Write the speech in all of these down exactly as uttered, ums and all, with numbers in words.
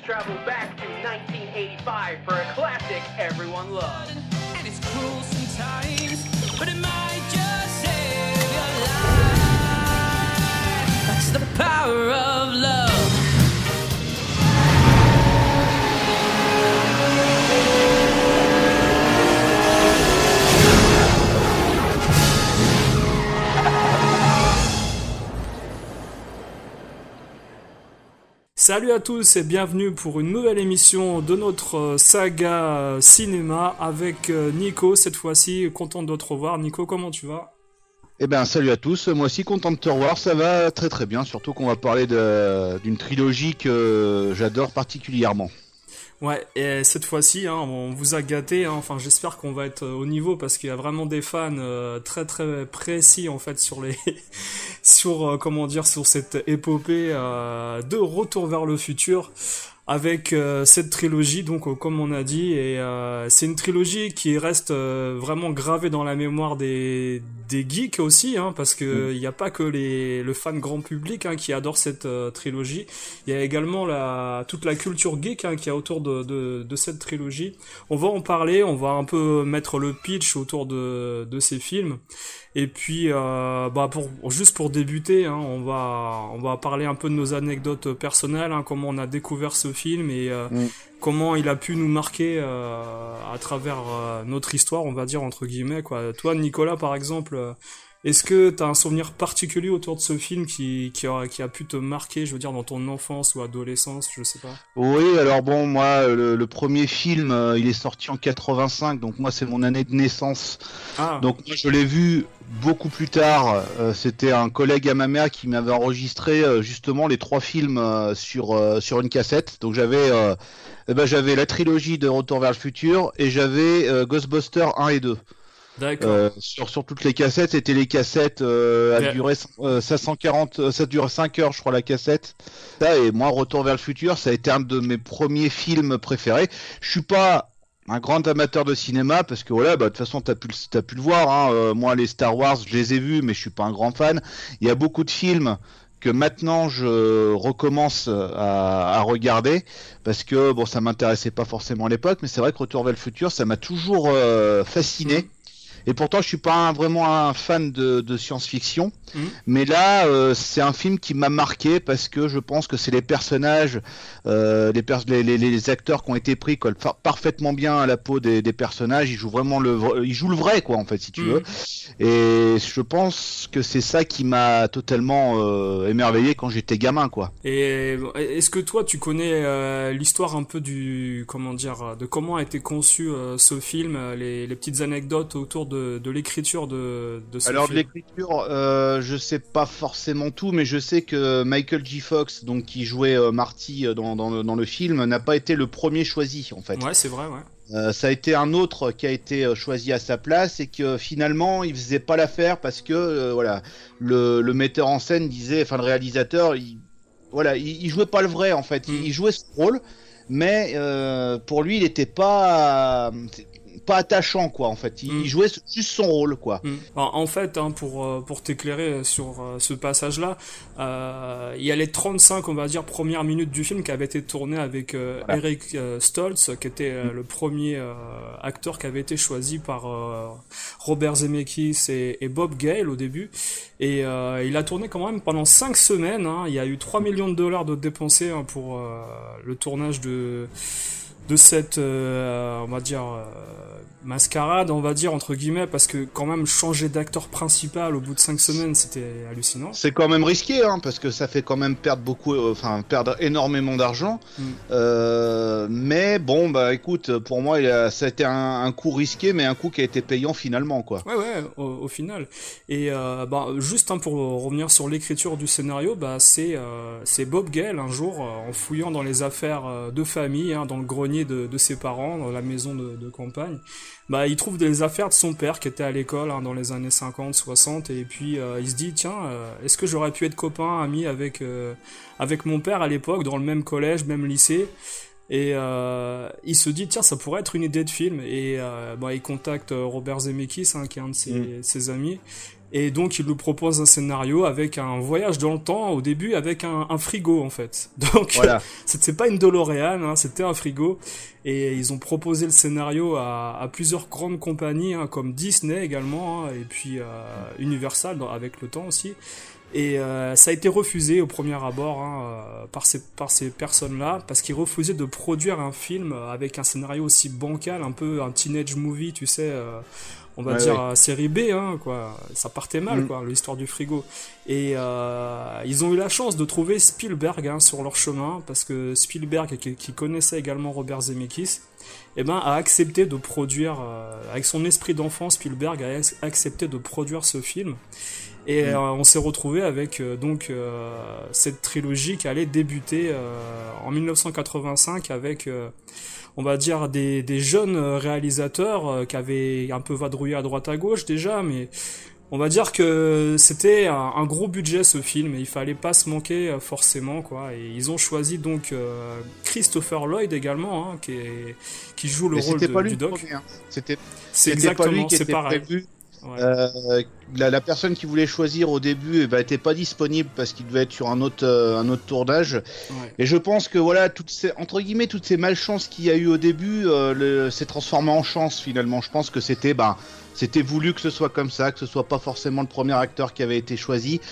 travel back to nineteen eighty-five for a classic everyone loves. And it's cruel sometimes, but it might just save your life. That's the power of love. Salut à tous et bienvenue pour une nouvelle émission de notre saga cinéma avec Nico. Cette fois-ci, content de te revoir. Nico, comment tu vas ? Eh ben salut à tous, moi aussi content de te revoir, ça va très très bien, surtout qu'on va parler de, d'une trilogie que j'adore particulièrement. Ouais, et cette fois-ci, hein, on vous a gâté, hein. Enfin j'espère qu'on va être au niveau parce qu'il y a vraiment des fans euh, très très précis en fait sur les, sur euh, comment dire, sur cette épopée euh, de Retour vers le futur. Avec euh, cette trilogie, donc euh, comme on a dit, et euh, c'est une trilogie qui reste euh, vraiment gravée dans la mémoire des des geeks aussi, hein, parce que il mmh. y a pas que les le fan grand public hein, qui adore cette euh, trilogie. Il y a également la toute la culture geek hein, qui est autour de, de de cette trilogie. On va en parler, on va un peu mettre le pitch autour de de ces films. Et puis, euh, bah pour juste pour débuter, hein, on va on va parler un peu de nos anecdotes personnelles, hein, comment on a découvert ce film et euh, mm. comment il a pu nous marquer euh, à travers euh, notre histoire, on va dire entre guillemets quoi. Toi, Nicolas, par exemple, euh, est-ce que t'as un souvenir particulier autour de ce film qui qui a qui a pu te marquer, je veux dire dans ton enfance ou adolescence, je sais pas. Oui, alors bon, moi le, le premier film, euh, il est sorti en quatre-vingt-cinq, donc moi c'est mon année de naissance. Ah. Donc moi je l'ai vu beaucoup plus tard. Euh, c'était un collègue à ma mère qui m'avait enregistré euh, justement les trois films euh, sur euh, sur une cassette. Donc j'avais euh, eh ben j'avais la trilogie de Retour vers le futur et j'avais euh, Ghostbusters un et deux. D'accord. Euh, sur sur toutes les cassettes, c'était les cassettes euh, à durer euh, cinq cent quarante, ça durait cinq heures, je crois la cassette. Ça, et moi, Retour vers le futur, ça a été un de mes premiers films préférés. Je suis pas un grand amateur de cinéma parce que voilà, bah de toute façon t'as pu t'as pu le voir. Hein. Euh, moi, les Star Wars, je les ai vus, mais je suis pas un grand fan. Il y a beaucoup de films que maintenant je recommence à, à regarder parce que bon, ça m'intéressait pas forcément à l'époque, mais c'est vrai que Retour vers le futur, ça m'a toujours euh, fasciné. Mmh. Et pourtant, je suis pas un, vraiment un fan de, de science-fiction, mmh. mais là, euh, c'est un film qui m'a marqué parce que je pense que c'est les personnages, euh, les, pers- les, les, les acteurs qui ont été pris collent fa- parfaitement bien à la peau des, des personnages. Ils jouent vraiment le, ils jouent le vrai, quoi, en fait, si tu mmh. veux. Et je pense que c'est ça qui m'a totalement euh, émerveillé quand j'étais gamin, quoi. Et est-ce que toi, tu connais euh, l'histoire un peu du, comment dire, de comment a été conçu euh, ce film, les, les petites anecdotes autour de De, de l'écriture de, de ce Alors film. de l'écriture, euh, je sais pas forcément tout, mais je sais que Michael J. Fox, donc qui jouait euh, Marty dans, dans, dans le film, n'a pas été le premier choisi en fait. Ouais, c'est vrai, ouais. Euh, ça a été un autre qui a été choisi à sa place et que finalement il faisait pas l'affaire parce que euh, voilà, le, le metteur en scène disait, enfin le réalisateur, il, voilà, il, il jouait pas le vrai en fait, mm. il, il jouait ce rôle, mais euh, pour lui il était pas euh, pas attachant quoi en fait, il, mm. il jouait juste son rôle quoi. Mm. Alors, en fait hein, pour pour t'éclairer sur euh, ce passage là, euh, il y a les trente-cinq on va dire premières minutes du film qui avaient été tournées avec euh, voilà. Eric euh, Stoltz qui était euh, mm. le premier euh, acteur qui avait été choisi par euh, Robert Zemeckis et, et Bob Gale au début et euh, il a tourné quand même pendant cinq semaines hein. Il y a eu trois millions de dollars de dépensés hein, pour euh, le tournage de de cette euh, on va dire euh, mascarade on va dire entre guillemets parce que quand même changer d'acteur principal au bout de cinq semaines c'était hallucinant. C'est quand même risqué hein parce que ça fait quand même perdre beaucoup enfin euh, perdre énormément d'argent mm. euh, mais bon bah écoute pour moi il a, ça a été un, un coup risqué mais un coup qui a été payant finalement quoi. Ouais ouais au, au final et euh, bah juste hein, pour revenir sur l'écriture du scénario bah c'est euh, c'est Bob Gale un jour euh, en fouillant dans les affaires euh, de famille hein, dans le grenier de, de ses parents dans la maison de, de campagne bah il trouve des affaires de son père qui était à l'école hein, dans les années cinquante soixante et puis euh, il se dit tiens euh, est-ce que j'aurais pu être copain ami avec euh, avec mon père à l'époque dans le même collège même lycée et euh, il se dit tiens ça pourrait être une idée de film et euh, bah il contacte Robert Zemeckis hein, qui est un de ses, mmh. ses amis Et donc il nous propose un scénario avec un voyage dans le temps au début avec un, un frigo en fait. Donc Voilà. c'était pas une DeLorean, hein, c'était un frigo. Et ils ont proposé le scénario à, à plusieurs grandes compagnies hein, comme Disney également hein, et puis euh, Universal dans- avec le temps aussi. Et euh, ça a été refusé au premier abord hein, euh, par ces par ces personnes-là parce qu'ils refusaient de produire un film avec un scénario aussi bancal, un peu un teenage movie, tu sais. Euh, on va Ouais, dire ouais. euh, série B hein, quoi, ça partait mal Mm. quoi, l'histoire du frigo. Et euh, ils ont eu la chance de trouver Spielberg hein, sur leur chemin parce que Spielberg qui, qui connaissait également Robert Zemeckis, eh ben a accepté de produire euh, avec son esprit d'enfant. Spielberg a ex- accepté de produire ce film. Et euh, on s'est retrouvé avec euh, donc euh, cette trilogie qui allait débuter euh, en mille neuf cent quatre-vingt-cinq avec euh, on va dire des, des jeunes euh, réalisateurs euh, qui avaient un peu vadrouillé à droite à gauche déjà, mais on va dire que c'était un, un gros budget ce film et il fallait pas se manquer euh, forcément quoi. Et ils ont choisi donc euh, Christopher Lloyd également hein, qui, est, qui joue le Mais rôle c'était de- pas lui du le doc. premier, hein. C'était C'est c'était pas lui exactement, qui c'est était pareil. prévu. Ouais. Euh, la, la personne qui voulait choisir au début, eh ben, était pas disponible parce qu'il devait être sur un autre, euh, un autre tournage. Ouais. Et je pense que voilà, toutes ces, entre guillemets, toutes ces malchances qu'il y a eu au début, euh, le, s'est transformé en chance finalement. Je pense que c'était, ben, c'était voulu que ce soit comme ça, que ce soit pas forcément le premier acteur qui avait été choisi.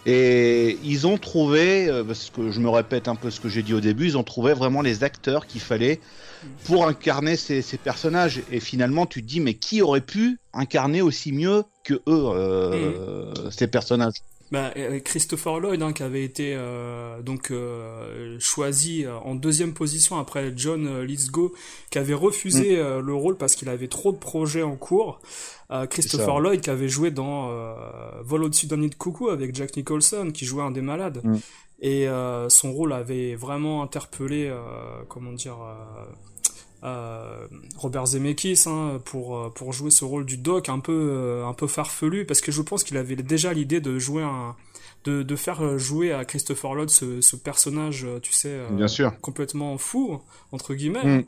Et ils ont trouvé, euh, parce que je me répète un peu ce que j'ai dit au début, ils ont trouvé vraiment les acteurs qu'il fallait pour incarner ces, ces personnages. Et finalement, tu te dis, mais qui aurait pu incarner aussi mieux que eux, euh, ces personnages? Bah, euh, Christopher Lloyd hein, qui avait été euh, donc euh, choisi euh, en deuxième position après John euh, Lithgow qui avait refusé euh, le rôle parce qu'il avait trop de projets en cours. Euh, Christopher ça. Lloyd qui avait joué dans euh, Vol au-dessus d'un nid de coucou avec Jack Nicholson qui jouait un des malades. Mm. Et euh, son rôle avait vraiment interpellé euh, comment dire euh, euh, Robert Zemeckis hein, pour pour jouer ce rôle du doc un peu euh, un peu farfelu parce que je pense qu'il avait déjà l'idée de jouer un de de faire jouer à Christopher Lloyd ce, ce personnage tu sais euh, Bien sûr. complètement fou entre guillemets. Mm.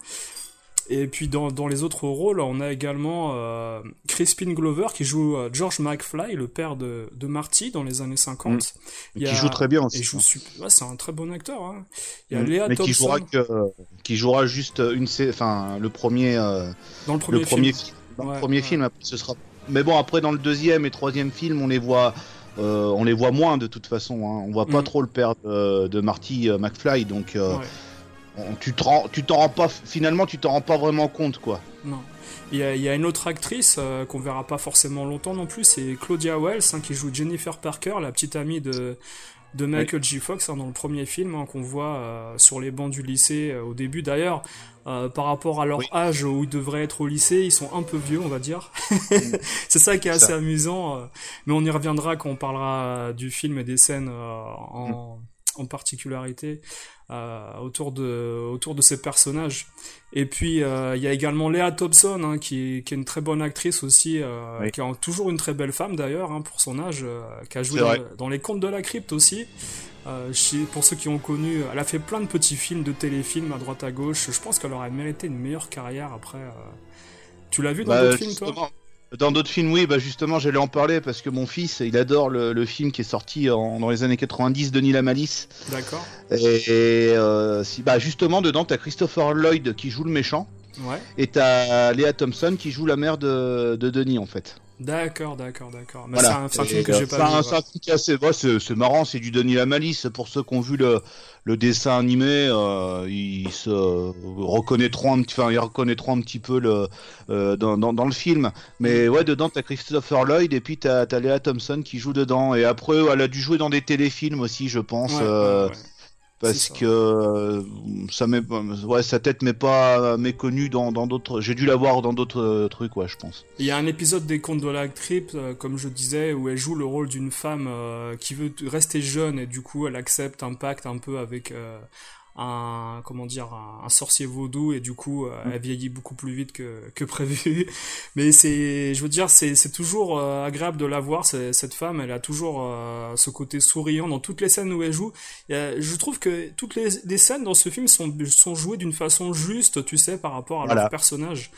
Et puis dans dans les autres rôles, on a également euh, Crispin Glover qui joue euh, George McFly, le père de de Marty dans les années cinquante. Il y Qui a- joue très bien aussi. Et joue super. Ouais, c'est un très bon acteur. Hein. Il y a Mm. Léa Mais qui Thompson jouera que, qui jouera juste une, sé- enfin le premier, euh, dans le premier, le premier film. film. Dans Ouais, le premier ouais. film, après, ce sera. Mais bon, après dans le deuxième et troisième film, on les voit, euh, on les voit moins de toute façon. Hein. On voit pas Mm. trop le père de, de Marty euh, McFly, donc euh, Ouais. on- tu te rends, tu t'en rends pas. Finalement, tu t'en rends pas vraiment compte, quoi. Non. Il y a, il y a une autre actrice euh, qu'on verra pas forcément longtemps non plus, c'est Claudia Wells hein, qui joue Jennifer Parker, la petite amie de de Michael J. Fox hein, dans le premier film hein, qu'on voit euh, sur les bancs du lycée euh, au début. D'ailleurs, euh, par rapport à leur Oui. âge où ils devraient être au lycée, ils sont un peu vieux, on va dire. C'est ça qui est assez Ça. amusant, euh, mais on y reviendra quand on parlera euh, du film et des scènes euh, en, en particularité. Euh, autour de autour de ces personnages. Et puis euh, il y a également Léa Thompson hein, qui, est, qui est une très bonne actrice aussi, euh, Oui. qui est toujours une très belle femme d'ailleurs hein, pour son âge, euh, qui a joué C'est dans, vrai. dans Les Contes de la Crypte aussi. Euh, chez- pour ceux qui ont connu, elle a fait plein de petits films, de téléfilms à droite à gauche. Je pense qu'elle aurait mérité une meilleure carrière après. euh. Tu l'as vu dans Bah, d'autres films toi? justement, dans d'autres films, oui, bah justement, j'allais en parler parce que mon fils, il adore le, le film qui est sorti en- dans les années quatre-vingt-dix, Denis la Malice. D'accord. Et, et, euh, si, bah justement, dedans, t'as Christopher Lloyd qui joue le méchant, Ouais. et t'as Léa Thompson qui joue la mère de, de Denis, en fait. D'accord, d'accord, d'accord. Mais Voilà. c'est un, c'est un Et, film que euh, j'ai c'est pas un- vu. c'est ouais. un truc assez, ouais, c'est c'est marrant, c'est du Denis la Malice. Pour ceux qui ont vu le, le dessin animé, euh, ils se reconnaîtront, un petit- enfin, ils reconnaîtront un petit peu le euh, dans, dans, dans le film. Mais ouais, dedans t'as Christopher Lloyd et puis t'as t'as Léa Thompson qui joue dedans. Et après, elle a dû jouer dans des téléfilms aussi, je pense. Ouais, euh, ouais, ouais. Parce C'est ça. que euh, ça m'est, ouais, sa tête m'est pas méconnue dans dans d'autres. J'ai dû la voir dans d'autres euh, trucs, ouais, je pense. Il y a un épisode des Contes de la Crypte, euh, comme je disais, où elle joue le rôle d'une femme euh, qui veut t- rester jeune et du coup elle accepte un pacte un peu avec euh, un comment dire un, un sorcier vaudou et du coup euh, elle vieillit beaucoup plus vite que que prévu. Mais c'est, je veux dire, c'est c'est toujours euh, agréable de la voir. c'est- Cette femme, elle a toujours euh, ce côté souriant dans toutes les scènes où elle joue. Il y a- je trouve que toutes les, les scènes dans ce film sont sont jouées d'une façon juste, tu sais, par rapport à Voilà. leur personnage.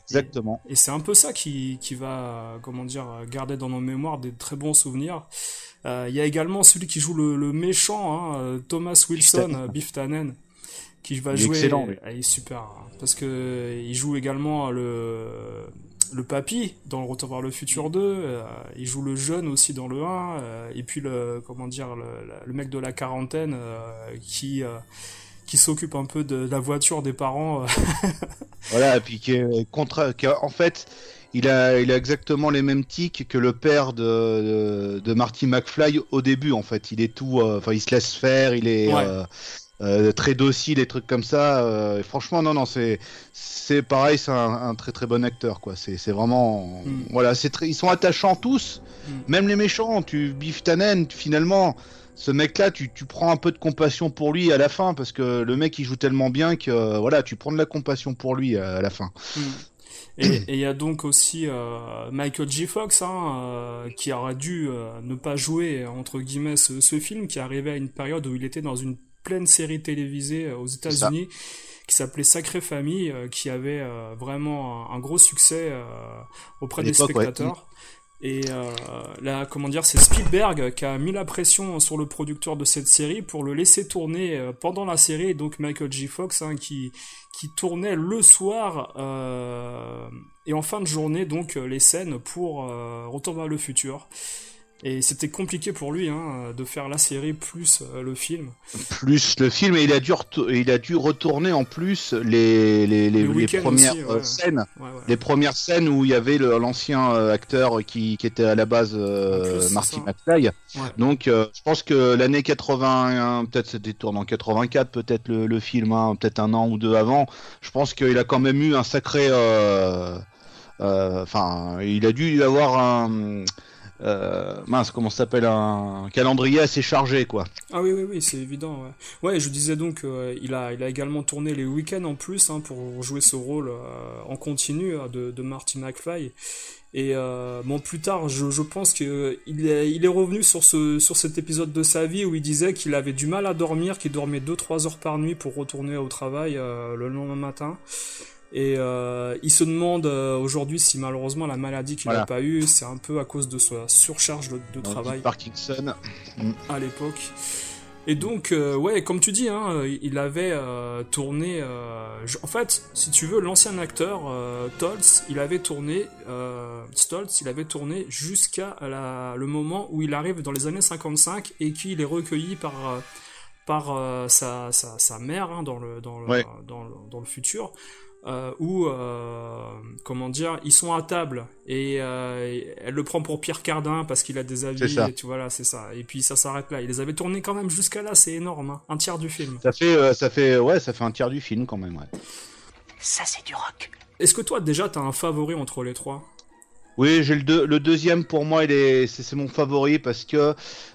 Exactement. Et, et c'est un peu ça qui, qui va, comment dire, garder dans nos mémoires des très bons souvenirs. Il euh, y a également celui qui joue le, le méchant, hein, Thomas Wilson, euh, Biff Tannen, qui va il jouer. Est excellent, oui. Ah, il est super, hein, parce que il joue également le le papy dans le Retour vers le futur deux. Euh, il joue le jeune aussi dans le un. Euh, et puis le comment dire le, le mec de la quarantaine euh, qui euh, qui s'occupe un peu de, de la voiture des parents. Voilà, et puis qui est contre, qui a, en fait. Il a, il a exactement les mêmes tics que le père de, de, de Marty McFly au début, en fait. Il est tout, enfin, euh, il se laisse faire, il est ouais. euh, euh, très docile, des trucs comme ça. Euh, franchement, non, non, c'est, c'est pareil, c'est un, un très très bon acteur, quoi. C'est, c'est vraiment, mm. voilà, c'est très, ils sont attachants tous, mm. même les méchants. Tu Biff Tannen, finalement. Ce mec-là, tu, tu prends un peu de compassion pour lui à la fin, parce que le mec, il joue tellement bien que, euh, voilà, tu prends de la compassion pour lui à, à la fin. Mm. Et il y a donc aussi euh, Michael J. Fox, hein, euh, qui aurait dû euh, ne pas jouer, entre guillemets, ce, ce film, qui arrivait à une période où il était dans une pleine série télévisée euh, aux États-Unis, qui s'appelait Sacrée Famille, euh, qui avait euh, vraiment un, un gros succès euh, auprès des spectateurs. Ouais. Et euh, là, comment dire, c'est Spielberg qui a mis la pression sur le producteur de cette série pour le laisser tourner euh, pendant la série, et donc Michael J. Fox, hein, qui qui tournait le soir euh, et en fin de journée, donc les scènes pour euh, Retour vers le futur. Et c'était compliqué pour lui, hein, de faire la série plus euh, le film. Plus le film, et il a dû, retou- il a dû retourner en plus les, les, les, les premières aussi, ouais. scènes. Ouais, ouais. Les premières scènes où il y avait le, l'ancien euh, acteur qui, qui était à la base euh, plus, Marty McFly. Ouais. Donc euh, je pense que l'année quatre-vingt-un, peut-être c'était tourné en quatre-vingt-quatre, peut-être le, le film, hein, peut-être un an ou deux avant. Je pense qu'il a quand même eu un sacré... Enfin, euh, il a dû avoir un... Euh, mince, comment ça s'appelle, un calendrier assez chargé, quoi. Ah oui, oui, oui, c'est évident. Ouais, ouais je disais donc, euh, il a, il a également tourné les week-ends en plus, hein, pour jouer ce rôle euh, en continu de, de Marty McFly. Et euh, bon, plus tard, je, je pense que il est, il est revenu sur ce, sur cet épisode de sa vie où il disait qu'il avait du mal à dormir, qu'il dormait deux trois heures par nuit pour retourner au travail euh, le lendemain matin. Et euh, il se demande euh, aujourd'hui si malheureusement la maladie qu'il n'a voilà. pas eue, c'est un peu à cause de sa surcharge de, de travail. Parkinson. À l'époque. Et donc, euh, ouais, comme tu dis, hein, il avait euh, tourné... Euh, je, en fait, si tu veux, l'ancien acteur, euh, Stoltz, il avait tourné... Euh, Stoltz, il avait tourné jusqu'à la, le moment où il arrive dans les années cinquante-cinq et qu'il est recueilli par... Euh, par euh, sa, sa, sa mère, hein, dans, le, dans, le, ouais. dans, le, dans le futur. Euh, où, euh, comment dire, ils sont à table et euh, elle le prend pour Pierre Cardin parce qu'il a des avis, et tu vois là, c'est ça. Et puis ça s'arrête là. Ils les avaient tournés quand même jusqu'à là, c'est énorme, hein. Un tiers du film. Ça fait, euh, ça fait, ouais, ça fait un tiers du film quand même, ouais. Ça c'est du rock. Est-ce que toi déjà t'as un favori entre les trois ? Oui, j'ai le, deux, le deuxième pour moi, il est, c'est, c'est mon favori parce que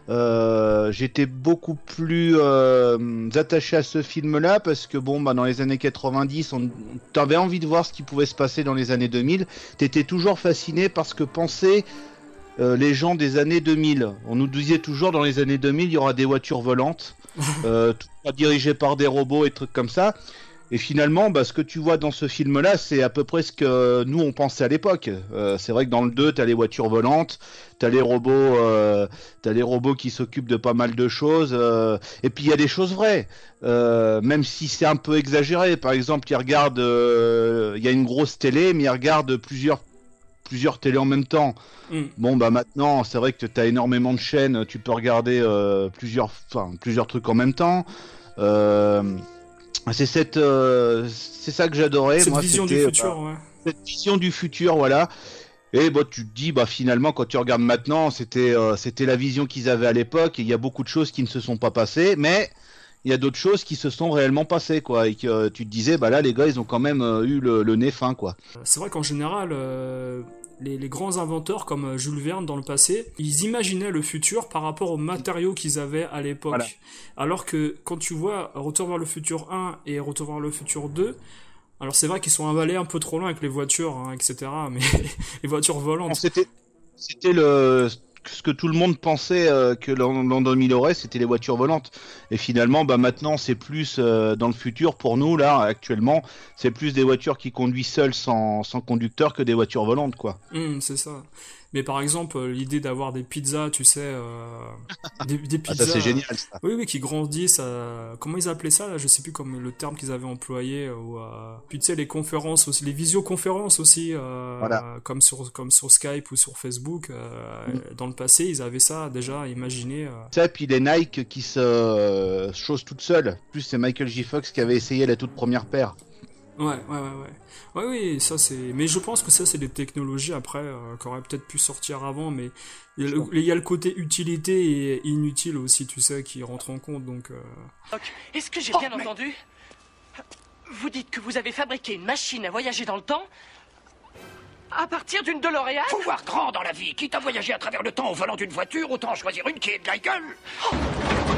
euh, j'étais beaucoup plus euh, attaché à ce film-là parce que bon, bah dans les années quatre-vingt-dix, on, t'avais envie de voir ce qui pouvait se passer dans les années deux mille. T'étais toujours fasciné par ce que pensaient euh, les gens des années deux mille. On nous disait toujours dans les années deux mille, il y aura des voitures volantes, euh, tout pas dirigées par des robots et trucs comme ça. Et finalement, bah, ce que tu vois dans ce film-là, c'est à peu près ce que nous on pensait à l'époque. Euh, c'est vrai que dans le deux, t'as les voitures volantes, t'as les robots, euh, t'as les robots qui s'occupent de pas mal de choses. Euh, et puis il y a des choses vraies, euh, même si c'est un peu exagéré. Par exemple, ils regardent, il euh, y a une grosse télé, mais ils regardent plusieurs plusieurs télés en même temps. Mm. Bon bah maintenant, c'est vrai que t'as énormément de chaînes, tu peux regarder euh, plusieurs, enfin plusieurs trucs en même temps. Euh, C'est cette, euh, c'est ça que j'adorais. Cette moi, vision c'était, du futur, bah, ouais. Cette vision du futur, voilà. Et bah, tu te dis, bah finalement, quand tu regardes maintenant, c'était, euh, c'était la vision qu'ils avaient à l'époque. Et il y a beaucoup de choses qui ne se sont pas passées, mais il y a d'autres choses qui se sont réellement passées, quoi. Et que euh, tu te disais, bah là, les gars, ils ont quand même euh, eu le, le nez fin, quoi. C'est vrai qu'en général. Euh... Les, les grands inventeurs comme Jules Verne dans le passé, ils imaginaient le futur par rapport aux matériaux qu'ils avaient à l'époque. Voilà. Alors que quand tu vois Retour vers le futur un et Retour vers le futur deux, alors c'est vrai qu'ils sont avalés un peu trop loin avec les voitures, hein, et cetera. Mais les voitures volantes. C'était, c'était le, ce que tout le monde pensait euh, que l'an l'an deux mille aurait, c'était les voitures volantes. Et finalement, bah maintenant, c'est plus euh, dans le futur pour nous là, actuellement, c'est plus des voitures qui conduisent seules sans, sans conducteur que des voitures volantes, quoi. Hum, c'est ça. Mais par exemple, euh, l'idée d'avoir des pizzas, tu sais, euh, des, des Ah, pizzas. ça, c'est euh, génial, ça. Oui, oui, qui grandissent. euh, comment ils appelaient ça là? Je sais plus comme le terme qu'ils avaient employé. euh, Ou, euh, puis tu sais, les conférences aussi, les visioconférences aussi, euh, Voilà. comme sur comme sur Skype ou sur Facebook. euh, Mm. Dans le passé, ils avaient ça déjà imaginé. euh. Ça, et puis les Nike qui se euh, chaussent toutes seules. En plus, c'est Michael J. Fox qui avait essayé la toute première paire. Ouais, ouais, ouais, ouais. Ouais, oui, ça c'est. Mais je pense que ça c'est des technologies après euh, qui auraient peut-être pu sortir avant, mais il y, a le... il y a le côté utilité et inutile aussi, tu sais, qui rentre en compte. Donc. Euh... Est-ce que j'ai Oh, bien mais- entendu? Vous dites que vous avez fabriqué une machine à voyager dans le temps à partir d'une DeLorean? Faut voir grand dans la vie. Quitte à voyager à travers le temps au volant d'une voiture, autant choisir une qui est de la gueule.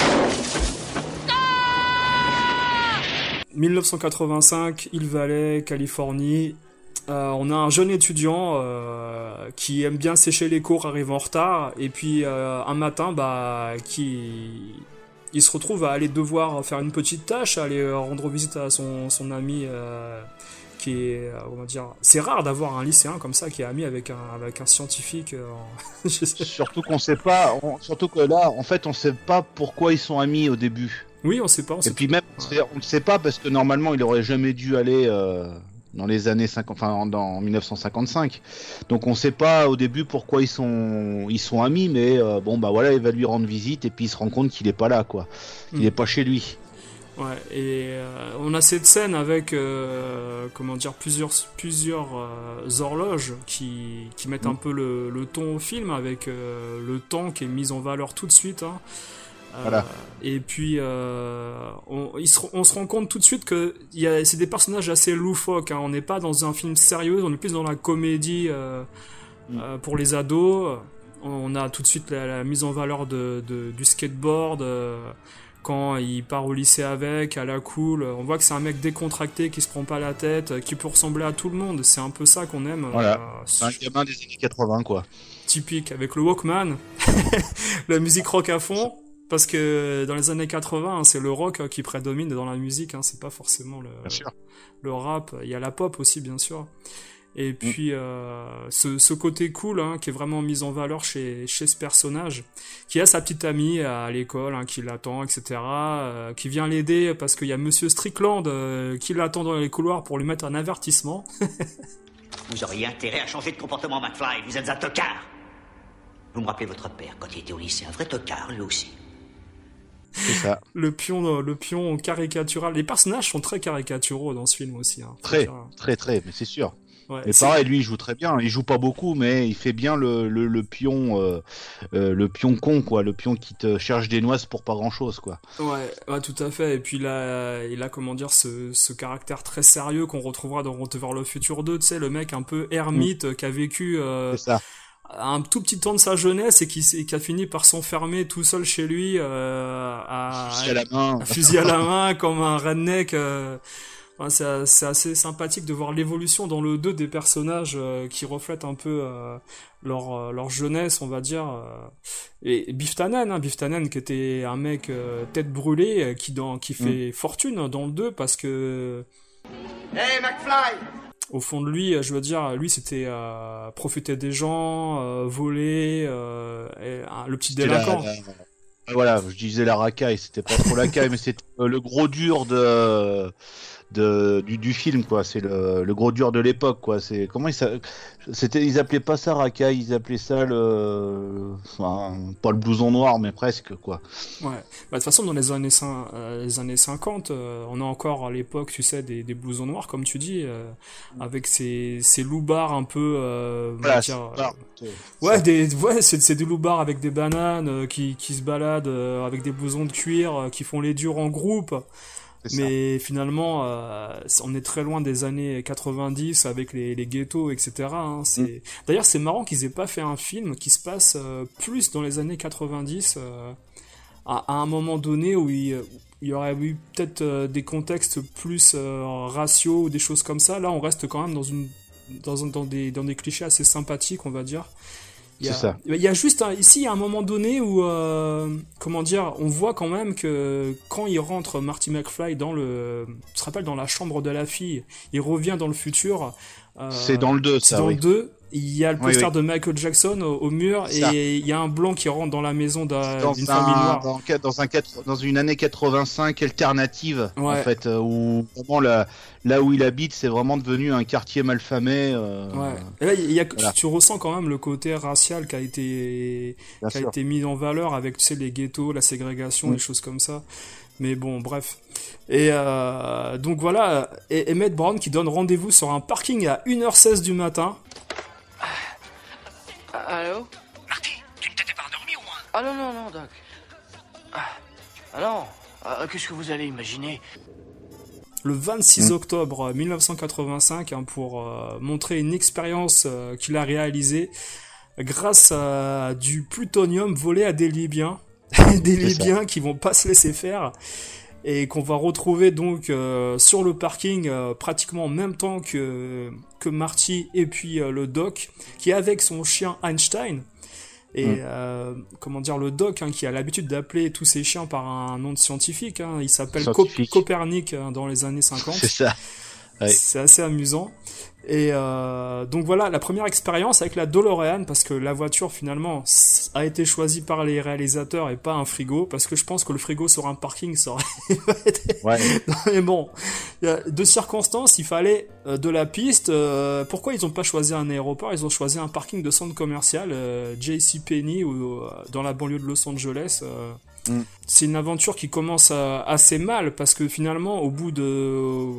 mille neuf cent quatre-vingt-cinq, Hill Valley, Californie. Euh, on a un jeune étudiant euh, qui aime bien sécher les cours, arrive en retard, et puis euh, un matin, bah, qui il se retrouve à aller devoir faire une petite tâche, aller euh, rendre visite à son, son ami euh, qui est, euh, on va dire, c'est rare d'avoir un lycéen comme ça qui est ami avec un, avec un scientifique. euh, je sais- Surtout qu'on sait pas, on- surtout que là, en fait, on sait pas pourquoi ils sont amis au début. Oui, on sait pas. On Et sait puis même, on sait- on ne sait pas parce que normalement, il aurait jamais dû aller euh, dans les années cinquante, enfin en- dans en mille neuf cent cinquante-cinq. Donc on sait pas au début pourquoi ils sont ils sont amis, mais euh, bon bah voilà, il va lui rendre visite et puis il se rend compte qu'il est pas là, quoi. Il Mm. est pas chez lui. Ouais, et euh, on a cette scène avec, euh, comment dire, plusieurs, plusieurs euh, horloges qui, qui mettent un peu le, le ton au film, avec euh, le temps qui est mis en valeur tout de suite. Hein. Euh, Voilà. Et puis, euh, on, il se, on se rend compte tout de suite que il y a, c'est des personnages assez loufoques. Hein. On n'est pas dans un film sérieux, on est plus dans la comédie euh, euh, pour les ados. On a tout de suite la, la mise en valeur de, de, du skateboard. Euh, quand il part au lycée avec, à la cool, on voit que c'est un mec décontracté qui se prend pas la tête, qui peut ressembler à tout le monde. C'est un peu ça qu'on aime. Voilà. euh, C'est un gamin des années quatre-vingts, quoi. typique, avec le Walkman, la musique rock à fond, parce que dans les années quatre-vingts, hein, c'est le rock euh, qui prédomine dans la musique, hein, c'est pas forcément le, Bien sûr. le rap, il y a la pop aussi bien sûr. Et puis euh, ce, ce côté cool hein, qui est vraiment mis en valeur chez, chez ce personnage, qui a sa petite amie à l'école, hein, qui l'attend, et cetera, euh, qui vient l'aider parce qu'il y a Monsieur Strickland euh, qui l'attend dans les couloirs pour lui mettre un avertissement. Vous auriez intérêt à changer de comportement, McFly. Vous êtes un tocard. Vous me rappelez votre père quand il était au lycée. Un vrai tocard, lui aussi. C'est ça. Le pion, le pion caricatural. Les personnages sont très caricaturaux dans ce film aussi. Hein. Très, Faut dire. très, très, mais c'est sûr. Ouais, Et c'est- pareil, lui, il joue très bien. Il joue pas beaucoup, mais il fait bien le, le, le pion, euh, euh, le pion con, quoi. Le pion qui te cherche des noises pour pas grand chose, quoi. Ouais, ouais, tout à fait. Et puis là, il a, comment dire, ce, ce caractère très sérieux qu'on retrouvera dans Retour vers le futur deux, tu sais, le mec un peu ermite euh, qui a vécu euh, C'est ça. un tout petit temps de sa jeunesse et qui, s'est- qui a fini par s'enfermer tout seul chez lui euh, à, Fusil à la main. un fusil à la main comme un redneck. Euh, enfin, c'est, c'est assez sympathique de voir l'évolution dans le deux des personnages euh, qui reflètent un peu euh, leur, euh, leur jeunesse, on va dire. euh. Et Biff Tannen, hein, Biff Tannen qui était un mec euh, tête brûlée, euh, qui, dans, qui fait fortune dans le deux parce que... Hey, McFly! Au fond de lui, je veux dire, lui c'était euh, profiter des gens, euh, voler, euh, et, euh, le petit C'était la- délinquant. la- Ah, Voilà, je disais la racaille, c'était pas trop la caille, mais c'était euh, le gros dur de, de du, du film, quoi. C'est le, le gros dur de l'époque, quoi. C'est comment ils s'a- c'était, ils appelaient pas ça racaille, ils appelaient ça le, enfin, pas le blouson noir, mais presque, quoi. Ouais. Bah, de toute façon, dans les années, cin- euh, les années cinquante, euh, on a encore à l'époque, tu sais, des, des blousons noirs, comme tu dis, euh, avec ces, ces loupards un peu, euh, on va Voilà, dire, c'est pas- euh, c'est- ouais, des, ouais, c'est, c'est des loupards avec des bananes, euh, qui, qui se baladent euh, avec des blousons de cuir, euh, qui font les durs en groupe. c'est ça. Mais finalement, euh, c'est- on est très loin des années quatre-vingt-dix avec les, les ghettos, et cetera. Hein. C'est... D'ailleurs, c'est marrant qu'ils aient pas fait un film qui se passe euh, plus dans les années quatre-vingt-dix, euh, à, à un moment donné où il, où il y aurait eu peut-être euh, des contextes plus euh, raciaux ou des choses comme ça. Là, on reste quand même dans une dans, un- dans des dans des clichés assez sympathiques, on va dire. Il y a, C'est ça. Il y a juste un, ici, il y a un moment donné où, euh, comment dire, on voit quand même que quand il rentre Marty McFly dans le, tu te rappelles, dans la chambre de la fille, il revient dans le futur. Euh, C'est dans le deux, c'est ça, dans oui. le deux. Il y a le Oui, poster oui. de Michael Jackson au, au mur Ça. et il y a un blanc qui rentre dans la maison d'un- Dans, d'une famille un, noire. dans, dans, un, quatre- dans une année quatre-vingt-cinq alternative, en Ouais. fait, euh, où vraiment la, là où il habite, c'est vraiment devenu un quartier malfamé. Euh, Ouais. Et là, il y a, voilà. tu ressens quand même le côté racial qui a été, Bien qui a sûr. été mis en valeur avec, tu sais, les ghettos, la ségrégation, Mm. des choses comme ça. Mais bon, bref. Et euh, donc voilà, et Emmett Brown qui donne rendez-vous sur un parking à une heure seize du matin. Allô? Marty, tu ne t'étais pas endormi au moins? Ah non, non, non, Doc. Ah, ah non. Ah, qu'est-ce que vous allez imaginer? Le vingt-six Mm. octobre mille neuf cent quatre-vingt-cinq, hein, pour euh, montrer une expérience euh, qu'il a réalisée grâce à du plutonium volé à des Libyens. des C'est ça. Libyens qui vont pas se laisser faire et qu'on va retrouver donc euh, sur le parking euh, pratiquement en même temps que, que Marty et puis euh, le Doc qui est avec son chien Einstein. Et Mm. euh, comment dire, le Doc, hein, qui a l'habitude d'appeler tous ses chiens par un nom de scientifique, hein, il s'appelle Cop- Scientifique. Copernic, hein, dans les années cinquante. C'est ça. Ouais. C'est assez amusant. Et euh, donc voilà, la première expérience avec la DeLorean, parce que la voiture finalement s- a été choisie par les réalisateurs et pas un frigo, parce que je pense que le frigo sur un parking ça aurait été... Ouais. Mais bon, il y a deux circonstances, il fallait euh, de la piste. Euh, pourquoi ils ont pas choisi un aéroport? Ils ont choisi un parking de centre commercial, euh, JCPenney, ou euh, dans la banlieue de Los Angeles. euh. Mm. C'est une aventure qui commence euh, assez mal, parce que finalement, au bout de...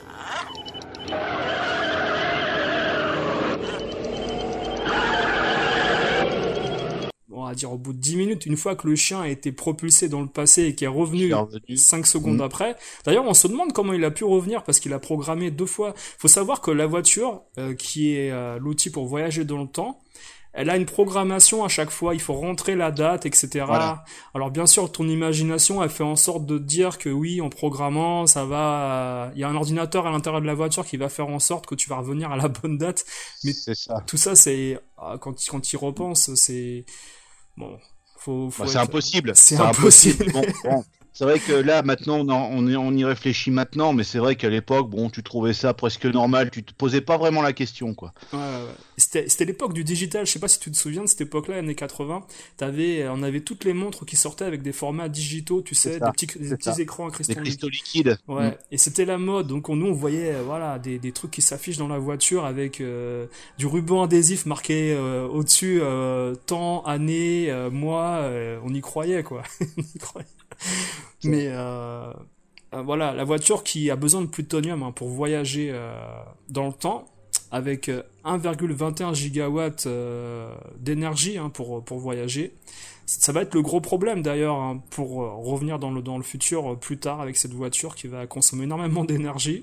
on va dire au bout de dix minutes, une fois que le chien a été propulsé dans le passé et qui est revenu Il est revenu. cinq secondes Mm. après. D'ailleurs, on se demande comment il a pu revenir parce qu'il a programmé deux fois. Faut savoir que la voiture, euh, qui est euh, l'outil pour voyager dans le temps, elle a une programmation à chaque fois. Il faut rentrer la date, et cetera. Voilà. Alors bien sûr, ton imagination, elle fait en sorte de te dire que oui, en programmant, ça va. Il y a un ordinateur à l'intérieur de la voiture qui va faire en sorte que tu vas revenir à la bonne date. Mais C'est ça. tout ça, c'est ah, quand quand tu y repenses, c'est bon. Faut, faut Bah, c'est être- impossible. C'est impossible. Bon, bon. C'est vrai que là, maintenant, on, en- on, y- on y réfléchit maintenant, mais c'est vrai qu'à l'époque, bon, tu trouvais ça presque normal, tu te posais pas vraiment la question, quoi. Ouais, ouais, ouais. C'était, c'était l'époque du digital. Je sais pas si tu te souviens de cette époque-là, années quatre-vingts. T'avais, on avait toutes les montres qui sortaient avec des formats digitaux, tu sais, C'est ça, des petits, des c'est petits ça. écrans à Des cristaux cristaux liquides. liquides. Ouais. Mm. Et c'était la mode. Donc on, nous, on voyait, euh, voilà, des, des trucs qui s'affichent dans la voiture avec euh, du ruban adhésif marqué euh, au-dessus, euh, temps, année, euh, mois. euh, on y croyait, quoi. On y croyait. Mais euh, euh, voilà, la voiture qui a besoin de plutonium, hein, pour voyager euh, dans le temps, avec euh, un virgule vingt et un gigawatts euh, d'énergie, hein, pour, pour voyager. Ça va être le gros problème d'ailleurs, hein, pour euh, revenir dans le, dans le futur euh, plus tard avec cette voiture qui va consommer énormément d'énergie.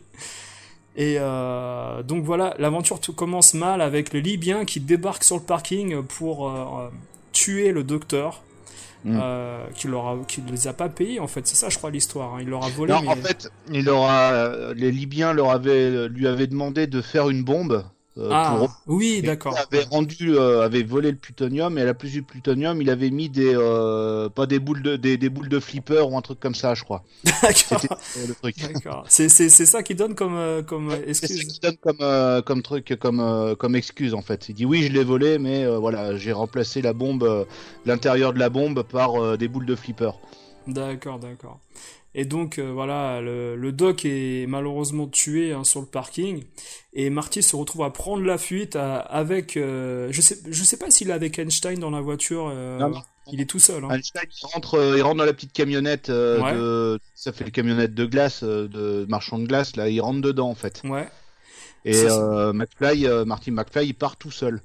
Et euh, donc voilà, l'aventure tout commence mal avec les Libyens qui débarquent sur le parking pour euh, tuer le docteur. Mm. Euh, qui leur a, qui les a pas payés en fait, c'est ça je crois l'histoire, hein. Il leur a volé. Non, mais... en fait, il aura, euh, les Libyens leur avaient, lui avaient demandé de faire une bombe. Euh, ah pour... oui, Et d'accord. il avait rendu, euh, avait volé le plutonium, et à la plus du plutonium, il avait mis des, euh, pas des boules de, des, des boules de flipper ou un truc comme ça, je crois. D'accord. C'était euh, le truc. D'accord. C'est c'est c'est ça qui donne comme euh, comme euh, C'est ça excuse. qui donne comme, euh, comme truc, comme, euh, comme excuse en fait. Il dit oui, je l'ai volé, mais euh, voilà, j'ai remplacé la bombe, euh, l'intérieur de la bombe par euh, des boules de flipper. D'accord, d'accord. Et donc euh, voilà, le, le doc est malheureusement tué, hein, sur le parking, et Marty se retrouve à prendre la fuite à- avec, euh, je sais, je sais pas s'il est avec Einstein dans la voiture. euh, Non, non. Il est tout seul. Hein. Einstein, il rentre, euh, il rentre dans la petite camionnette euh, Ouais. de, ça fait le camionnette de glace, euh, de marchand de glace là, il rentre dedans en fait. Ouais. Et C'est- euh, McFly, euh, Marty McFly, il part tout seul.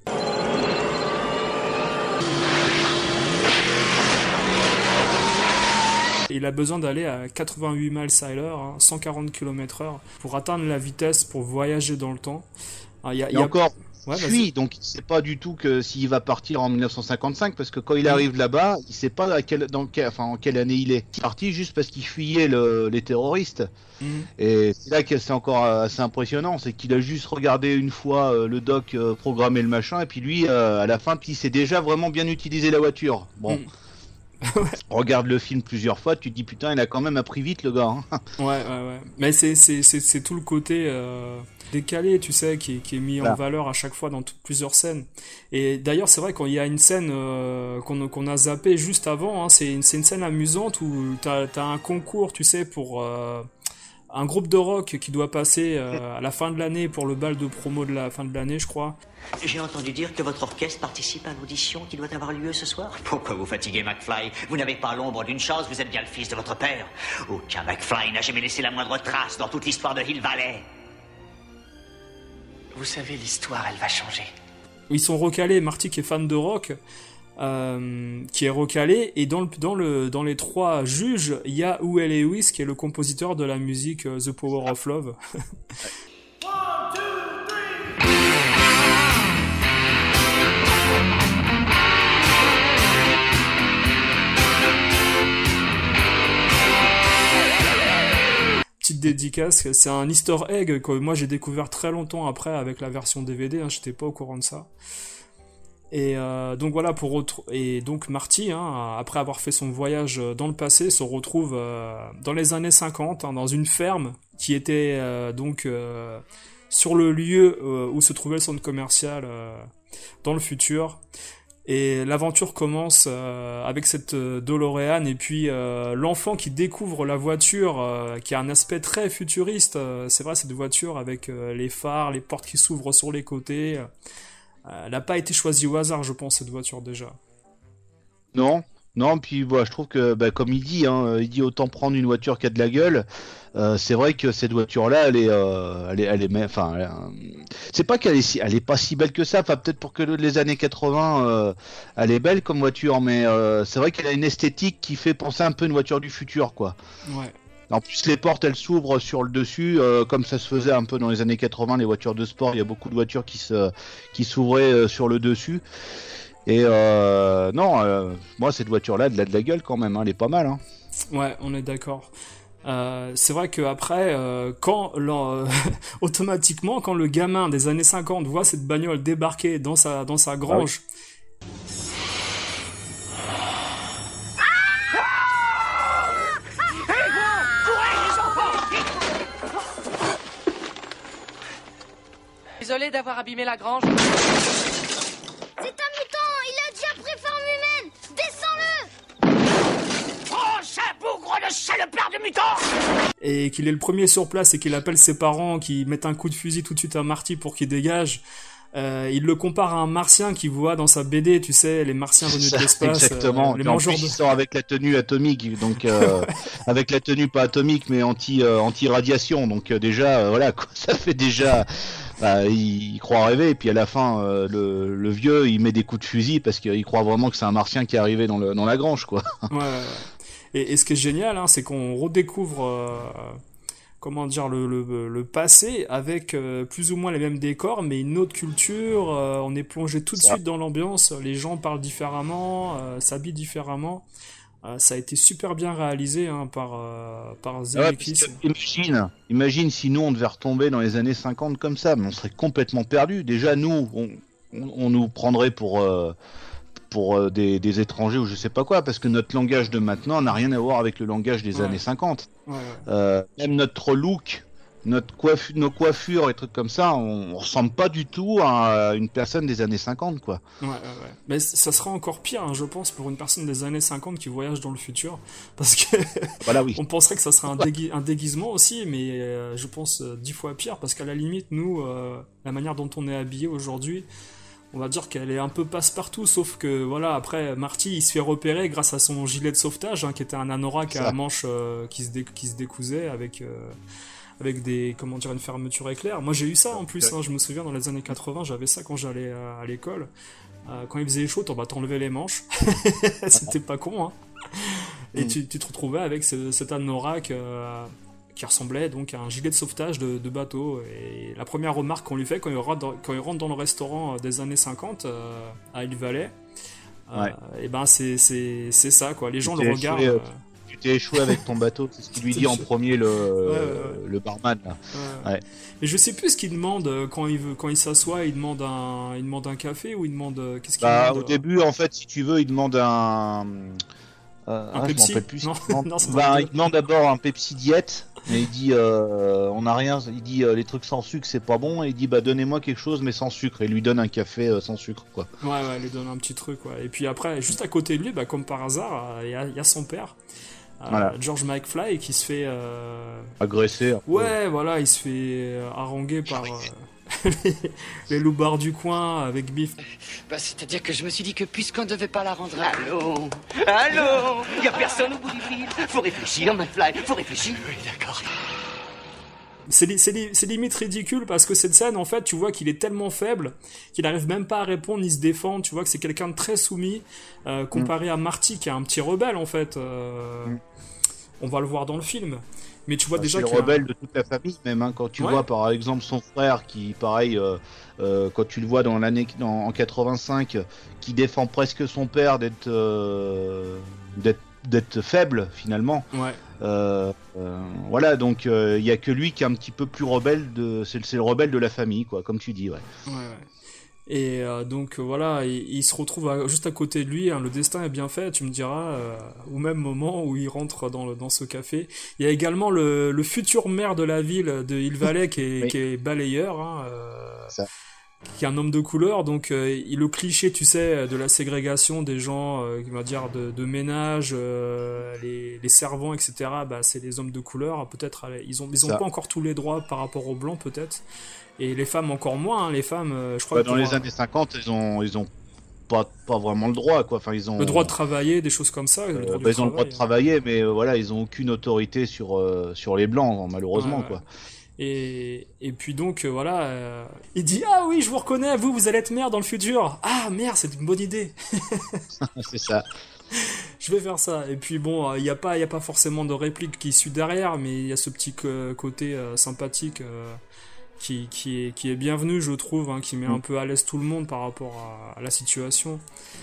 Il a besoin d'aller à quatre-vingt-huit miles à l'heure, hein, cent quarante kilomètres heure, pour atteindre la vitesse pour voyager dans le temps. Ah, il y a, il Et y a- encore, Ouais, fuit, vas-y. donc il sait pas du tout que s'il va partir en mille neuf cent cinquante-cinq, parce que quand il arrive là-bas, il sait pas à quelle, dans quel, enfin, en quelle année il est. Il est parti juste parce qu'il fuyait le, les terroristes. Mhm. Et c'est là que c'est encore assez impressionnant, c'est qu'il a juste regardé une fois euh, le doc euh, programmer le machin, et puis lui, euh, à la fin, il sait déjà vraiment bien utiliser la voiture. Bon, Mhm. regarde le film plusieurs fois, tu te dis putain, il a quand même appris vite le gars. Hein. Ouais, ouais, ouais. Mais c'est, c'est, c'est, c'est tout le côté euh, décalé, tu sais, qui, est- qui est mis en Voilà. valeur à chaque fois dans t- plusieurs scènes. Et d'ailleurs, c'est vrai, quand il y a une scène euh, qu'on, qu'on a zappé juste avant, hein, c'est, une, c'est une scène amusante où t'as, t'as un concours, tu sais, pour euh, un groupe de rock qui doit passer euh, à la fin de l'année pour le bal de promo de la fin de l'année, je crois. J'ai entendu dire que votre orchestre participe à l'audition qui doit avoir lieu ce soir. Pourquoi vous fatiguez McFly? Vous n'avez pas l'ombre d'une chance, vous êtes bien le fils de votre père. Aucun McFly n'a jamais laissé la moindre trace dans toute l'histoire de Hill Valley. Vous savez, l'histoire, elle va changer. Ils sont recalés, Marty qui est fan de rock, euh, qui est recalé, et dans, le, dans, le, dans les trois juges, il y a Huey Lewis qui est le compositeur de la musique euh, The Power of Love. Petite dédicace, c'est un easter egg que moi j'ai découvert très longtemps après avec la version D V D, hein, j'étais pas au courant de ça. Et euh, donc voilà, pour retr- et donc Marty, hein, après avoir fait son voyage dans le passé, se retrouve euh, dans les années cinquante, hein, dans une ferme qui était euh, donc euh, sur le lieu euh, où se trouvait le centre commercial euh, dans le futur. Et l'aventure commence euh, avec cette euh, DeLorean et puis euh, l'enfant qui découvre la voiture euh, qui a un aspect très futuriste. Euh, c'est vrai, cette voiture avec euh, les phares, les portes qui s'ouvrent sur les côtés. Euh, elle n'a pas été choisie au hasard, je pense, cette voiture déjà. Non, non, puis bah, je trouve que, bah, comme il dit, hein, il dit autant prendre une voiture qui a de la gueule. Euh, c'est vrai que cette voiture-là, elle est, euh, elle est, elle est, enfin, elle est, euh, c'est pas qu'elle est, si, elle est pas si belle que ça. Enfin, peut-être pour que les années quatre-vingts, euh, elle est belle comme voiture, mais euh, c'est vrai qu'elle a une esthétique qui fait penser un peu une voiture du futur, quoi. Ouais. En plus, les portes, elles s'ouvrent sur le dessus, euh, comme ça se faisait un peu dans les années quatre-vingts, les voitures de sport. Il y a beaucoup de voitures qui se, qui s'ouvraient euh, sur le dessus. Et euh, non, euh, moi, cette voiture-là, elle a de la gueule quand même. Hein, elle est pas mal. Hein. Ouais, on est d'accord. Euh, c'est vrai que après, euh, quand euh, automatiquement, quand le gamin des années cinquante voit cette bagnole débarquer dans sa dans sa grange. Ah oui. Désolé d'avoir abîmé la grange. C'est un mutant. Il a déjà pris forme humaine. Descends-le. Prochain bougre de salopard de mutant! Et qu'il est le premier sur place et qu'il appelle ses parents, qui mettent un coup de fusil tout de suite à Marty pour qu'il dégage. Euh, il le compare à un martien qu'il voit dans sa B D, tu sais, les martiens venus de l'espace. Exactement. Euh, les Et en mangeurs plus, de... il sort avec la tenue atomique, donc euh, avec la tenue pas atomique mais anti euh, anti radiation. Donc euh, déjà, euh, voilà, quoi, ça fait déjà. Bah, il, il croit rêver, et puis à la fin, euh, le, le vieux, il met des coups de fusil parce qu'il croit vraiment que c'est un martien qui est arrivé dans, le, dans la grange, quoi. Ouais, ouais, ouais. Et, et ce qui est génial, hein, c'est qu'on redécouvre, euh, comment dire, le, le, le passé avec euh, plus ou moins les mêmes décors, mais une autre culture. Euh, on est plongé tout de Ça. suite dans l'ambiance. Les gens parlent différemment, euh, s'habillent différemment. Euh, ça a été super bien réalisé hein, par par, euh, par Ouais, Zemeckis. parce que imagine, imagine si nous on devait retomber dans les années cinquante comme ça, mais on serait complètement perdu. Déjà nous, on, on, on nous prendrait pour euh, pour euh, des, des étrangers ou je sais pas quoi, parce que notre langage de maintenant n'a rien à voir avec le langage des Ouais. années cinquante. Ouais, ouais. Euh, même notre look, notre coiffu- nos coiffures et trucs comme ça, on, on ressemble pas du tout à une personne des années cinquante, quoi. Ouais, ouais, ouais. Mais c- ça sera encore pire, hein, je pense, pour une personne des années cinquante qui voyage dans le futur. Parce que Voilà, oui. on penserait que ça serait un, dégui- un déguisement aussi, mais euh, je pense euh, dix fois pire, parce qu'à la limite, nous, euh, la manière dont on est habillé aujourd'hui, on va dire qu'elle est un peu passe-partout, sauf que, voilà, après, Marty, il se fait repérer grâce à son gilet de sauvetage, hein, qui était un anorak Ça. à manches euh, qui, se dé- qui se décousait avec... Euh, avec des, comment dire, une fermeture éclair. Moi j'ai eu ça en plus, hein, je me souviens dans les années quatre-vingts, j'avais ça quand j'allais à, à l'école. Euh, quand il faisait chaud, on va t'enlever les manches. C'était pas con, hein. Et Mm. tu, tu te retrouvais avec ce, cet anorak euh, qui ressemblait donc à un gilet de sauvetage de, de bateau. Et la première remarque qu'on lui fait quand il rentre dans, quand il rentre dans le restaurant des années cinquante euh, à Hill Valley, euh, Ouais. et ben c'est, c'est, c'est ça quoi. Les gens Tu le t'es regardent. échoué, euh, euh, Tu t'es échoué avec ton bateau, c'est ce qu'il lui dit en premier le, ouais, ouais. le barman là. Ouais. Ouais. Et je sais plus ce qu'il demande euh, quand il veut, quand il s'assoit, il demande un, il demande un café ou il demande euh, qu'est-ce qu'il Bah, demande au début, en fait, si tu veux, il demande un. Euh, Un ah, je Pepsi m'en rappelle plus. ce Non. qu'il demande. Non, c'est Bah, pas il demande d'abord un Pepsi diète, mais il dit euh, on n'a rien. Il dit euh, les trucs sans sucre c'est pas bon, et il dit bah donnez-moi quelque chose mais sans sucre, et il lui donne un café euh, sans sucre quoi. Ouais, ouais, il lui donne un petit truc, ouais. Et puis après, juste à côté de lui, bah, comme par hasard, il euh, y, y a son père, euh, Voilà. George McFly, qui se fait. Euh... Agressé. un peu. Ouais, voilà, il se fait euh, haranguer par euh, les, les loupards du coin avec Biff. Bah, c'est-à-dire que je me suis dit que puisqu'on devait pas la rendre... Allô Allô Y a personne au bout du fil. Faut réfléchir, McFly, faut réfléchir. Oui, d'accord. C'est, li- c'est, li- c'est limite ridicule parce que cette scène, en fait, tu vois qu'il est tellement faible qu'il n'arrive même pas à répondre ni se défendre. Tu vois que c'est quelqu'un de très soumis euh, comparé à Marty qui est un petit rebelle, en fait. Euh, Mm. On va le voir dans le film. Mais tu vois Bah, déjà c'est le qu'il y a un- rebelle de toute la famille même hein, quand tu Ouais. vois par exemple son frère qui pareil euh, euh, quand tu le vois dans l'année dans- en quatre-vingt-cinq qui défend presque son père d'être euh, d'être d'être faible finalement. Ouais. Euh, euh, voilà donc il euh, y a que lui qui est un petit peu plus rebelle de c'est, c'est le rebelle de la famille quoi comme tu dis ouais. Ouais, ouais. Et euh, donc euh, voilà, il, il se retrouve à- juste à côté de lui, hein, le destin est bien fait, tu me diras, euh, au même moment où il rentre dans, le, dans ce café. Il y a également le, le futur maire de la ville de Hill Valley qui est, Oui. qui est balayeur, hein, euh, Ça. qui est un homme de couleur, donc euh, il- le cliché, tu sais, de la ségrégation des gens, euh, on va dire, de, de ménage, euh, les, les servants, et cetera, bah, c'est les hommes de couleur, peut-être, euh, ils ont, ils ont Ça. pas encore tous les droits par rapport aux blancs, peut-être. Et les femmes encore moins, hein, les femmes, euh, je crois Bah, que dans pour, les euh, années cinquante ils ont ils ont pas pas vraiment le droit quoi enfin ils ont le droit de travailler, des choses comme ça. Le euh, droit du bah, ils ont le droit de travail, travailler mais euh, voilà ils ont aucune autorité sur euh, sur les blancs malheureusement Ouais, ouais. quoi. Et, et puis donc, euh, voilà, euh, il dit « Ah oui, je vous reconnais, vous, vous allez être maire dans le futur. Ah, merde, c'est une bonne idée. C'est ça. Je vais faire ça. » Et puis bon, il n'y a, pas- y a pas forcément de réplique qui suit derrière, mais il y a ce petit co- côté euh, sympathique euh, qui, qui, est, qui est bienvenu, je trouve, hein, qui met Mm. un peu à l'aise tout le monde par rapport à, à la situation.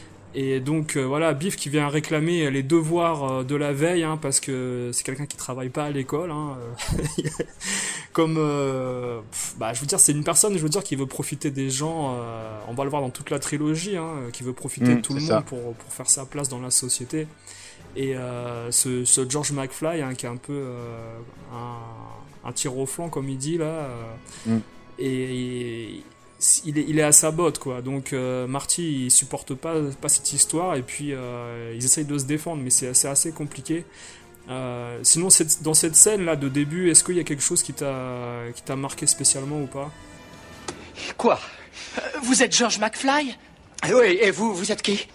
Et donc euh, voilà, Biff qui vient réclamer les devoirs euh, de la veille, hein, parce que c'est quelqu'un qui travaille pas à l'école. Hein, euh, comme, euh, pff, bah, je veux dire, c'est une personne, je veux dire, qui veut profiter des gens. Euh, on va le voir dans toute la trilogie, hein, qui veut profiter Mm, de tout le c'est monde ça. pour, pour faire sa place dans la société. Et euh, ce, ce George McFly, hein, qui est un peu euh, un, un tir au flanc, comme il dit là, euh, Mm. et, et il est, il est à sa botte, quoi. Donc euh, Marty, il supporte pas, pas cette histoire, et puis euh, ils essayent de se défendre, mais c'est assez, assez compliqué. Euh, sinon, cette- dans cette scène-là de début, est-ce qu'il y a quelque chose qui t'a, qui t'a marqué spécialement ou pas? Quoi Euh, Vous êtes George McFly Oui, et vous, vous êtes qui?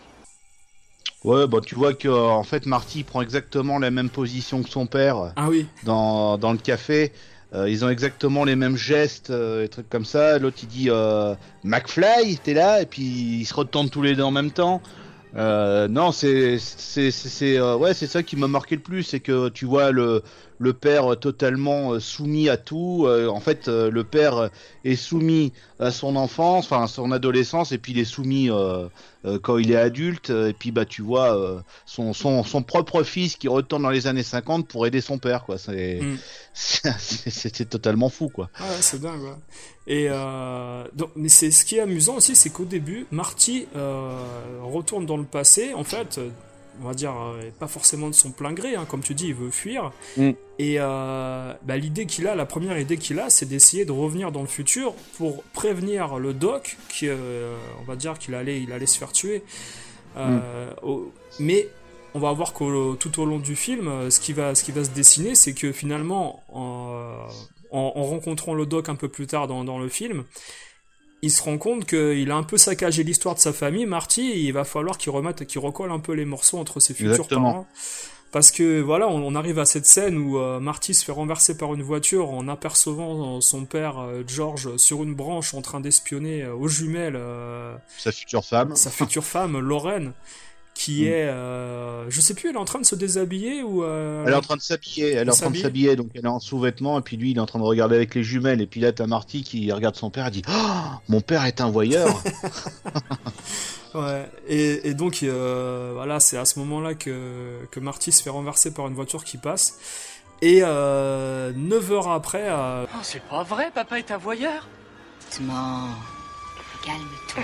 Ouais, bah tu vois que euh, en fait Marty prend exactement la même position que son père Ah oui, dans, dans le café. Euh, ils ont exactement les mêmes gestes, euh, et trucs comme ça. L'autre il dit euh, McFly, t'es là, et puis ils se retournent tous les deux en même temps. Euh, non, c'est c'est c'est c'est, euh, ouais, c'est ça qui m'a marqué le plus, c'est que tu vois le le père totalement euh, soumis à tout. Euh, en fait, euh, le père est soumis à son enfance, enfin à son adolescence, et puis il est soumis euh, euh, quand il est adulte. Et puis bah tu vois euh, son son son propre fils qui retourne dans les années cinquante pour aider son père, quoi. C'est Mm. c'est c'est- c'est totalement fou, quoi. ah ouais, c'est dingue, ouais. Et euh, donc, mais c'est ce qui est amusant aussi, c'est qu'au début, Marty euh, retourne dans le passé, en fait, euh, on va dire, euh, pas forcément de son plein gré, hein, comme tu dis, il veut fuir. Mm. Et euh, bah, l'idée qu'il a, la première idée qu'il a, c'est d'essayer de revenir dans le futur pour prévenir le doc, qui, euh, on va dire qu'il allait, il allait se faire tuer. Euh, au- mais on va voir que tout au long du film, euh, ce qui va, ce qui va se dessiner, c'est que finalement, en, en, en rencontrant le doc un peu plus tard dans, dans le film, il se rend compte qu'il a un peu saccagé l'histoire de sa famille, Marty, et il va falloir qu'il remette, qu'il recolle un peu les morceaux entre ses futurs Exactement. parents. Parce que voilà, on, on arrive à cette scène où euh, Marty se fait renverser par une voiture en apercevant son père euh, George sur une branche en train d'espionner euh, aux jumelles euh, Sa future femme. sa future femme Lorraine, qui Mm. est, euh, je sais plus, elle est en train de se déshabiller ou. Euh, Elle est en train de s'habiller, elle est en train de s'habiller. s'habiller, donc elle est en sous-vêtements, et puis lui il est en train de regarder avec les jumelles, et puis là t'as Marty qui regarde son père et dit oh, mon père est un voyeur. Ouais. Et, et donc euh, voilà, c'est à ce moment-là que que Marty se fait renverser par une voiture qui passe. Et euh, neuf heures après. Euh... Oh, c'est pas vrai, papa est un voyeur. Doucement. Calme-toi.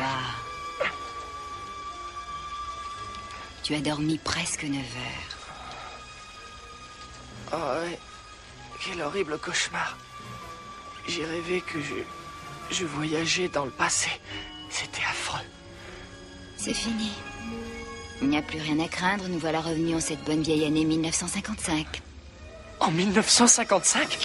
Tu as dormi presque neuf heures. Oh ouais, quel horrible cauchemar. J'ai rêvé que je... je voyageais dans le passé. C'était affreux. C'est fini. Il n'y a plus rien à craindre, nous voilà revenus en cette bonne vieille année mille neuf cent cinquante-cinq. En mille neuf cent cinquante-cinq?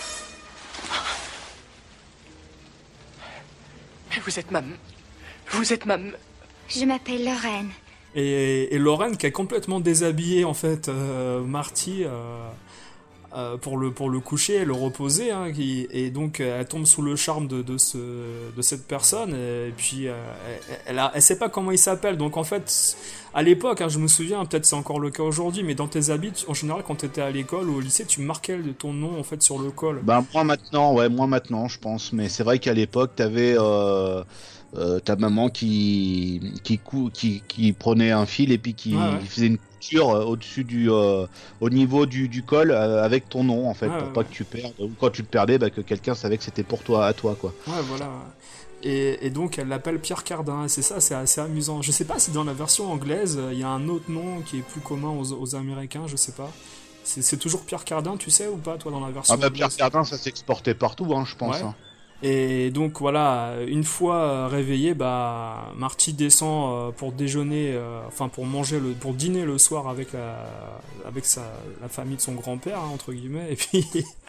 Mais vous êtes ma... Vous êtes ma... Je m'appelle Lorraine. Et, et Lorraine qui a complètement déshabillé en fait euh, Marty euh, euh, pour le pour le coucher, le reposer, hein, qui, et donc elle tombe sous le charme de de ce de cette personne et, puis euh, elle, elle, a, elle sait pas comment il s'appelle, donc en fait à l'époque, hein, je me souviens, peut-être c'est encore le cas aujourd'hui, mais dans tes habits, en général quand t'étais à l'école ou au lycée, tu marquais ton nom en fait sur le col. Bah moi maintenant, ouais, moi maintenant je pense, mais c'est vrai qu'à l'époque t'avais euh, euh, ta maman qui qui, cou qui qui prenait un fil et puis qui Ah ouais. faisait une couture euh, au-dessus du euh, au niveau du, du col euh, avec ton nom en fait, Ah pour ouais, pas ouais. que tu perdes, ou quand tu le perdais, bah, que quelqu'un savait que c'était pour toi, à toi quoi. Ouais, voilà. Et, et donc elle l'appelle Pierre Cardin, et c'est ça, c'est assez amusant. Je sais pas si dans la version anglaise, il y a un autre nom qui est plus commun aux, aux Américains, je sais pas. C'est, c'est toujours Pierre Cardin, tu sais ou pas, toi, dans la version Ah bah anglaise? Pierre Cardin, ça s'exportait partout, hein, je pense. Ouais. Hein. Et donc voilà, une fois euh, réveillé, bah Marty descend euh, pour déjeuner, euh, enfin pour manger le, pour dîner le soir avec la, avec sa, la famille de son grand-père, hein, entre guillemets, et puis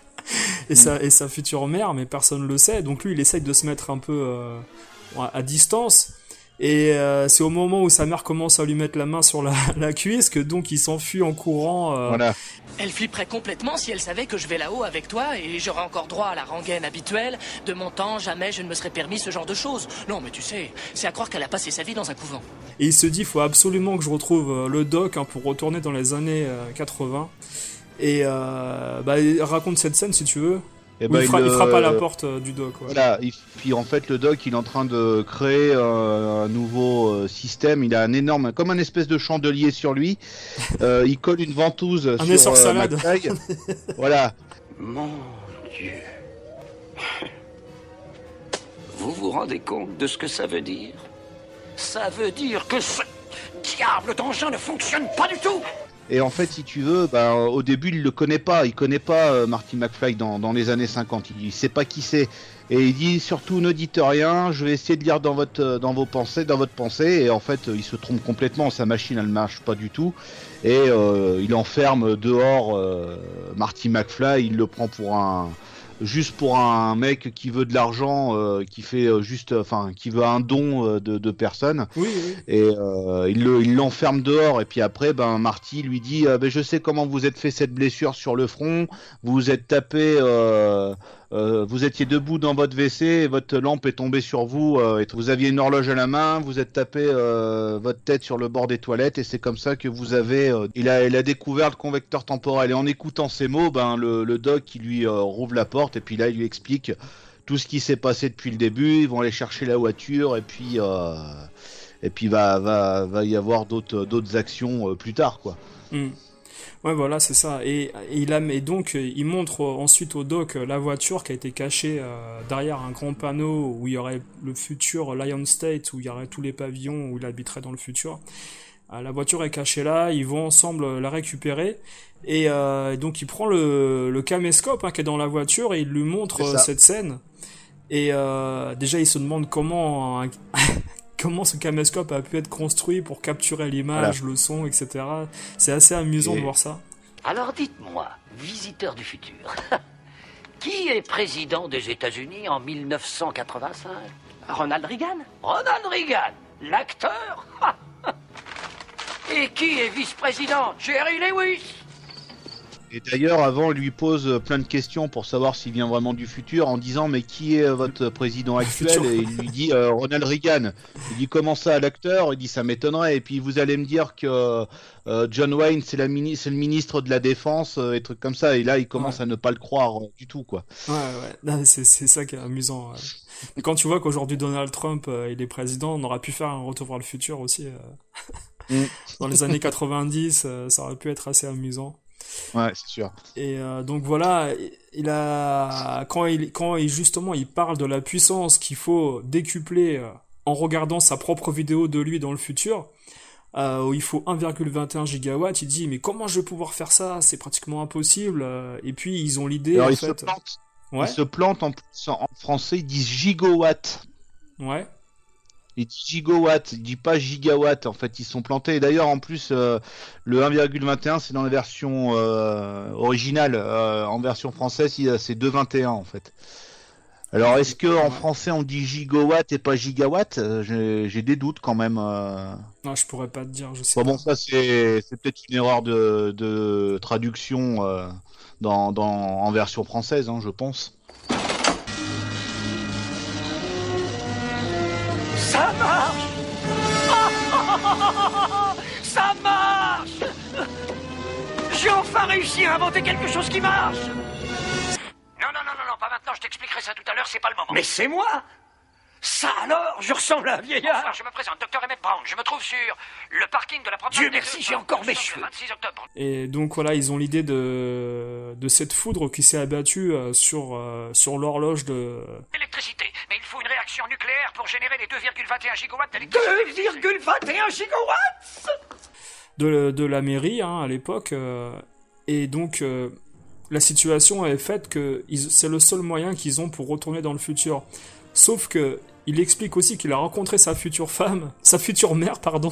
et sa et sa future mère, mais personne le sait. Donc lui, il essaye de se mettre un peu euh, à distance. Et euh, c'est au moment où sa mère commence à lui mettre la main sur la, la cuisse que donc il s'enfuit en courant. Euh... Voilà. Elle flipperait complètement si elle savait que je vais là-haut avec toi et j'aurais encore droit à la rengaine habituelle. De mon temps, jamais je ne me serais permis ce genre de choses. Non, mais tu sais, c'est à croire qu'elle a passé sa vie dans un couvent. Et il se dit, il faut absolument que je retrouve euh, le doc, hein, pour retourner dans les années euh, quatre-vingts. Et euh, bah, il raconte cette scène si tu veux. Et Où bah, il, frappe, il, il frappe à la euh, porte euh, du doc. Ouais. Voilà, il- puis en fait le doc il est en train de créer euh, un nouveau euh, système, il a un énorme, comme un espèce de chandelier sur lui, euh, il colle une ventouse Un sur essor euh, salade. McFly. Voilà, Mon Dieu. Vous vous rendez compte de ce que ça veut dire? Ça veut dire que ce diable d'engin ne fonctionne pas du tout. et en fait si tu veux, bah, au début il le connaît pas, il connaît pas euh, Marty McFly dans, dans les années cinquante, il, il sait pas qui c'est, et il dit surtout ne dites rien, je vais essayer de lire dans votre, dans vos pensées, dans votre pensée, et en fait il se trompe complètement, sa machine elle marche pas du tout, et euh, il enferme dehors euh, Marty McFly, il le prend pour un, juste pour un mec qui veut de l'argent, euh, qui fait euh, juste, enfin qui veut un don euh, de, de personnes. Oui, oui. Et euh, il, le, il l'enferme dehors, et puis après, ben, Marty lui dit euh, ben, je sais comment vous êtes fait cette blessure sur le front, vous vous êtes tapé, euh, euh, vous étiez debout dans votre W C, et votre lampe est tombée sur vous, euh, et vous aviez une horloge à la main, vous êtes tapé euh, votre tête sur le bord des toilettes, et c'est comme ça que vous avez... Euh, il, a, il a découvert le convecteur temporel, et en écoutant ces mots, ben, le, le doc qui lui euh, rouvre la porte, et puis là, il lui explique tout ce qui s'est passé depuis le début, ils vont aller chercher la voiture, et puis... Euh, et puis va va va y avoir d'autres d'autres actions euh, plus tard quoi. Mm. Ouais, voilà, c'est ça. Et, et il a, et donc il montre ensuite au doc la voiture qui a été cachée euh, derrière un grand panneau où il y aurait le futur Lion State, où il y aurait tous les pavillons où il habiterait dans le futur. Euh, la voiture est cachée là, ils vont ensemble la récupérer. Et euh, donc il prend le, le caméscope, hein, qui est dans la voiture, et il lui montre euh, cette scène. Et euh, déjà il se demande comment un... comment ce caméscope a pu être construit pour capturer l'image, voilà. Le son, et cetera. C'est assez amusant et... de voir ça. Alors dites-moi, visiteur du futur, qui est président des États-Unis en mille neuf cent quatre-vingt-cinq? Ronald Reagan. Ronald Reagan, l'acteur. Et qui est vice-président? Jerry Lewis. Et d'ailleurs, avant, il lui pose plein de questions pour savoir s'il vient vraiment du futur, en disant mais qui est votre président actuel? Et il lui dit euh, Ronald Reagan. Il dit comment ça, l'acteur? Il dit ça m'étonnerait. Et puis vous allez me dire que euh, John Wayne c'est la mini c'est le ministre de la défense euh, et trucs comme ça. Et là, il commence ouais. à ne pas le croire euh, du tout, quoi. Ouais, ouais. Non, c'est c'est ça qui est amusant. Ouais. Mais quand tu vois qu'aujourd'hui Donald Trump euh, il est président, on aurait pu faire un retour vers le futur aussi. Euh... mm. Dans les années quatre-vingt-dix, euh, ça aurait pu être assez amusant. Ouais, c'est sûr. Et euh, donc voilà, il a quand il quand il justement il parle de la puissance qu'il faut décupler euh, en regardant sa propre vidéo de lui dans le futur, euh, où il faut un virgule vingt et un gigawatts, il dit mais comment je vais pouvoir faire ça? C'est pratiquement impossible. Et puis ils ont l'idée Alors, en il fait. Se plante. Ouais. Ils se plantent en, en français, ils disent gigawatts. Ouais. Il dit gigawatt, il dit pas gigawatt, en fait ils sont plantés. Et d'ailleurs en plus euh, le un virgule vingt et un c'est dans la version euh, originale, euh, en version française c'est deux virgule vingt et un en fait. Alors est-ce que en français on dit gigawatt et pas gigawatt? J'ai, j'ai des doutes quand même. Euh... Non, je pourrais pas te dire, je sais bon, pas. Bon ça c'est, c'est peut-être une erreur de, de traduction euh, dans, dans, en version française hein, je pense. Ça marche. Ça marche. J'ai enfin réussi à inventer quelque chose qui marche. Non, non, non, non, non, pas maintenant, je t'expliquerai ça tout à l'heure, c'est pas le moment. Mais c'est moi. Ça alors, je ressemble à un vieillard. Enfin, je me présente, docteur Emmett Brown, je me trouve sur le parking de la promenade. Dieu merci, j'ai encore mes cheveux. vingt-six octobre. Et donc voilà, ils ont l'idée de de cette foudre qui s'est abattue euh, sur euh, sur l'horloge de électricité, mais il faut une réaction nucléaire pour générer les deux virgule vingt et un gigawatts d'électricité. deux virgule vingt et un gigawatts de de la mairie hein, à l'époque euh, et donc euh, la situation est faite que ils, c'est le seul moyen qu'ils ont pour retourner dans le futur. Sauf que il explique aussi qu'il a rencontré sa future femme, sa future mère, pardon,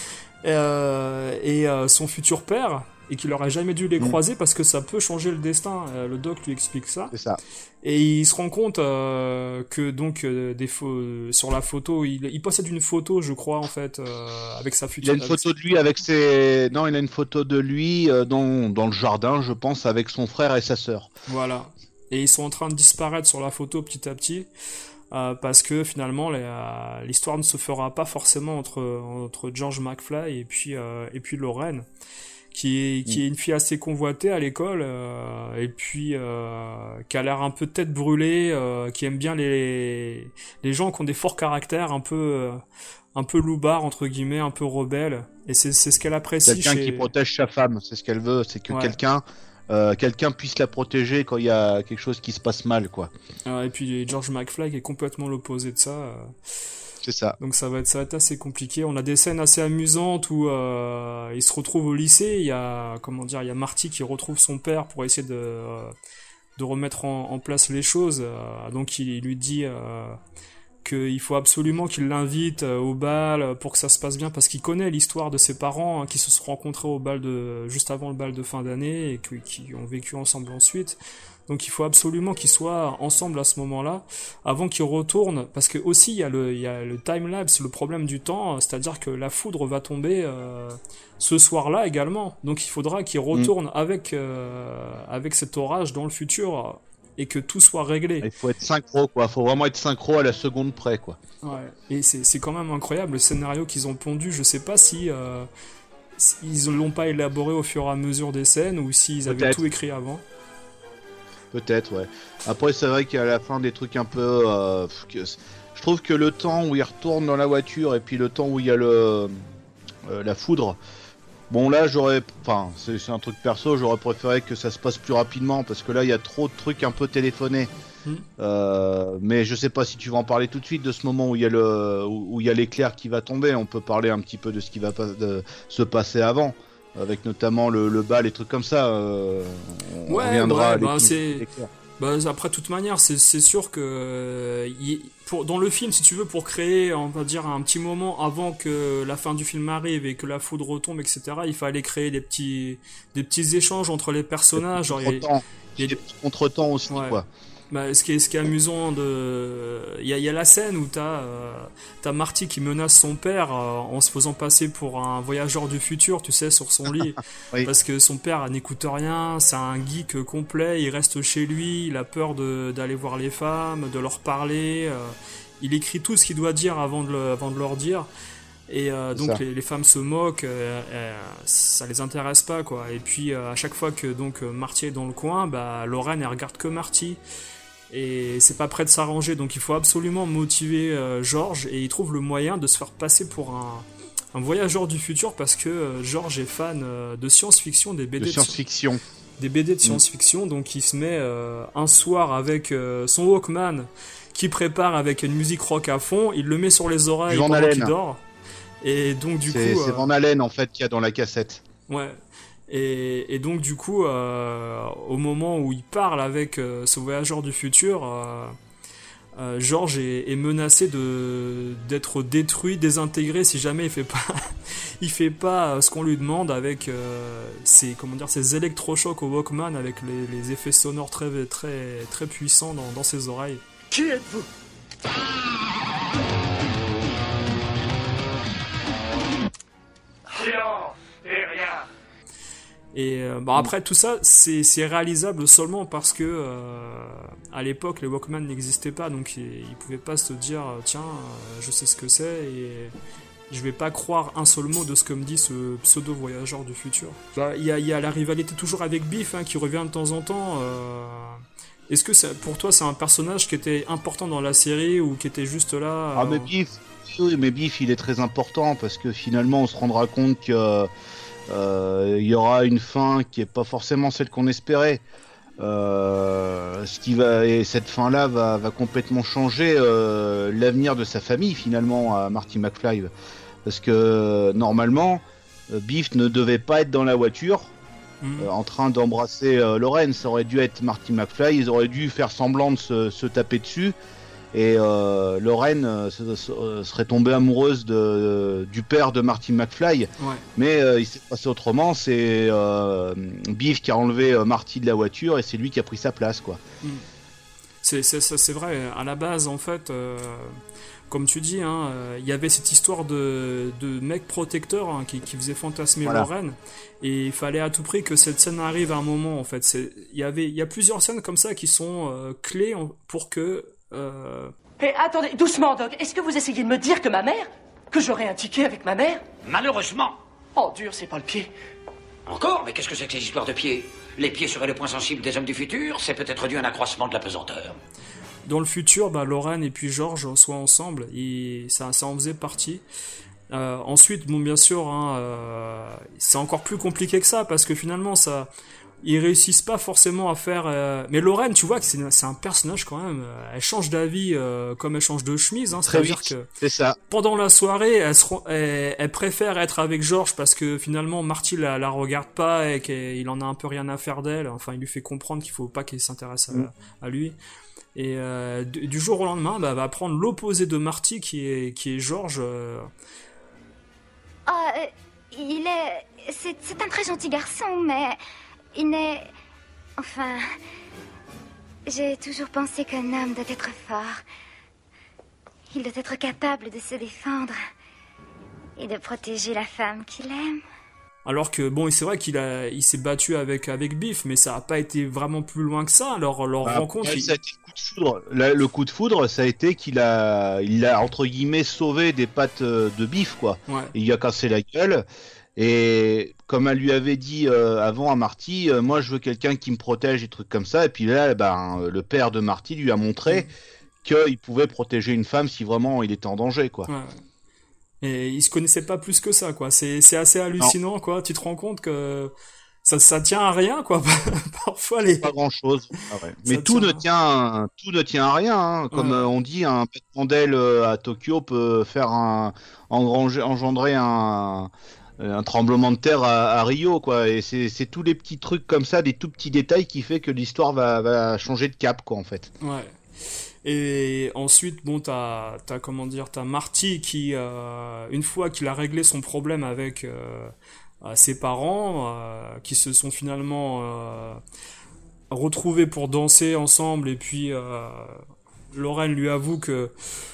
euh, et euh, son futur père, et qu'il aurait jamais dû les mmh. croiser parce que ça peut changer le destin. Euh, le doc lui explique ça. C'est ça. Et il se rend compte euh, que donc euh, des fo- sur la photo, il, il possède une photo, je crois en fait, euh, avec sa future. Il a une photo de lui avec ses, non, il a une photo de lui euh, dans dans le jardin, je pense, avec son frère et sa sœur. Voilà. Et ils sont en train de disparaître sur la photo petit à petit. Euh, parce que finalement les, euh, l'histoire ne se fera pas forcément entre entre George McFly et puis euh, et puis Lorraine qui est qui est une fille assez convoitée à l'école euh, et puis euh, qui a l'air un peu tête brûlée, euh, qui aime bien les les gens qui ont des forts caractères, un peu euh, un peu loubard entre guillemets, un peu rebelle, et c'est c'est ce qu'elle apprécie. Quelqu'un chez... qui protège sa femme, c'est ce qu'elle veut, c'est que ouais. quelqu'un Euh, quelqu'un puisse la protéger quand il y a quelque chose qui se passe mal, quoi. Ah, et puis George McFly qui est complètement l'opposé de ça. Euh... C'est ça. Donc ça va être ça va être assez compliqué. On a des scènes assez amusantes où euh, il se retrouve au lycée. Il y a comment dire, il y a Marty qui retrouve son père pour essayer de euh, de remettre en, en place les choses. Euh, donc il, il lui dit euh, qu'il faut absolument qu'il l'invite au bal pour que ça se passe bien, parce qu'il connaît l'histoire de ses parents hein, qui se sont rencontrés au bal de juste avant le bal de fin d'année et qui, qui ont vécu ensemble ensuite. Donc il faut absolument qu'ils soient ensemble à ce moment-là avant qu'ils retournent, parce que aussi il y a le il y a le time lapse, le problème du temps, c'est-à-dire que la foudre va tomber euh, ce soir-là également. Donc il faudra qu'ils retournent mmh. avec euh, avec cet orage dans le futur et que tout soit réglé. Il faut être synchro, quoi. Il faut vraiment être synchro à la seconde près, quoi. Ouais. Et c'est c'est quand même incroyable le scénario qu'ils ont pondu. Je sais pas si euh, ils l'ont pas élaboré au fur et à mesure des scènes ou s'ils avaient Peut-être. tout écrit avant. Peut-être, ouais. Après, c'est vrai qu'à la fin, des trucs un peu... Euh, que... Je trouve que le temps où il retourne dans la voiture et puis le temps où il y a le euh, la foudre... Bon, là, j'aurais... Enfin, c'est, c'est un truc perso, j'aurais préféré que ça se passe plus rapidement, parce que là, il y a trop de trucs un peu téléphonés. Mmh. Euh, mais je sais pas si tu vas en parler tout de suite de ce moment où il y a le où il y a l'éclair qui va tomber. On peut parler un petit peu de ce qui va pas, de, se passer avant, avec notamment le, le bal et trucs comme ça. Euh, on ouais, reviendra bah, à bah, c'est... Bah, après, toute manière, c'est, c'est sûr que euh, y, pour, dans le film, si tu veux, pour créer, on va dire, un petit moment avant que la fin du film arrive et que la foudre retombe, et cetera, il fallait créer des petits, des petits échanges entre les personnages. Des contretemps, il y a des petits contretemps aussi, ouais. quoi. Bah, ce qui est, ce qui est amusant, de, il y a, il y a la scène où t'as, euh, t'as Marty qui menace son père euh, en se faisant passer pour un voyageur du futur, tu sais, sur son lit, oui. Parce que son père n'écoute rien, c'est un geek complet, il reste chez lui, il a peur de, d'aller voir les femmes, de leur parler, euh, il écrit tout ce qu'il doit dire avant de, le, avant de leur dire. Et euh, donc les, les femmes se moquent, euh, euh, ça les intéresse pas quoi. Et puis euh, à chaque fois que donc Marty est dans le coin, bah Lorraine elle regarde que Marty et c'est pas prêt de s'arranger. Donc il faut absolument motiver euh, George et il trouve le moyen de se faire passer pour un, un voyageur du futur parce que euh, George est fan euh, de science-fiction, des B D de science-fiction, des B D de science-fiction. Mmh. Donc il se met euh, un soir avec euh, son Walkman qui prépare avec une musique rock à fond, il le met sur les oreilles pendant qu'il dort. Et donc du c'est, coup, c'est euh... Van Halen en fait qu'il y a dans la cassette. Ouais. Et, et donc du coup, euh, au moment où il parle avec euh, ce voyageur du futur, euh, euh, George est, est menacé de d'être détruit, désintégré si jamais il fait pas, il fait pas ce qu'on lui demande avec euh, ses comment dire ses électrochocs au Walkman avec les, les effets sonores très très très puissants dans, dans ses oreilles. Qui êtes-vous ? Silence et rien. Et euh, bon, après tout ça, c'est, c'est réalisable seulement parce que euh, à l'époque les Walkman n'existaient pas, donc ils, ils pouvaient pas se dire tiens, euh, je sais ce que c'est et je vais pas croire un seul mot de ce que me dit ce pseudo voyageur du futur. Bah, il y a, y a la rivalité toujours avec Biff hein, qui revient de temps en temps. Euh... Est-ce que c'est, pour toi c'est un personnage qui était important dans la série ou qui était juste là euh... Ah mais Biff. Oui, mais Biff, il est très important parce que finalement, on se rendra compte que euh, il y aura une fin qui est pas forcément celle qu'on espérait. Euh, ce qui va et cette fin-là va, va complètement changer euh, l'avenir de sa famille finalement à Marty McFly, parce que normalement, Biff ne devait pas être dans la voiture. Mmh. Euh, en train d'embrasser euh, Lorraine, ça aurait dû être Marty McFly. Ils auraient dû faire semblant de se, se taper dessus. Et euh, Lorraine euh, serait tombée amoureuse de, euh, du père de Marty McFly, ouais. mais euh, il s'est passé autrement. C'est euh, Biff qui a enlevé euh, Marty de la voiture et c'est lui qui a pris sa place, quoi. Mm. C'est, c'est, c'est vrai. À la base, en fait, euh, comme tu dis, il hein, euh, y avait cette histoire de, de mec protecteur hein, qui, qui faisait fantasmer voilà. Lorraine, et il fallait à tout prix que cette scène arrive à un moment. En fait, il y avait, il y a plusieurs scènes comme ça qui sont euh, clés pour que Euh... Hé, hey, attendez, doucement, Doc. Est-ce que vous essayez de me dire que ma mère... Que j'aurais un ticket avec ma mère ? Malheureusement. Oh, dur, c'est pas le pied. Encore ? Mais qu'est-ce que c'est que ces histoires de pieds ? Les pieds seraient le point sensible des hommes du futur ? C'est peut-être dû à un accroissement de la pesanteur. Dans le futur, bah, Lorraine et puis George soient ensemble. Et ça, ça en faisait partie. Euh, ensuite, bon, bien sûr, hein, euh, c'est encore plus compliqué que ça, parce que finalement, ça... Ils réussissent pas forcément à faire... Euh... Mais Lorraine, tu vois que c'est, c'est un personnage quand même. Elle change d'avis euh, comme elle change de chemise. Hein. C'est-à-dire que c'est ça. Pendant la soirée, elle, se... elle, elle préfère être avec George parce que finalement Marty la, la regarde pas et qu'il en a un peu rien à faire d'elle. Enfin, il lui fait comprendre qu'il faut pas qu'elle s'intéresse à, mmh. à lui. Et euh, du, du jour au lendemain, bah, elle va prendre l'opposé de Marty qui est, qui est George. Euh... Ah, euh, il est... C'est, c'est un très gentil garçon, mais... Il n'est... Enfin... J'ai toujours pensé qu'un homme doit être fort. Il doit être capable de se défendre et de protéger la femme qu'il aime. Alors que, bon, c'est vrai qu'il a, il s'est battu avec, avec Biff, mais ça n'a pas été vraiment plus loin que ça. Leur, leur bah, rencontre... Elle, il... ça a été le coup de foudre. Le, le coup de foudre, ça a été qu'il a, il a, entre guillemets, sauvé des pattes de Biff, quoi. Ouais. Il lui a cassé la gueule. Et comme elle lui avait dit euh, avant à Marty, euh, moi je veux quelqu'un qui me protège, des trucs comme ça. Et puis là, ben, le père de Marty lui a montré mmh. qu'il pouvait protéger une femme si vraiment il était en danger, quoi. Ouais. Et il se connaissait pas plus que ça, quoi. C'est, c'est assez hallucinant, non. quoi. Tu te rends compte que ça, ça tient à rien, quoi. Parfois les. Pas grand chose. Ah ouais. Mais tout tient... ne tient, tout ne tient à rien. Hein. Comme ouais. euh, on dit, un battement d'aile à Tokyo peut faire un, engranger, engendrer un. un tremblement de terre à, à Rio, quoi. Et c'est, c'est tous les petits trucs comme ça, des tout petits détails qui fait que l'histoire va, va changer de cap, quoi, en fait. Ouais. Et ensuite, bon, t'as, t'as comment dire, t'as Marty qui, euh, une fois qu'il a réglé son problème avec euh, ses parents, euh, qui se sont finalement euh, retrouvés pour danser ensemble, et puis euh, Lorraine lui avoue que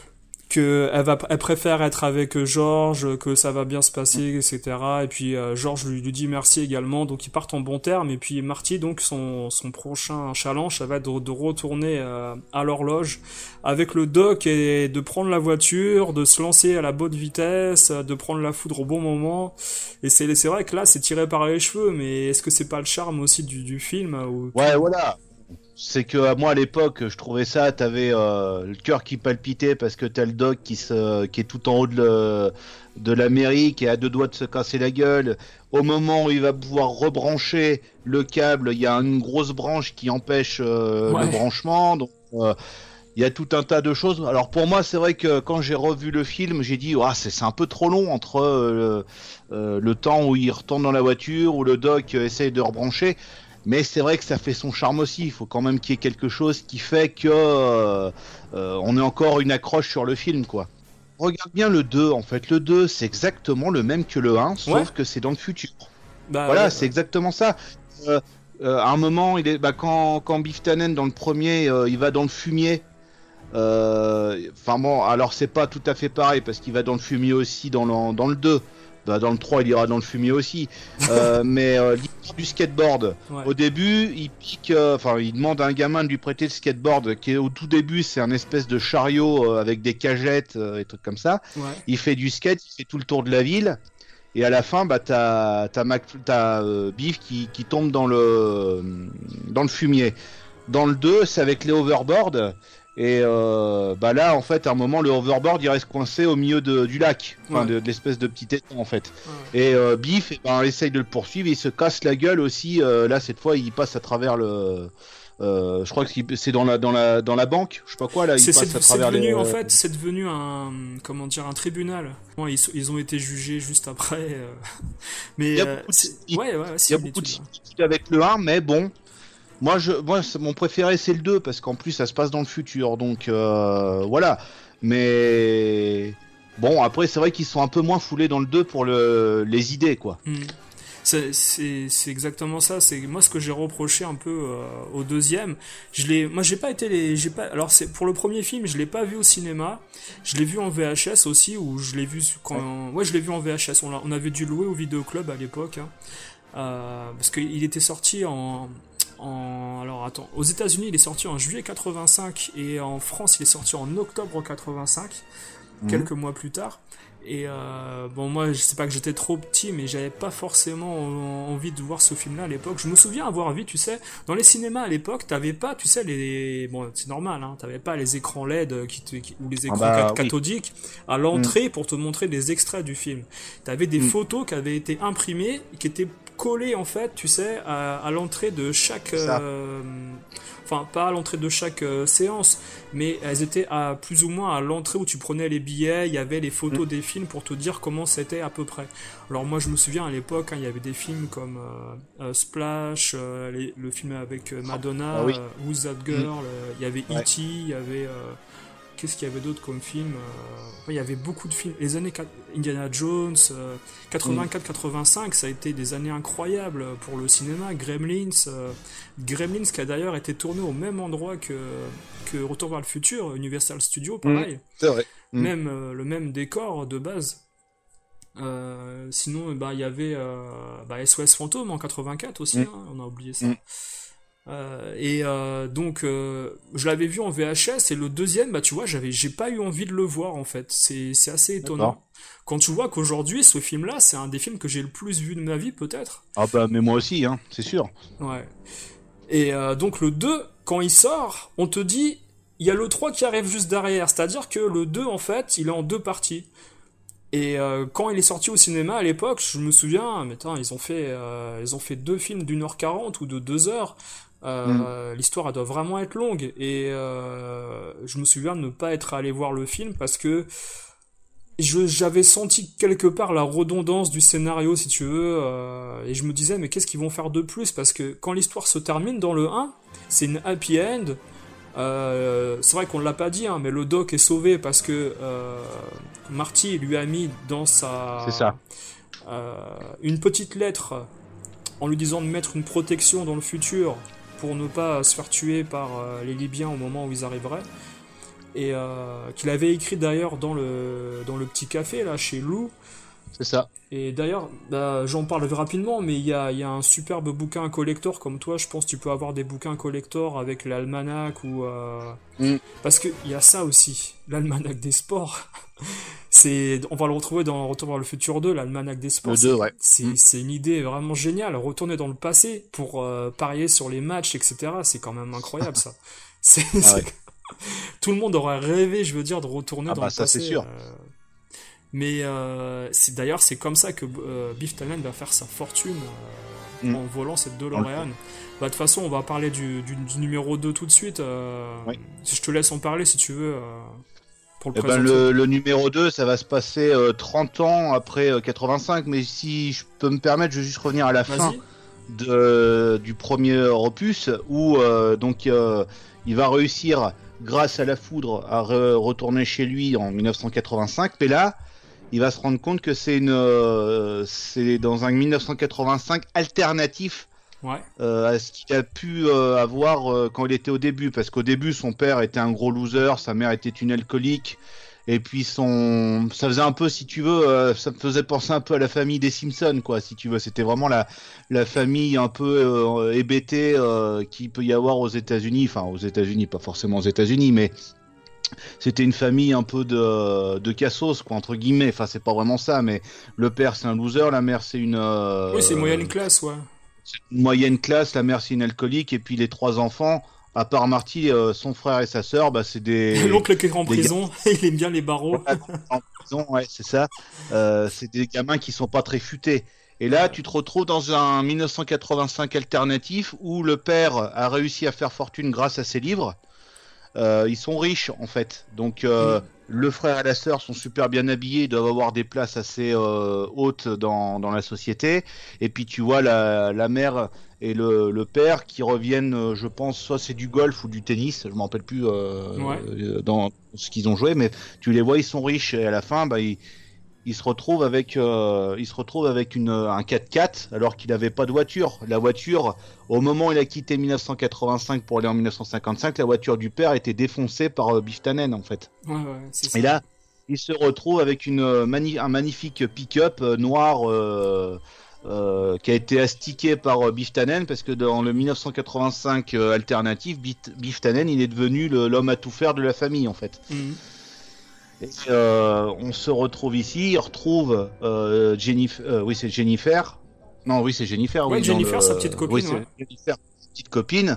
que elle va, elle préfère être avec George, que ça va bien se passer, et cetera. Et puis euh, George lui, lui dit merci également, donc ils partent en bon terme. Et puis Marty, donc son son prochain challenge, ça va être de, de retourner euh, à l'horloge avec le doc et de prendre la voiture, de se lancer à la bonne vitesse, de prendre la foudre au bon moment. Et c'est c'est vrai que là c'est tiré par les cheveux, mais est-ce que c'est pas le charme aussi du du film où Ouais, voilà. C'est que à moi à l'époque, je trouvais ça, t'avais euh, le cœur qui palpitait parce que t'as le doc qui se, qui est tout en haut de, le, de la mairie, qui est à deux doigts de se casser la gueule. Au moment où il va pouvoir rebrancher le câble, il y a une grosse branche qui empêche euh, Ouais. le branchement. Donc euh, il y a tout un tas de choses. Alors pour moi, c'est vrai que quand j'ai revu le film, j'ai dit ah, c'est c'est un peu trop long entre euh, le, euh, le temps où il retourne dans la voiture, où le doc euh, essaye de rebrancher. Mais c'est vrai que ça fait son charme aussi. Il faut quand même qu'il y ait quelque chose qui fait que euh, euh, on ait encore une accroche sur le film, quoi. Regarde bien le deux, en fait. Le deux, c'est exactement le même que le un, sauf Ouais. que c'est dans le futur. bah, Voilà, ouais, c'est exactement ça. Euh, euh, à un moment, il est, bah, quand, quand Biff Tannen, dans le premier, euh, il va dans le fumier. euh, Enfin bon, alors c'est pas tout à fait pareil, parce qu'il va dans le fumier aussi dans le, dans le deux. Bah, dans le trois, il ira dans le fumier aussi. Euh, mais euh, l'histoire du skateboard. ouais. Au début, il pique, euh, enfin, il demande à un gamin de lui prêter le skateboard, qui est au tout début, c'est un espèce de chariot euh, avec des cagettes euh, et trucs comme ça. Ouais. Il fait du skate, il fait tout le tour de la ville, et à la fin, bah, t'as, t'as, Mac, t'as euh, Biff qui, qui tombe dans le, dans le fumier. Dans le deux, c'est avec les hoverboards. Et euh, bah là, en fait, à un moment, le hoverboard, il reste coincé au milieu de, du lac, enfin, Ouais. de, de l'espèce de petit étang, en fait. Ouais. Et euh, Biff, eh ben, essaye de le poursuivre, il se casse la gueule aussi. Euh, là, cette fois, il passe à travers le. Euh, je crois que c'est dans la dans la dans la banque, je sais pas quoi là. Il C'est passe c'est- à c'est travers devenu les. en fait, c'est devenu un comment dire un tribunal. Bon, ils, sont- ils ont été jugés juste après, euh, mais Il y a euh, beaucoup de c'est- similitudes. ouais ouais, Il c'est y a une beaucoup de étude, ouais. similitudes avec le un, mais bon. Moi, je, moi, c'est- mon préféré c'est le deux parce qu'en plus ça se passe dans le futur, donc euh, voilà. Mais bon, après c'est vrai qu'ils sont un peu moins foulés dans le deux pour le, les idées, quoi. Hmm. C'est c'est- c'est exactement ça. C'est moi ce que j'ai reproché un peu euh, au deuxième. Je l'ai, moi j'ai pas été les, j'ai pas. Alors c'est pour le premier film, je l'ai pas vu au cinéma. Je l'ai vu en V H S aussi, où je l'ai vu quand. Ouais, je l'ai vu en V H S. On, l'a- on avait dû le louer au vidéoclub à l'époque, hein. Euh, parce qu'il était sorti en. En, alors attends, aux États-Unis il est sorti en juillet quatre-vingt-cinq et en France il est sorti en octobre quatre-vingt-cinq, Mhm. quelques mois plus tard. Et euh, bon, moi, je sais pas que j'étais trop petit, mais j'avais pas forcément en- envie de voir ce film-là à l'époque. Je me souviens avoir envie, tu sais, dans les cinémas à l'époque, t'avais pas, tu sais, les, bon, c'est normal, hein, t'avais pas les écrans L E D qui te, qui- ou les écrans bah, cat- oui. cathodiques à l'entrée pour te montrer des extraits du film. T'avais des Mm. photos qui avaient été imprimées, qui étaient collées en fait, tu sais, à, à l'entrée de chaque, Ça. euh, enfin pas à l'entrée de chaque euh, séance, mais elles étaient à plus ou moins à l'entrée où tu prenais les billets, il y avait les photos des films pour te dire comment c'était à peu près. Alors moi je me souviens à l'époque, hein, il y avait des films comme euh, euh, Splash, euh, les- le film avec euh, Madonna, Ah oui. euh, Who's That Girl, euh, il y avait Ouais. E T, il y avait... euh, Qu'est-ce qu'il y avait d'autre comme film euh, ouais, il y avait beaucoup de films. Les années quatre- Indiana Jones, euh, quatre-vingt-quatre quatre-vingt-cinq, ça a été des années incroyables pour le cinéma. Gremlins, euh, Gremlins qui a d'ailleurs été tourné au même endroit que, que Retour vers le futur, Universal Studios, pareil. C'est vrai. Mm. Même euh, le même décor de base. Euh, sinon, bah il y avait euh, bah, S O S Fantôme en quatre-vingt-quatre aussi, Mm. hein, on a oublié ça. Mm. Euh, et euh, donc euh, je l'avais vu en V H S et le deuxième, bah tu vois, j'avais, j'ai pas eu envie de le voir en fait. C'est, c'est assez étonnant. D'accord. Quand tu vois qu'aujourd'hui, ce film-là, c'est un des films que j'ai le plus vu de ma vie peut-être. Ah bah mais moi aussi, hein, c'est sûr. Ouais. Et euh, donc le deux, quand il sort, on te dit, il y a le trois qui arrive juste derrière. C'est-à-dire que le deux, en fait, il est en deux parties. Et euh, quand il est sorti au cinéma à l'époque, je me souviens, mais attends, ils ont fait, euh, ils ont fait deux films d'une heure quarante ou de deux heures. Euh, L'histoire elle doit vraiment être longue. Et euh, je me souviens de ne pas être allé voir le film parce que je, j'avais senti quelque part la redondance du scénario, si tu veux, euh, et je me disais, mais qu'est-ce qu'ils vont faire de plus? Parce que quand l'histoire se termine dans le un, c'est une happy end. Euh, c'est vrai qu'on l'a pas dit, hein, mais le doc est sauvé parce que euh, Marty lui a mis dans sa C'est ça. euh, une petite lettre en lui disant de mettre une protection dans le futur pour ne pas se faire tuer par euh, les Libyens au moment où ils arriveraient. Et euh, qu'il avait écrit d'ailleurs dans le, dans le petit café, là, chez Lou. C'est ça. Et d'ailleurs, bah, j'en parle rapidement, mais il y a, y a un superbe bouquin collector comme toi. Je pense que tu peux avoir des bouquins collector avec l'almanach ou... Euh... Mm. Parce qu'il y a ça aussi, l'almanach des sports. c'est, on va le retrouver dans Retour vers le futur deux, l'almanach des sports. Le deux, ouais. C'est, Mm. c'est une idée vraiment géniale. Retourner dans le passé pour euh, parier sur les matchs, et cetera. C'est quand même incroyable, ça. C'est, Ah c'est... ouais. Tout le monde aurait rêvé, je veux dire, de retourner Ah dans bah le ça, passé. c'est sûr. euh, Mais euh, c'est, d'ailleurs, c'est comme ça que euh, Biff Tannen va faire sa fortune euh, Mm. en volant cette DeLorean. Bah, de toute façon, on va parler du, du, du numéro deux tout de suite. Euh, Oui. Je te laisse en parler si tu veux. Euh, pour le Eh ben, présenter. le, le numéro deux, ça va se passer euh, trente ans après euh, quatre-vingt-cinq, mais si je peux me permettre, je vais juste revenir à la fin Vas-y. de, du premier opus, où euh, donc euh, il va réussir, grâce à la foudre, à re- retourner chez lui en mille neuf cent quatre-vingt-cinq, mais là, il va se rendre compte que c'est une, euh, c'est dans un mille neuf cent quatre-vingt-cinq alternatif Ouais. euh, à ce qu'il a pu euh, avoir euh, quand il était au début, parce qu'au début son père était un gros loser, sa mère était une alcoolique, et puis son, ça faisait un peu, si tu veux, euh, ça me faisait penser un peu à la famille des Simpsons, quoi, si tu veux. C'était vraiment la la famille un peu euh, hébétée euh, qu'il peut y avoir aux États-Unis, enfin aux États-Unis, pas forcément aux États-Unis, mais c'était une famille un peu de de cassos, quoi, entre guillemets. Enfin, c'est pas vraiment ça, mais le père c'est un loser, la mère c'est une euh, Oui, c'est moyenne classe, ouais. une moyenne classe, la mère c'est une alcoolique, et puis les trois enfants, à part Marty, euh, son frère et sa sœur, bah c'est des L'oncle qui est en des prison, il aime bien les barreaux. en prison, ouais, c'est ça. Euh, c'est des gamins qui sont pas très futés. Et là, tu te retrouves dans un mille neuf cent quatre-vingt-cinq alternatif où le père a réussi à faire fortune grâce à ses livres. Euh, ils sont riches en fait. Donc euh, Mm. le frère et la sœur sont super bien habillés, ils doivent avoir des places assez euh, hautes dans, dans la société. Et puis tu vois la, la mère et le, le père qui reviennent, euh, je pense, soit c'est du golf ou du tennis, je m'en rappelle plus euh, Ouais. euh, dans ce qu'ils ont joué, mais tu les vois, ils sont riches et à la fin, bah, ils, ils se retrouvent avec, euh, ils se retrouvent avec une, un quatre-quatre alors qu'il n'avait pas de voiture. La voiture, au moment où il a quitté mille neuf cent quatre-vingt-cinq pour aller en mille neuf cent cinquante-cinq, la voiture du père était défoncée par euh, Biff Tannen en fait. Ouais, ouais, c'est ça. Et là, il se retrouve avec une, euh, mani- un magnifique pick-up euh, noir euh, euh, qui a été astiqué par euh, Biff Tannen, parce que dans le mille neuf cent quatre-vingt-cinq euh, alternatif, Biff, Biff Tannen, il est devenu le- l'homme à tout faire de la famille en fait. Mhm. Et, euh, on se retrouve ici, il retrouve euh, Jennifer, euh, oui c'est Jennifer, non oui c'est Jennifer, Ouais, oui, Jennifer, dans le- sa petite copine, oui, c'est ouais. Jennifer, sa petite copine.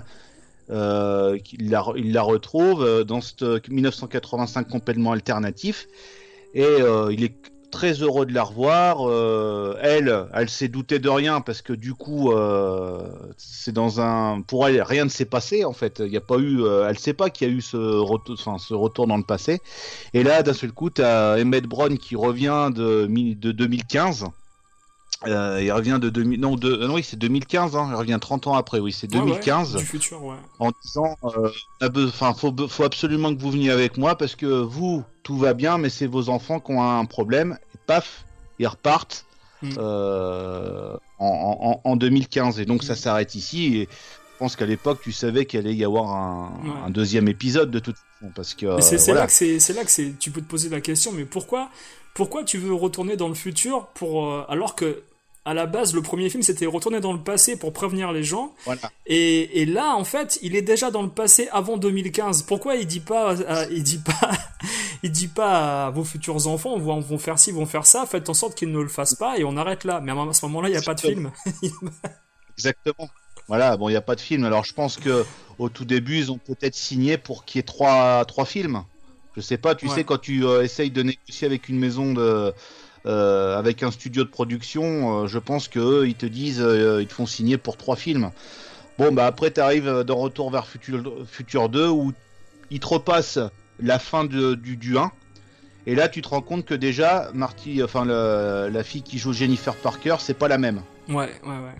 Euh, il, la, il la retrouve euh, dans ce mille neuf cent quatre-vingt-cinq complètement alternatif, et euh, il est très heureux de la revoir. Euh, elle, elle s'est doutée de rien, parce que du coup, euh, c'est dans un, pour elle, rien ne s'est passé en fait. Il y a pas eu, euh, elle sait pas qu'il y a eu ce retour, enfin ce retour dans le passé. Et là, d'un seul coup, t'as Emmett Brown qui revient de, mi- de deux mille quinze. Euh, il revient de deux mille, non, de, non, oui, c'est deux mille quinze, hein, il revient trente ans après, oui, c'est Ouais, ouais, deux mille quinze. du futur, ouais. En disant, euh, t'as be- enfin, faut, be- faut absolument que vous veniez avec moi, parce que vous, tout va bien, mais c'est vos enfants qui ont un problème. Et paf, ils repartent Mm. euh, en, en, en deux mille quinze. Et donc Mm. ça s'arrête ici. Et je pense qu'à l'époque, tu savais qu'il allait y avoir un, Ouais. un deuxième épisode de toute façon, parce que Mais c'est euh, c'est voilà. là que c'est c'est là que c'est tu peux te poser la question, mais pourquoi pourquoi tu veux retourner dans le futur pour euh, alors que à la base le premier film c'était retourner dans le passé pour prévenir les gens, Voilà. et, et là en fait il est déjà dans le passé avant deux mille quinze. Pourquoi il dit pas euh, il dit pas il dit pas à vos futurs enfants vont, vont faire ci vont faire ça, faites en sorte qu'ils ne le fassent pas et on arrête là. Mais à ce moment-là il y a pas de film. Exactement. Voilà, bon, il n'y a pas de film. Alors je pense que au tout début, ils ont peut-être signé pour qu'il y ait trois, trois films. Je sais pas, tu Ouais. sais, quand tu euh, essayes de négocier avec une maison de. Euh, avec un studio de production, euh, je pense que eux, ils te disent, euh, ils te font signer pour trois films. Bon, bah après, tu arrives dans Retour vers Futur, Futur deux où ils te repassent la fin de, du, du un. Et là, tu te rends compte que déjà, Marty, enfin, le- la fille qui joue Jennifer Parker, c'est pas la même. Ouais, ouais, ouais.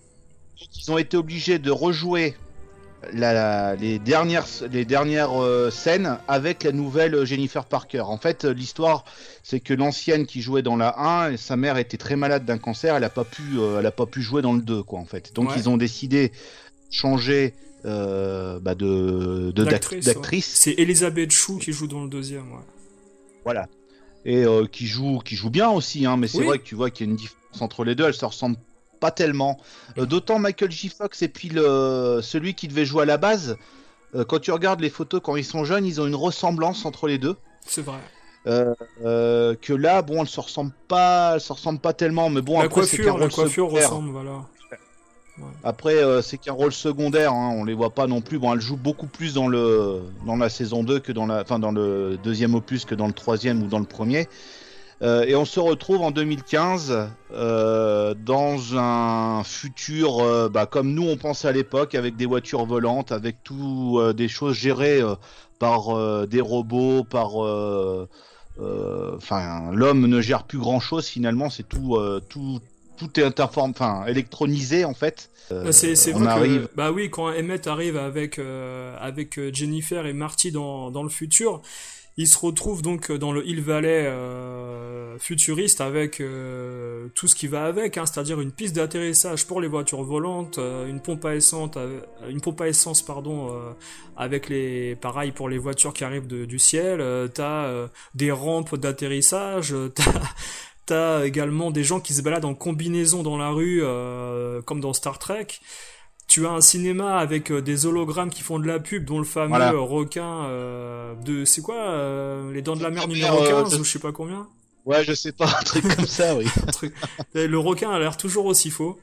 Ils ont été obligés de rejouer la, la- les dernières, les dernières euh, scènes avec la nouvelle Jennifer Parker. En fait, euh, l'histoire, c'est que l'ancienne qui jouait dans la un, sa mère était très malade d'un cancer, elle a pas pu, euh, elle a pas pu jouer dans le deux, quoi, en fait. Donc Ouais. ils ont décidé changé euh, bah de, de D'actrice, d'actrice. Ouais. C'est Elisabeth Chou qui joue dans le deuxième, ouais. Voilà. Et euh, qui joue qui joue bien aussi, hein, mais c'est Oui. vrai que tu vois qu'il y a une différence entre les deux, elles se ressemblent pas tellement. Euh, d'autant Michael J. Fox et puis le celui qui devait jouer à la base, euh, quand tu regardes les photos quand ils sont jeunes, ils ont une ressemblance entre les deux. C'est vrai. Euh, euh, que là, bon, elles se ressemblent pas, elles se ressemblent pas tellement, mais bon, La après c'est qu'un coiffure, la rôle coiffure secondaire. ressemble, voilà. Après, euh, c'est qu'un rôle secondaire, hein, on les voit pas non plus. Bon, elle joue beaucoup plus dans le dans la saison deux que dans la, enfin dans le deuxième opus que dans le troisième ou dans le premier. Euh, et on se retrouve en deux mille quinze euh, dans un futur, euh, bah, comme nous on pensait à l'époque, avec des voitures volantes, avec tout euh, des choses gérées euh, par euh, des robots, par euh, euh, enfin l'homme ne gère plus grand chose finalement, c'est tout euh, tout tout est inform... enfin électronisé en fait. Euh, Bah, c'est c'est on vrai arrive. que bah oui, quand Emmett arrive avec euh, avec euh, Jennifer et Marty dans dans le futur, il se retrouve donc dans le Hill Valley euh, futuriste avec euh, tout ce qui va avec, hein, c'est-à-dire une piste d'atterrissage pour les voitures volantes, euh, une pompe à essence, euh, une pompe à essence pardon, euh, avec les pareil pour les voitures qui arrivent de, du ciel. Euh, t'as euh, des rampes d'atterrissage, euh, t'as t'as également des gens qui se baladent en combinaison dans la rue, euh, comme dans Star Trek. Tu as un cinéma avec euh, des hologrammes qui font de la pub, dont le fameux Voilà. euh, requin de... c'est c'est quoi euh, Les Dents de la Mer La numéro mer, euh, quinze de- ou je sais pas combien. Ouais, je sais pas, un truc comme ça, oui. Un truc. Et le requin a l'air toujours aussi faux.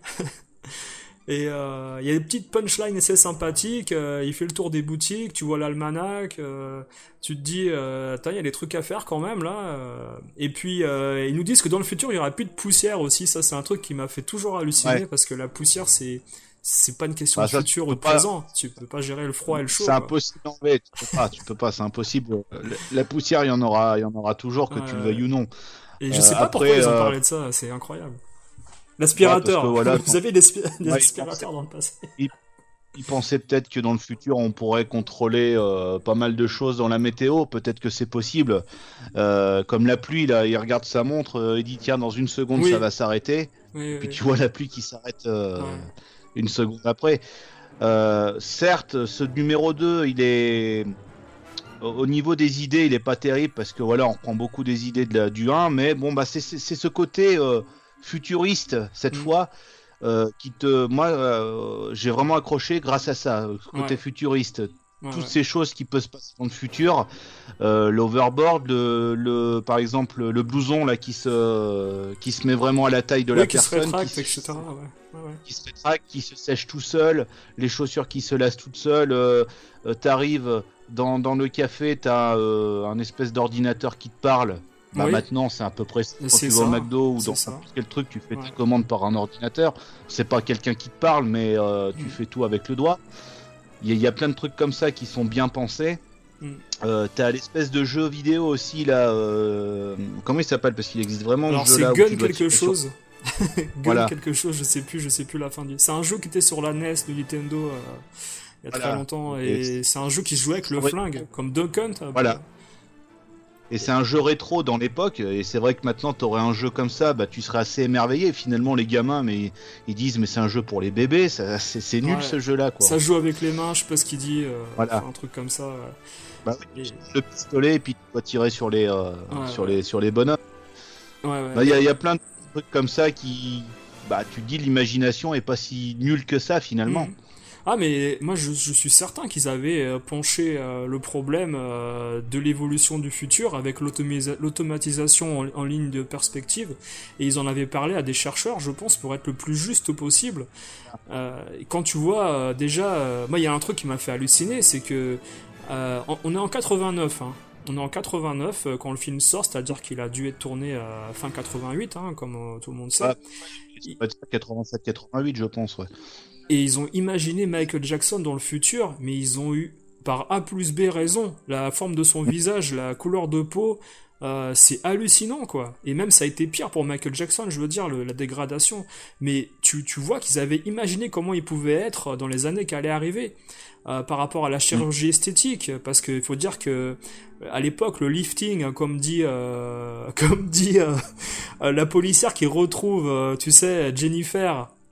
Et euh, il y a des petites punchlines assez sympathiques. euh, il fait le tour des boutiques, tu vois l'almanach. euh, tu te dis, euh, attends, il y a des trucs à faire quand même là. euh. Et puis euh, ils nous disent que dans le futur il y aura plus de poussière aussi. Ça c'est un truc qui m'a fait toujours halluciner Ouais. parce que la poussière c'est c'est pas une question Bah, de ça, futur tu ou peux de pas- présent. Tu peux pas gérer le froid et le chaud. C'est quoi. impossible d'enlever, tu peux pas, tu peux pas, c'est impossible. La- La poussière, il y en aura, il y en aura toujours, que tu le Ouais. veuilles ou non. Et je Euh, sais pas après, pourquoi ils ont euh, parlé de ça. C'est incroyable. L'aspirateur. Ouais, parce que voilà, Vous avez des, spi- des Ouais, aspirateurs dans le passé. Ils pensaient peut-être que dans le futur, on pourrait contrôler euh, pas mal de choses dans la météo. Peut-être que c'est possible. Euh, comme la pluie, là, il regarde sa montre, euh, il dit tiens, dans une seconde, Oui. ça va s'arrêter. Oui, Puis oui. tu vois la pluie qui s'arrête euh, Ouais. une seconde après. Euh, certes, ce numéro deux, il est au au niveau des idées, il est pas terrible parce que voilà, on reprend beaucoup des idées de la, du un, mais bon, bah c'est c'est c'est ce côté euh, futuriste cette Mm. fois euh, qui te, moi, euh, j'ai vraiment accroché grâce à ça, ce côté Ouais. futuriste. Ouais, Toutes ouais. ces choses qui peuvent se passer dans le futur, euh, l'overboard, le, le, par exemple, le blouson là qui se, qui se met vraiment à la taille de Oui, la qui se personne, rétracte, qui, et cetera. Ouais. Ouais, ouais. qui se rétracte, qui se sèche tout seul, les chaussures qui se lassent toutes seules. Euh, euh, T'arrives dans, dans le café, t'as euh, un espèce d'ordinateur qui te parle. Bah Oui. maintenant, c'est à peu près ça. Quand C'est tu vas au ça, McDo ou c'est dans ça. n'importe quel truc, tu fais Ouais. tes commandes par un ordinateur. C'est pas quelqu'un qui te parle, mais euh, tu Mm. fais tout avec le doigt. Il y, a- il y a plein de trucs comme ça qui sont bien pensés. Mm. Euh, T'as l'espèce de jeu vidéo aussi là. Euh... Comment il s'appelle? Parce qu'il existe vraiment Alors ce jeu c'est là où Gun tu dois quelque tirer sur- chose. Gun Voilà. quelque chose, je sais plus, je sais plus la fin du. C'est un jeu qui était sur la N E S de Nintendo euh, il y a très Voilà. longtemps Et et c'est un jeu qui se jouait avec le Ouais. flingue, comme Duck Hunt. euh, Voilà. Et c'est un jeu rétro dans l'époque, et c'est vrai que maintenant t'aurais un jeu comme ça, bah tu serais assez émerveillé. Finalement, les gamins, mais ils disent mais c'est un jeu pour les bébés, ça, c'est, c'est nul Ouais. ce jeu-là quoi. Ça joue avec les mains, je sais pas ce qu'il dit, euh, Voilà. enfin, un truc comme ça. euh. Bah oui, Et- le pistolet et puis tu dois tirer sur les euh, Ouais, sur ouais. les sur les bonhommes. Ouais, ouais. Bah, il y, a- il y a plein de trucs comme ça qui, bah tu te dis l'imagination est pas si nulle que ça finalement. Mhm. Ah mais moi je, je suis certain qu'ils avaient euh, penché euh, le problème euh, de l'évolution du futur avec l'automisa- l'automatisation en, en ligne de perspective et ils en avaient parlé à des chercheurs je pense pour être le plus juste possible. Euh, et quand tu vois euh, déjà, euh, moi il y a un truc qui m'a fait halluciner c'est que euh, on, on est en quatre-vingt-neuf hein. On est en quatre-vingt-neuf euh, quand le film sort, c'est-à-dire qu'il a dû être tourné à fin quatre-vingt-huit, hein, comme euh, tout le monde sait. Ouais. Ça doit être quatre-vingt-sept quatre-vingt-huit je pense, ouais. Et ils ont imaginé Michael Jackson dans le futur, mais ils ont eu, par A plus B raison, la forme de son visage, la couleur de peau, euh, c'est hallucinant, quoi. Et même, ça a été pire pour Michael Jackson, je veux dire, le- la dégradation. Mais tu, tu vois qu'ils avaient imaginé comment il pouvait être dans les années qui allaient arriver, euh, par rapport à la chirurgie esthétique, parce qu'il faut dire que, à l'époque, le lifting, comme dit, euh, comme dit euh, euh, la policière qui retrouve, euh, tu sais, Jennifer,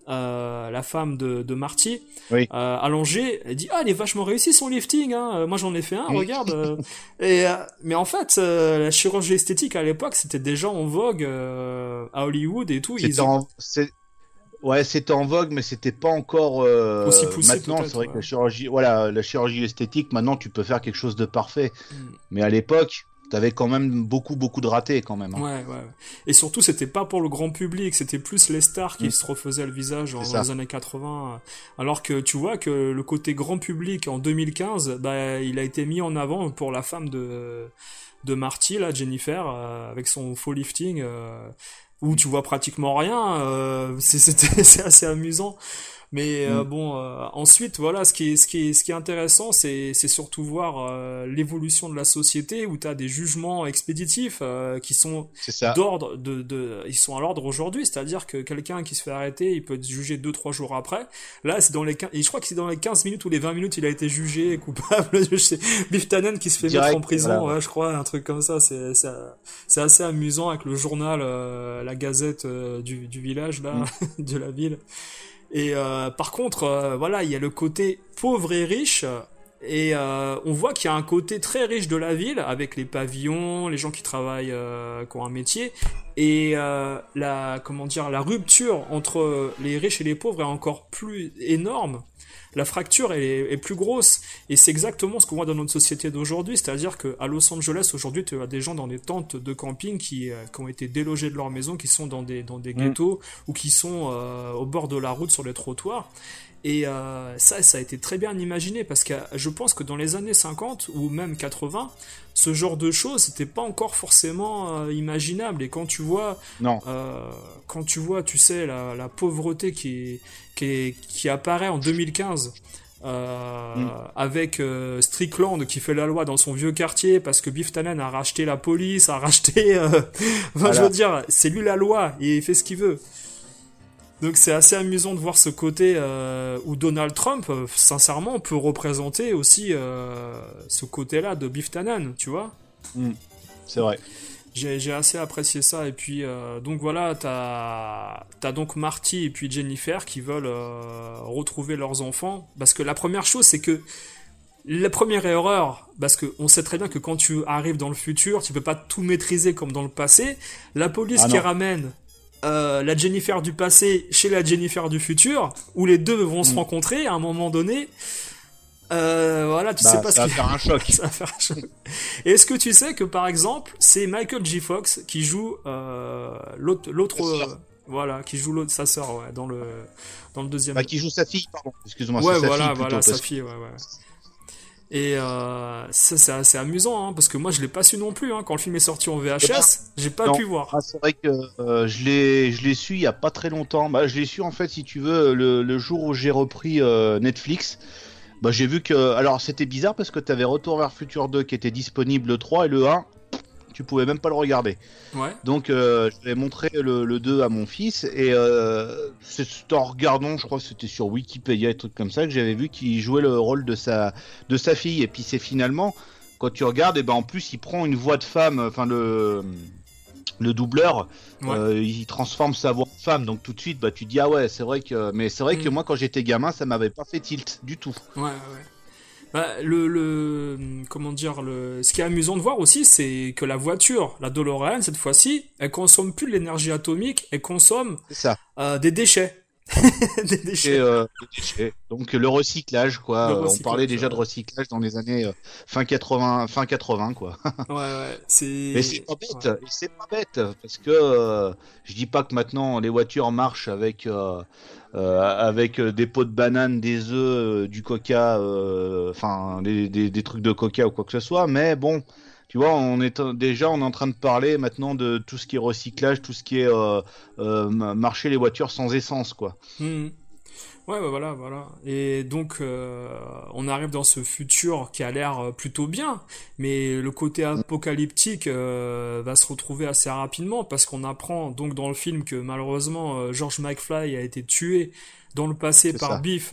euh, la femme de, de Marty, Oui. euh, allongée, elle dit ah il est vachement réussi son lifting, hein. Moi j'en ai fait un, Oui. regarde. euh. Et euh, mais en fait euh, la chirurgie esthétique à l'époque c'était déjà en vogue euh, à Hollywood et tout. C'était Ils ont... en, c'est- ouais, c'était en vogue, mais c'était pas encore euh, Aussi poussé, maintenant. peut-être, C'est vrai ouais. que la chirurgie, voilà, la chirurgie esthétique, maintenant tu peux faire quelque chose de parfait. Mm. Mais à l'époque, t'avais quand même beaucoup, beaucoup de ratés quand même. hein. Ouais, ouais. Et surtout, c'était pas pour le grand public, c'était plus les stars qui Mm. se refaisaient le visage en, C'est dans ça. les années quatre-vingts. Alors que tu vois que le côté grand public en deux mille quinze, bah, il a été mis en avant pour la femme de, de Marty, là, Jennifer, euh, avec son faux lifting, euh, où tu vois pratiquement rien. Euh, c'est, c'était, c'est assez amusant. Mais euh, Mm. bon, euh, ensuite, voilà, ce qui est, ce qui est, ce qui est intéressant, c'est, c'est surtout voir euh, l'évolution de la société où tu as des jugements expéditifs euh, qui sont C'est ça. d'ordre de, de, ils sont à l'ordre aujourd'hui, c'est-à-dire que quelqu'un qui se fait arrêter, il peut être jugé deux, trois jours après. Là, c'est dans les quinze, et je crois que c'est dans les quinze minutes ou les vingt minutes, il a été jugé coupable. Je sais, Biff Tannen qui se fait Direct, mettre en prison, voilà. ouais, je crois, un truc comme ça. C'est, c'est, c'est assez amusant avec le journal, euh, la gazette euh, du, du village là, Mm. de la ville. Et euh, par contre, euh, voilà, il y a le côté pauvre et riche. Et euh, on voit qu'il y a un côté très riche de la ville, avec les pavillons, les gens qui travaillent, euh, qui ont un métier, et euh, la, comment dire, la rupture entre les riches et les pauvres est encore plus énorme. La fracture est, est plus grosse, et c'est exactement ce qu'on voit dans notre société d'aujourd'hui, c'est-à-dire qu'à Los Angeles aujourd'hui, tu as des gens dans des tentes de camping qui, euh, qui ont été délogés de leur maison, qui sont dans des, dans des Mm. ghettos, ou qui sont euh, au bord de la route sur les trottoirs. Et euh, ça, ça a été très bien imaginé parce que je pense que dans les années cinquante ou même quatre-vingts, ce genre de choses, c'était pas encore forcément euh, imaginable. Et quand tu vois, Non. euh, quand tu vois, tu sais, la, la pauvreté qui, qui, qui apparaît en deux mille quinze. Euh, Mm. avec euh, Strickland qui fait la loi dans son vieux quartier parce que Biff Tannen a racheté la police, a racheté. Euh... enfin, Voilà. je veux dire, c'est lui la loi et il fait ce qu'il veut. Donc c'est assez amusant de voir ce côté euh, où Donald Trump, euh, sincèrement, peut représenter aussi euh, ce côté-là de Biff Tannen, tu vois. Mm. C'est vrai. J'ai, j'ai assez apprécié ça. Et puis, euh, donc voilà, t'as, t'as donc Marty et puis Jennifer qui veulent euh, retrouver leurs enfants. Parce que la première chose, c'est que la première erreur, parce qu'on sait très bien que quand tu arrives dans le futur, tu peux pas tout maîtriser comme dans le passé. La police Ah qui non. ramène euh, la Jennifer du passé chez la Jennifer du futur, où les deux vont se Mm. rencontrer à un moment donné. Euh, voilà, tu Bah, sais pas ça ce va qui faire un choc. ça va faire un choc. Et est-ce que tu sais que par exemple, c'est Michael J. Fox qui joue euh, l'autre, l'autre, Sa sœur. euh, voilà, qui joue l'autre, sa sœur, ouais, dans le dans le deuxième. Bah, qui joue sa fille, pardon. Excuse-moi, ouais, c'est sa voilà, fille plutôt. voilà, sa parce que- fille, ouais, ouais. Et euh, ça, c'est assez amusant, hein, parce que moi, je l'ai pas su non plus. Hein, quand le film est sorti en V H S, j'ai pas Non. pu voir. Ah, c'est vrai que euh, je l'ai, je l'ai su il y a pas très longtemps. Bah, je l'ai su en fait, si tu veux, le, le jour où j'ai repris euh, Netflix. Bah, j'ai vu que, alors c'était bizarre parce que t'avais Retour vers le futur deux qui était disponible le trois et le un, tu pouvais même pas le regarder. Ouais. Donc euh, je vais montrer le, le deux à mon fils et euh, c'est en regardant, je crois que c'était sur Wikipédia et trucs comme ça, que j'avais vu qu'il jouait le rôle de sa, de sa fille. Et puis c'est finalement, quand tu regardes, et ben en plus il prend une voix de femme, enfin le, le doubleur, Ouais. euh, il transforme sa voix en femme, donc tout de suite bah tu te dis ah ouais c'est vrai que, mais c'est vrai Mm. que moi quand j'étais gamin ça m'avait pas fait tilt du tout. Ouais, ouais. Bah, le, le, comment dire, le, ce qui est amusant de voir aussi, c'est que la voiture, la DeLorean, cette fois-ci, elle consomme plus de l'énergie atomique, elle consomme C'est ça. euh, des déchets. des Et, déchets. euh, les déchets. Donc le recyclage quoi. Le Euh, recyclage, on parlait déjà ouais. de recyclage dans les années euh, fin quatre-vingts, fin quatre-vingts quoi. Ouais, ouais, c'est... Mais c'est pas bête, Ouais. et c'est pas bête parce que euh, je dis pas que maintenant les voitures marchent avec euh, euh, avec euh, des pots de banane, des œufs, euh, du coca, euh, enfin des, des, des trucs de coca ou quoi que ce soit, mais bon, tu vois, on est euh, déjà on est en train de parler maintenant de tout ce qui est recyclage, tout ce qui est euh, euh, marcher les voitures sans essence quoi. Mhm. Ouais, bah voilà, voilà. Et donc, euh, on arrive dans ce futur qui a l'air euh, plutôt bien, mais le côté apocalyptique euh, va se retrouver assez rapidement parce qu'on apprend donc dans le film que malheureusement euh, George McFly a été tué dans le passé C'est par ça. Biff.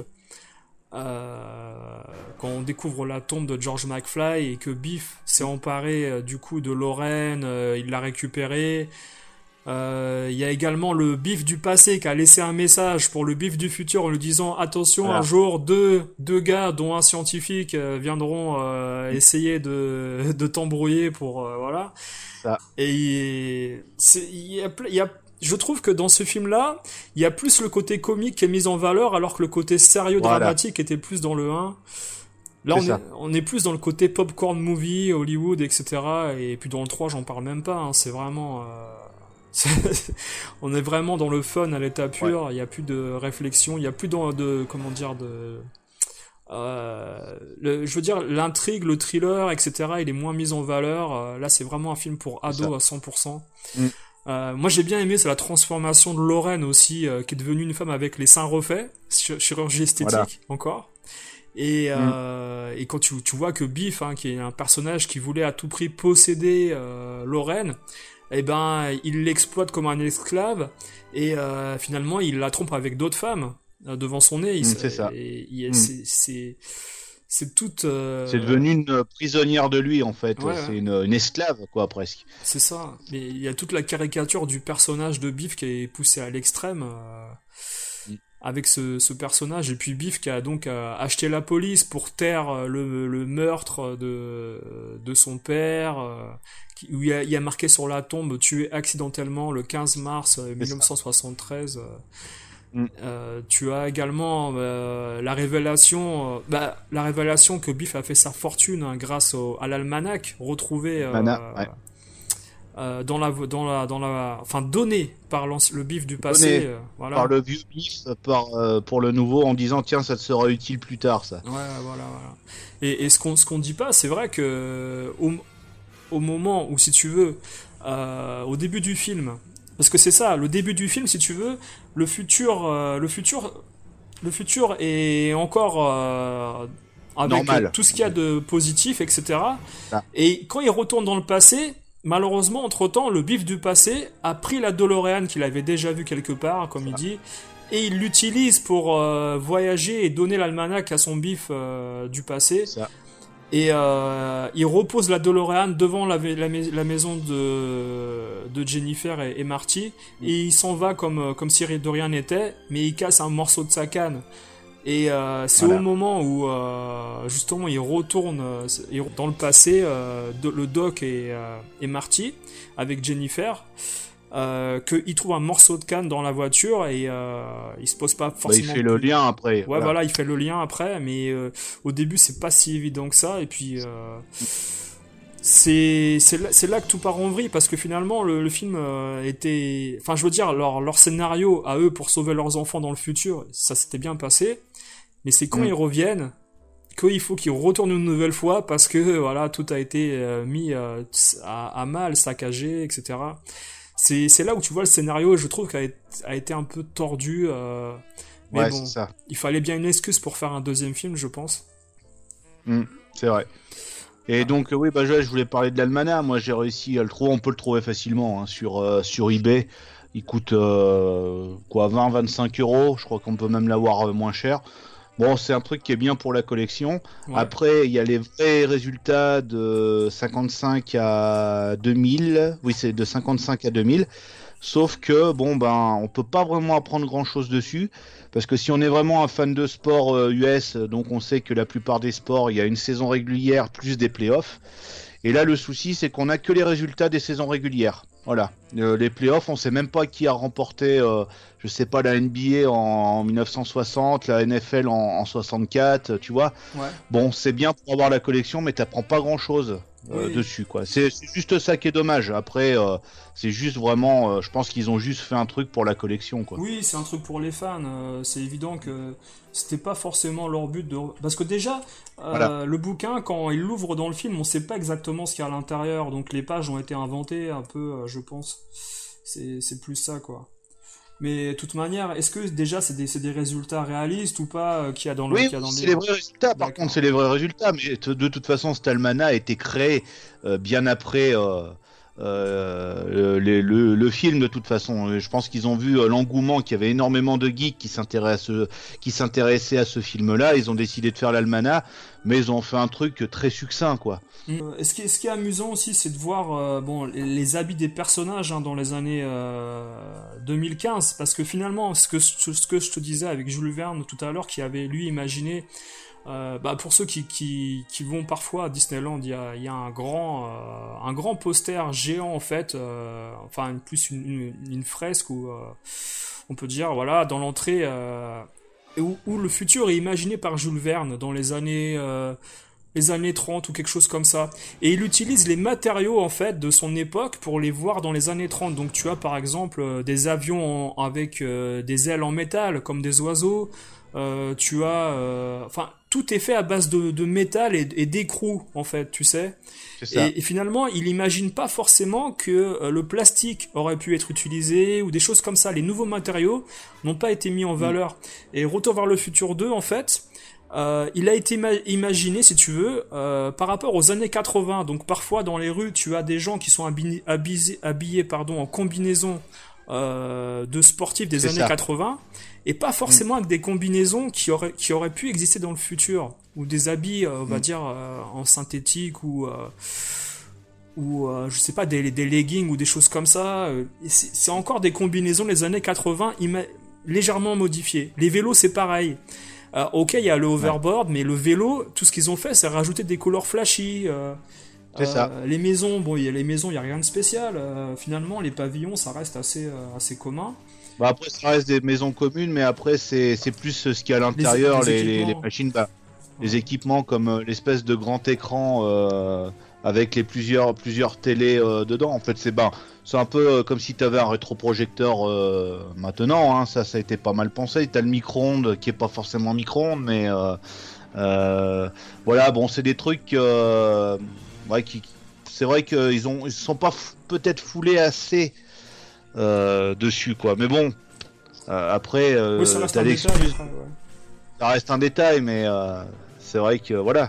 Euh, quand on découvre la tombe de George McFly et que Biff s'est emparé euh, du coup de Lorraine, euh, il l'a récupérée. Euh, Il y a également le Biff du passé qui a laissé un message pour le Biff du futur en lui disant attention, Voilà. un jour deux deux gars dont un scientifique euh, viendront euh, essayer de de t'embrouiller pour euh, voilà. Ça. Et il- c'est il y a ple- il y a je trouve que dans ce film-là, il y a plus le côté comique qui est mis en valeur, alors que le côté sérieux Voilà. dramatique était plus dans le un. Là, C'est on ça. est, on est plus dans le côté popcorn movie, Hollywood, et cetera. Et puis dans le trois, j'en parle même pas. Hein, c'est vraiment... euh, c'est- on est vraiment dans le fun à l'état pur. Il y a plus de réflexion. Il y a plus de... de comment dire de... Euh, le, je veux dire, l'intrigue, le thriller, et cetera. Il est moins mis en valeur. Euh, là, c'est vraiment un film pour C'est ados ça. à cent pour cent. Mm. Euh, moi, j'ai bien aimé, c'est la transformation de Lorraine aussi, euh, qui est devenue une femme avec les seins refaits, chi- chirurgie esthétique Voilà. encore. Et, euh, et quand tu, tu vois que Biff, hein, qui est un personnage qui voulait à tout prix posséder euh, Lorraine, eh ben, il l'exploite comme un esclave et euh, finalement, il la trompe avec d'autres femmes euh, devant son nez. Il, Mm, c'est ça. Et, il- Mm. c'est, c'est, c'est toute. euh, C'est devenu une prisonnière de lui en fait. Ouais, c'est ouais. une, une esclave quoi presque. C'est ça. Mais il y a toute la caricature du personnage de Biff qui est poussée à l'extrême. Euh... Mm. Avec ce, ce personnage, et puis Biff qui a donc euh, acheté la police pour taire le, le meurtre de, de son père, euh, qui, où il y, a, il y a marqué sur la tombe tué accidentellement le quinze mars euh, mille neuf cent soixante-treize. Euh, Mm. euh, tu as également euh, la révélation, euh, bah, la révélation que Biff a fait sa fortune hein, grâce au, à l'almanach retrouvé. Euh, Mana, ouais. euh, dans la dans la dans la enfin donné par l'anci- le Biff du passé Donné euh, voilà. Par le vieux Biff, par euh, pour le nouveau en disant tiens ça te sera utile plus tard ça. Ouais, voilà, voilà. Et, et ce qu'on ce qu'on dit pas, c'est vrai que au, au moment où, si tu veux, euh, au début du film, parce que c'est ça, le début du film, si tu veux, le futur, euh, le futur, le futur est encore euh, avec Normal. tout ce qu'il y a de positif, et cetera. Ah. Et quand il retourne dans le passé, malheureusement, entre-temps, le Biff du passé a pris la DeLorean qu'il avait déjà vue quelque part, comme il dit, et il l'utilise pour euh, voyager et donner l'almanach à son Biff euh, du passé. Ça. Et euh, il repose la DeLorean devant la, la, la maison de, de Jennifer et, et Marty, et il s'en va comme, comme si de rien n'était, mais il casse un morceau de sa canne. Et euh, c'est Voilà. au moment où euh, justement il retourne euh, il- dans le passé, euh, de- le Doc et, euh, et Marty avec Jennifer, euh, qu'il trouve un morceau de canne dans la voiture et euh, il se pose pas Bah, il forcément. fait le plus- lien après. Ouais, voilà. il fait le lien après, mais euh, au début c'est pas si évident que ça. Et puis euh, c'est c'est là, c'est là que tout part en vrille parce que finalement le, le film euh, était, enfin je veux dire leur leur scénario à eux pour sauver leurs enfants dans le futur, ça s'était bien passé. Mais c'est quand Mm. ils reviennent qu'il faut qu'ils retournent une nouvelle fois parce que voilà tout a été euh, mis euh, à, à mal, saccagé, et cetera. C'est c'est là où tu vois le scénario, je trouve, qu'a été- a été un peu tordu. Euh, mais Ouais, bon, c'est ça. il fallait bien une excuse pour faire un deuxième film, je pense. Mm, c'est vrai. Et donc euh, oui, bah je, je voulais parler de l'Almanach. Moi, j'ai réussi à le trouver. On peut le trouver facilement hein, sur euh, sur eBay. Il coûte euh, quoi, vingt à vingt-cinq euros. Je crois qu'on peut même l'avoir euh, moins cher. Bon, c'est un truc qui est bien pour la collection. Ouais. Après, il y a les vrais résultats de cinquante-cinq à deux mille. Oui, c'est de cinquante-cinq à deux mille. Sauf que, bon, ben, on peut pas vraiment apprendre grand chose dessus. Parce que si on est vraiment un fan de sport euh, U S, donc on sait que la plupart des sports, il y a une saison régulière plus des playoffs. Et là, le souci, c'est qu'on a que les résultats des saisons régulières. Voilà. Euh, les playoffs, on sait même pas qui a remporté, euh, je sais pas, la N B A en, en mille neuf cent soixante, la N F L en, en soixante-quatre, tu vois. Ouais. Bon, c'est bien pour avoir la collection, mais t'apprends pas grand chose euh, Oui. dessus, quoi. C'est c'est juste ça qui est dommage. Après, euh, c'est juste vraiment, euh, je pense qu'ils ont juste fait un truc pour la collection, quoi. Oui, c'est un truc pour les fans. euh, c'est évident que c'était pas forcément leur but de. Parce que déjà, euh, Voilà. le bouquin, quand il l'ouvre dans le film, on sait pas exactement ce qu'il y a à l'intérieur. Donc les pages ont été inventées un peu, euh, je pense. C'est c'est plus ça, quoi. Mais de toute manière, est-ce que déjà c'est des, c'est des résultats réalistes ou pas euh, qu'il y a dans le, Oui, qu'il y a dans le c'est livre les vrais résultats. Par D'accord. contre, c'est les vrais résultats. Mais t- de toute façon, cet almanach a été créé euh, bien après, euh, euh, le, le, le film de toute façon. Je pense qu'ils ont vu euh, l'engouement, qu'il y avait énormément de geeks qui s'intéressaient, qui s'intéressaient à ce film-là. Ils ont décidé de faire l'almanach, mais ils ont fait un truc très succinct, quoi. Euh, ce, qui est, ce qui est amusant aussi, c'est de voir euh, bon, les, les habits des personnages hein, dans les années euh, deux mille quinze, parce que finalement, ce que, ce que je te disais avec Jules Verne tout à l'heure, qui avait lui imaginé, euh, bah, pour ceux qui, qui, qui vont parfois à Disneyland, il y a, il y a un grand, euh, un grand poster géant en fait, euh, enfin plus une, une, une fresque où euh, on peut dire voilà dans l'entrée euh, où, où le futur est imaginé par Jules Verne dans les années euh, les années trente ou quelque chose comme ça. Et il utilise les matériaux, en fait, de son époque pour les voir dans les années trente. Donc tu as, par exemple, euh, des avions en, avec euh, des ailes en métal, comme des oiseaux. Euh, tu as... Euh, enfin, tout est fait à base de, de métal et, et d'écrou, en fait, tu sais. C'est ça. Et, et finalement, il imagine pas forcément que euh, le plastique aurait pu être utilisé ou des choses comme ça. Les nouveaux matériaux n'ont pas été mis en valeur. Mmh. Et Retour vers le futur deux, en fait... Euh, il a été ima- imaginé, si tu veux, euh, par rapport aux années quatre-vingts. Donc parfois dans les rues, tu as des gens qui sont habi- habillés, habillés pardon, en combinaison euh, de sportifs des C'est années ça. quatre-vingts, et pas forcément mmh. avec des combinaisons qui auraient, qui auraient pu exister dans le futur, ou des habits, euh, on va mmh. dire, euh, en synthétique, ou... Euh, ou euh, je sais pas, des, des leggings ou des choses comme ça. C'est, c'est encore des combinaisons des années quatre-vingts ima- légèrement modifiées. Les vélos, c'est pareil. Euh, ok, il y a le hoverboard, ouais. mais le vélo, tout ce qu'ils ont fait, c'est rajouter des couleurs flashy. Euh, c'est euh, ça. Les maisons, bon, il y a les maisons, il y a rien de spécial. Euh, finalement, les pavillons, ça reste assez, euh, assez commun. Bah après, ça reste des maisons communes, mais après, c'est, c'est plus ce qu'il y a à l'intérieur, les, les, les, les machines, bah, ouais. les équipements comme euh, l'espèce de grand écran euh, avec les plusieurs, plusieurs télés euh, dedans. En fait, c'est bah, c'est un peu euh, comme si tu avais un rétroprojecteur euh, maintenant, hein, ça, ça a été pas mal pensé. Tu as le micro-ondes qui est pas forcément micro-ondes, mais euh, euh, voilà, bon, c'est des trucs euh, ouais, qui, c'est vrai qu'ils ont, ils sont pas f- peut-être foulés assez euh, dessus, quoi. Mais bon, euh, après, euh, oui, ça reste t'as un l'excuse. détail, après, ouais. Ça reste un détail, mais euh, c'est vrai que voilà.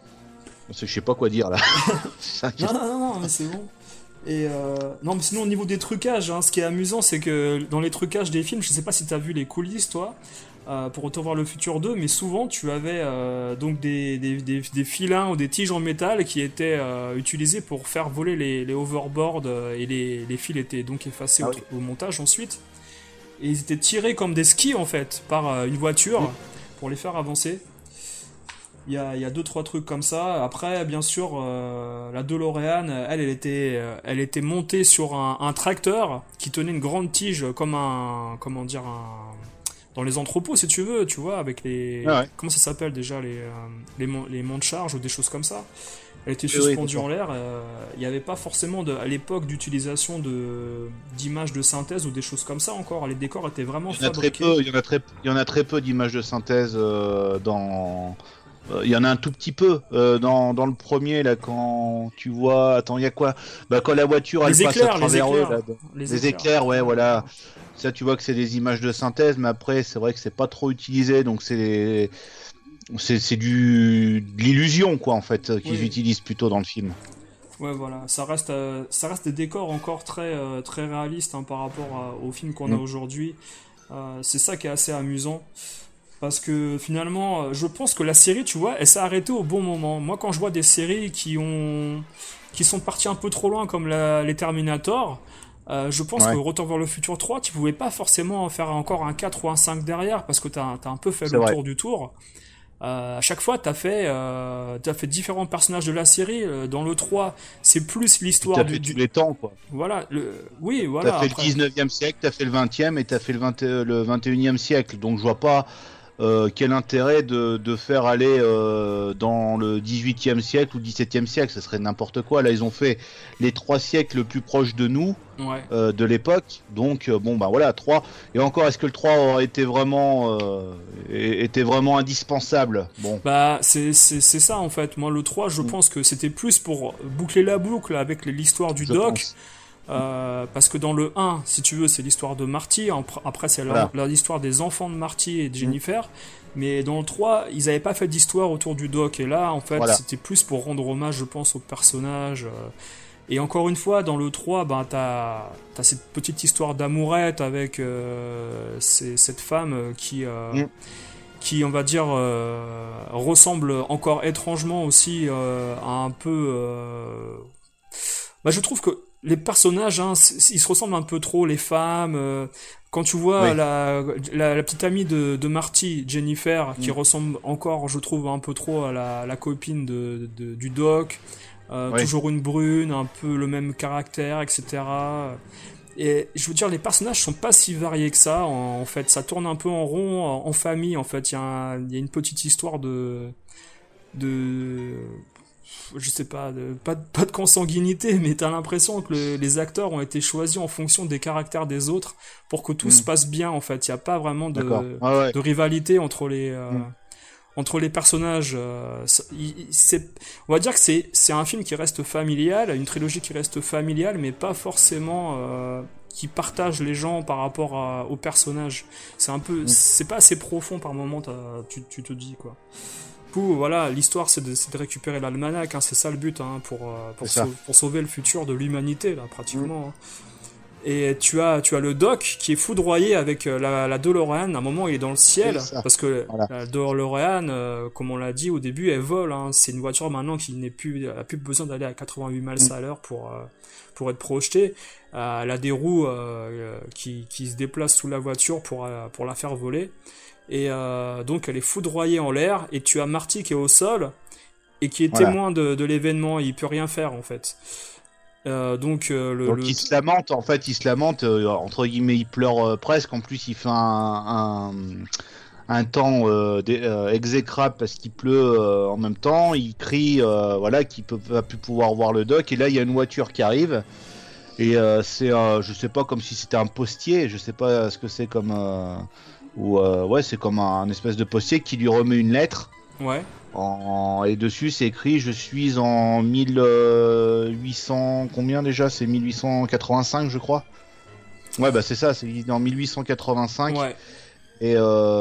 Je sais pas quoi dire là. non, non, non, non, mais c'est bon. Et euh... non, mais sinon au niveau des trucages, hein, ce qui est amusant, c'est que dans les trucages des films, je sais pas si t'as vu les coulisses, toi, euh, pour Retour vers le futur deux, mais souvent tu avais euh, donc des, des, des, des filins ou des tiges en métal qui étaient euh, utilisés pour faire voler les, les hoverboards euh, et les, les fils étaient donc effacés ah, au, oui. au montage ensuite. Et ils étaient tirés comme des skis en fait par euh, une voiture oui. pour les faire avancer. Il y a, il y a deux trois trucs comme ça. Après, bien sûr, euh, la DeLorean, elle, elle était, euh, elle était montée sur un, un tracteur qui tenait une grande tige comme un, comment dire, un, dans les entrepôts, si tu veux, tu vois, avec les, ah ouais. comment ça s'appelle déjà, les, euh, les, les monts de charge ou des choses comme ça. Elle était suspendue oui, en l'air. Euh, il n'y avait pas forcément de, à l'époque d'utilisation de d'images de synthèse ou des choses comme ça encore. Les décors étaient vraiment il y en a fabriqués. Très peu, il y en a très, il y en a très peu d'images de synthèse euh, dans. Il y en a un tout petit peu euh, dans, dans le premier là quand tu vois attends il y a quoi bah quand la voiture elle les passe éclairs, à travers les éclairs, eux là, les, les éclairs. éclairs ouais voilà ça tu vois que c'est des images de synthèse mais après c'est vrai que c'est pas trop utilisé donc c'est c'est, c'est du de l'illusion quoi en fait qu'ils oui. utilisent plutôt dans le film. Ouais voilà ça reste euh, ça reste des décors encore très euh, très réalistes hein, par rapport à, au film qu'on mmh. a aujourd'hui euh, c'est ça qui est assez amusant. Parce que finalement, je pense que la série, tu vois, elle s'est arrêtée au bon moment. Moi, quand je vois des séries qui ont, qui sont parties un peu trop loin, comme la, les Terminator, euh, je pense ouais. que Retour vers le futur trois, tu pouvais pas forcément faire encore un quatre ou un cinq derrière, parce que t'as, t'as un peu fait C'est le vrai. tour du tour. Euh, à chaque fois, t'as fait, euh, t'as fait différents personnages de la série. Dans le trois, c'est plus l'histoire t'as du... fait tous les temps, quoi. Voilà, le... oui, voilà. T'as fait après... le dix-neuvième siècle, t'as fait le vingtième et t'as fait le, vingt... le vingt et unième siècle. Donc je vois pas... Euh, quel intérêt de, de faire aller euh, dans le dix-huitième siècle ou dix-septième siècle, ça serait n'importe quoi. Là, ils ont fait les trois siècles le plus proches de nous, ouais. euh, de l'époque. Donc, euh, bon, bah voilà, trois. Et encore, est-ce que le trois aurait été vraiment, euh, était vraiment indispensable? Bon. Bah, c'est, c'est, c'est ça en fait. Moi, le trois, je mmh. pense que c'était plus pour boucler la boucle avec l'histoire du je doc. Pense. Euh, parce que dans le un, si tu veux, c'est l'histoire de Marty, après c'est voilà. l'histoire des enfants de Marty et de Jennifer, mmh. mais dans le trois, ils n'avaient pas fait d'histoire autour du doc, et là, en fait, voilà. c'était plus pour rendre hommage, je pense, au personnage, euh, Et encore une fois, dans le trois, ben, t'as, t'as cette petite histoire d'amourette avec euh, c'est, cette femme qui, euh, mm. qui, on va dire, euh, ressemble encore étrangement aussi euh, à un peu... Euh... Bah, je trouve que les personnages, hein, ils se ressemblent un peu trop, les femmes... Euh... Quand tu vois oui. la, la, la petite amie de, de Marty, Jennifer, qui mm. ressemble encore, je trouve, un peu trop à la, la copine de, de, du Doc, euh, oui. toujours une brune, un peu le même caractère, et cetera. Et je veux dire, les personnages sont pas si variés que ça. En, en fait, ça tourne un peu en rond, en, en famille. En fait, il y, y a une petite histoire de, de, je sais pas, de, pas, de, pas de consanguinité, mais t'as l'impression que le, les acteurs ont été choisis en fonction des caractères des autres pour que tout mmh. se passe bien, en fait. Il n'y a pas vraiment de, ah ouais. de rivalité entre les, euh, mmh. entre les personnages. Euh, c'est, on va dire que c'est, c'est un film qui reste familial, une trilogie qui reste familiale, mais pas forcément euh, qui partage les gens par rapport à, aux personnages. C'est un peu, mmh. c'est pas assez profond par moment, tu, tu te dis, quoi. Du coup, voilà, l'histoire, c'est de, c'est de récupérer l'almanach, hein, c'est ça le but, hein, pour, pour, sau- pour sauver le futur de l'humanité, là, pratiquement. Mmh. Hein. Et tu as, tu as le Doc qui est foudroyé avec la, la DeLorean. À un moment, il est dans le ciel, parce que voilà. la DeLorean, euh, comme on l'a dit au début, elle vole. Hein. C'est une voiture maintenant qui n'est plus, a plus besoin d'aller à quatre-vingt-huit miles mmh. à l'heure pour, euh, pour être projetée. Euh, elle a des roues euh, qui, qui se déplacent sous la voiture pour, euh, pour la faire voler. Et euh, donc elle est foudroyée en l'air, et tu as Marty qui est au sol et qui est voilà. témoin de, de l'événement. Il peut rien faire en fait. Euh, donc euh, le, donc le... il se lamente en fait, il se lamente euh, entre guillemets, il pleure euh, presque. En plus, il fait un un, un temps euh, euh, exécrable parce qu'il pleut euh, en même temps. Il crie, euh, voilà, qu'il peut va plus pouvoir voir le Doc. Et là, il y a une voiture qui arrive. Et euh, c'est, euh, je sais pas, comme si c'était un postier. Je sais pas ce que c'est comme. Euh... Ou euh, ouais, c'est comme un, un espèce de postier qui lui remet une lettre. Ouais. En, et dessus c'est écrit: je suis en mille huit cents, combien déjà, c'est mille huit cent quatre-vingt-cinq je crois. Ouais, bah c'est ça, c'est en mille huit cent quatre-vingt-cinq. Ouais. Et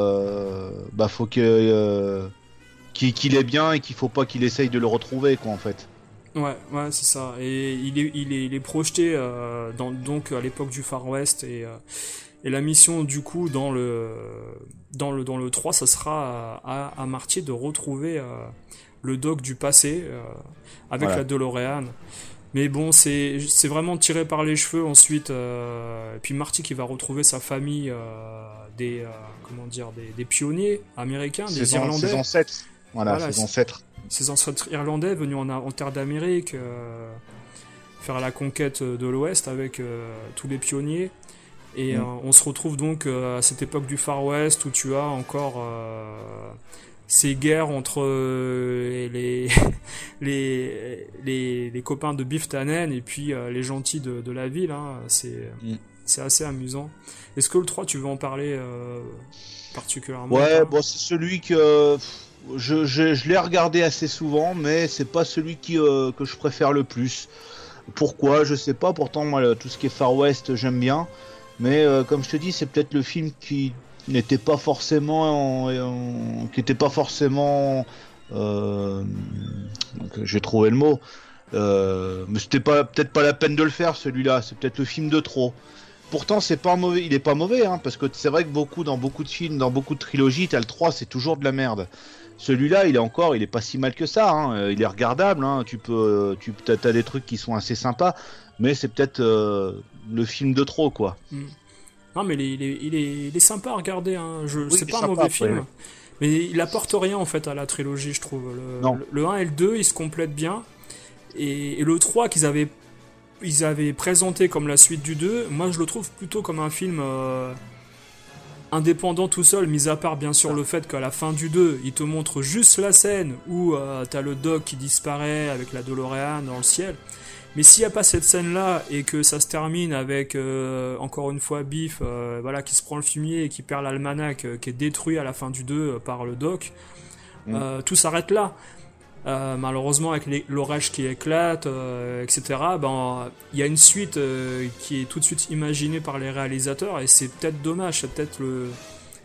euh, bah faut que euh, qu'il, qu'il est bien et qu'il faut pas qu'il essaye de le retrouver, quoi, en fait. Ouais, ouais, c'est ça. Et il est, il est, il est projeté euh, dans, donc à l'époque du Far West, et euh, Et la mission, du coup, dans le, dans le, dans le trois, ça sera à, à, à Marty de retrouver euh, le Doc du passé euh, avec voilà. la DeLorean. Mais bon, c'est, c'est vraiment tiré par les cheveux ensuite. Euh, et puis Marty qui va retrouver sa famille, euh, des, euh, comment dire, des, des pionniers américains, ses des an, Irlandais. Ses ancêtres. Voilà, voilà ses ancêtres. Ses ancêtres irlandais venus en, en terre d'Amérique, euh, faire la conquête de l'Ouest avec euh, tous les pionniers. Et mmh. euh, on se retrouve donc euh, à cette époque du Far West où tu as encore euh, ces guerres entre euh, les, les, les, les copains de Biff Tannen et puis euh, les gentils de, de la ville. Hein. C'est, mmh. c'est assez amusant. Est-ce que le trois, tu veux en parler euh, particulièrement? Ouais, bon, c'est celui que je, je, je l'ai regardé assez souvent, mais c'est pas celui qui, euh, que je préfère le plus. Pourquoi? Je sais pas. Pourtant, moi, tout ce qui est Far West, j'aime bien. Mais euh, comme je te dis, c'est peut-être le film qui n'était pas forcément, en, en, qui n'était pas forcément, euh, donc, j'ai trouvé le mot. Euh, mais c'était pas peut-être pas la peine de le faire, celui-là. C'est peut-être le film de trop. Pourtant, c'est pas mauvais. Il est pas mauvais, hein, parce que c'est vrai que beaucoup dans beaucoup de films, dans beaucoup de trilogies, t'as le trois, c'est toujours de la merde. Celui-là, il est encore, il est pas si mal que ça. Hein. Il est regardable. Hein. Tu peux, tu t'as, t'as des trucs qui sont assez sympas, mais c'est peut-être euh, le film de trop, quoi. Mm. Non, mais il est, il est, il est, il est sympa à regarder. Hein. Je, oui, c'est pas un sympa, mauvais film, ouais. mais il apporte rien en fait à la trilogie, je trouve. Le, non. le, le un et le deux, ils se complètent bien, et, et le trois qu'ils avaient, ils avaient présenté comme la suite du deux, moi je le trouve plutôt comme un film euh, indépendant tout seul, mis à part bien sûr le fait qu'à la fin du deux, il te montre juste la scène où euh, t'as le Doc qui disparaît avec la DeLorean dans le ciel. Mais s'il n'y a pas cette scène-là et que ça se termine avec, euh, encore une fois, Biff euh, voilà, qui se prend le fumier et qui perd l'almanach, euh, qui est détruit à la fin du deux euh, par le Doc, mmh. euh, tout s'arrête là. Euh, malheureusement, avec les, l'orage qui éclate, euh, et cetera, ben, il y a une suite euh, qui est tout de suite imaginée par les réalisateurs, et c'est peut-être dommage, c'est peut-être le...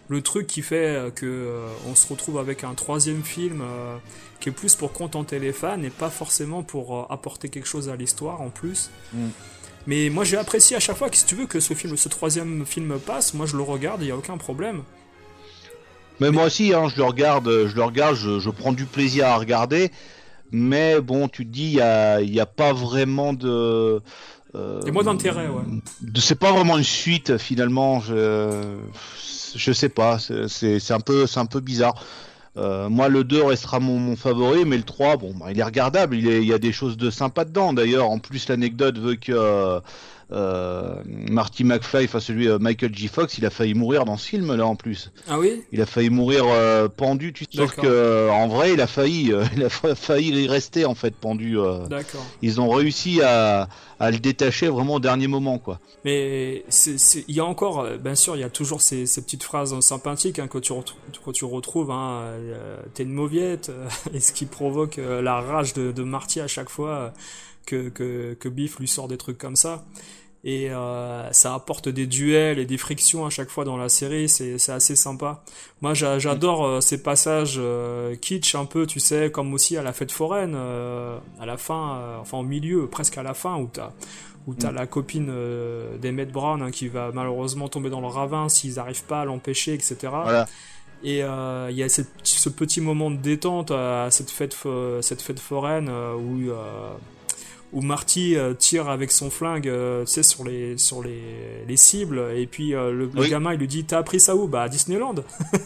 le truc qui fait que euh, on se retrouve avec un troisième film euh, qui est plus pour contenter les fans et pas forcément pour euh, apporter quelque chose à l'histoire en plus. Mm. Mais moi j'ai apprécié à chaque fois que si tu veux que ce film, ce troisième film passe, moi je le regarde, il y a aucun problème. Mais, mais... moi aussi, hein, je le regarde, je le regarde, je, je prends du plaisir à regarder. Mais bon, tu te dis, il y a, y a pas vraiment de. Euh, et moins d'intérêt, ouais. De, c'est pas vraiment une suite finalement. Je, je sais pas. C'est, c'est, c'est un peu, c'est un peu bizarre. Euh, moi, le deux restera mon, mon favori, mais le trois, bon, bah, il est regardable. Il, est, il y a des choses de sympa dedans. D'ailleurs, en plus, l'anecdote veut que euh, euh, Marty McFly, enfin celui euh, Michael J. Fox, il a failli mourir dans ce film-là en plus. Ah oui. Il a failli mourir euh, pendu. Tu sais, sauf que euh, en vrai, il a failli, euh, il a failli y rester en fait pendu. Euh. D'accord. Ils ont réussi à, à le détacher vraiment au dernier moment, quoi. Mais c'est, c'est, il y a encore, bien sûr, il y a toujours ces, ces petites phrases sympathiques hein, que tu retrouves, que tu retrouves. Hein, euh, t'es une mauviette, euh, et ce qui provoque euh, la rage de, de Marty à chaque fois euh, que, que que Biff lui sort des trucs comme ça. Et euh, ça apporte des duels et des frictions à chaque fois dans la série, c'est c'est assez sympa. Moi j'a, j'adore euh, ces passages euh, kitsch un peu, tu sais, comme aussi à la fête foraine, euh, à la fin, euh, enfin au milieu, presque à la fin, où t'as où t'as mm. la copine euh, d'Emmett Brown hein, qui va malheureusement tomber dans le ravin s'ils n'arrivent pas à l'empêcher, et cetera. Voilà. Et il euh, y a cette, ce petit moment de détente à cette fête, euh, cette fête foraine euh, où euh, où Marty euh, tire avec son flingue, euh, tu sais, sur les sur les les cibles, et puis euh, le, oui. le gamin il lui dit t'as appris ça où? Bah à Disneyland.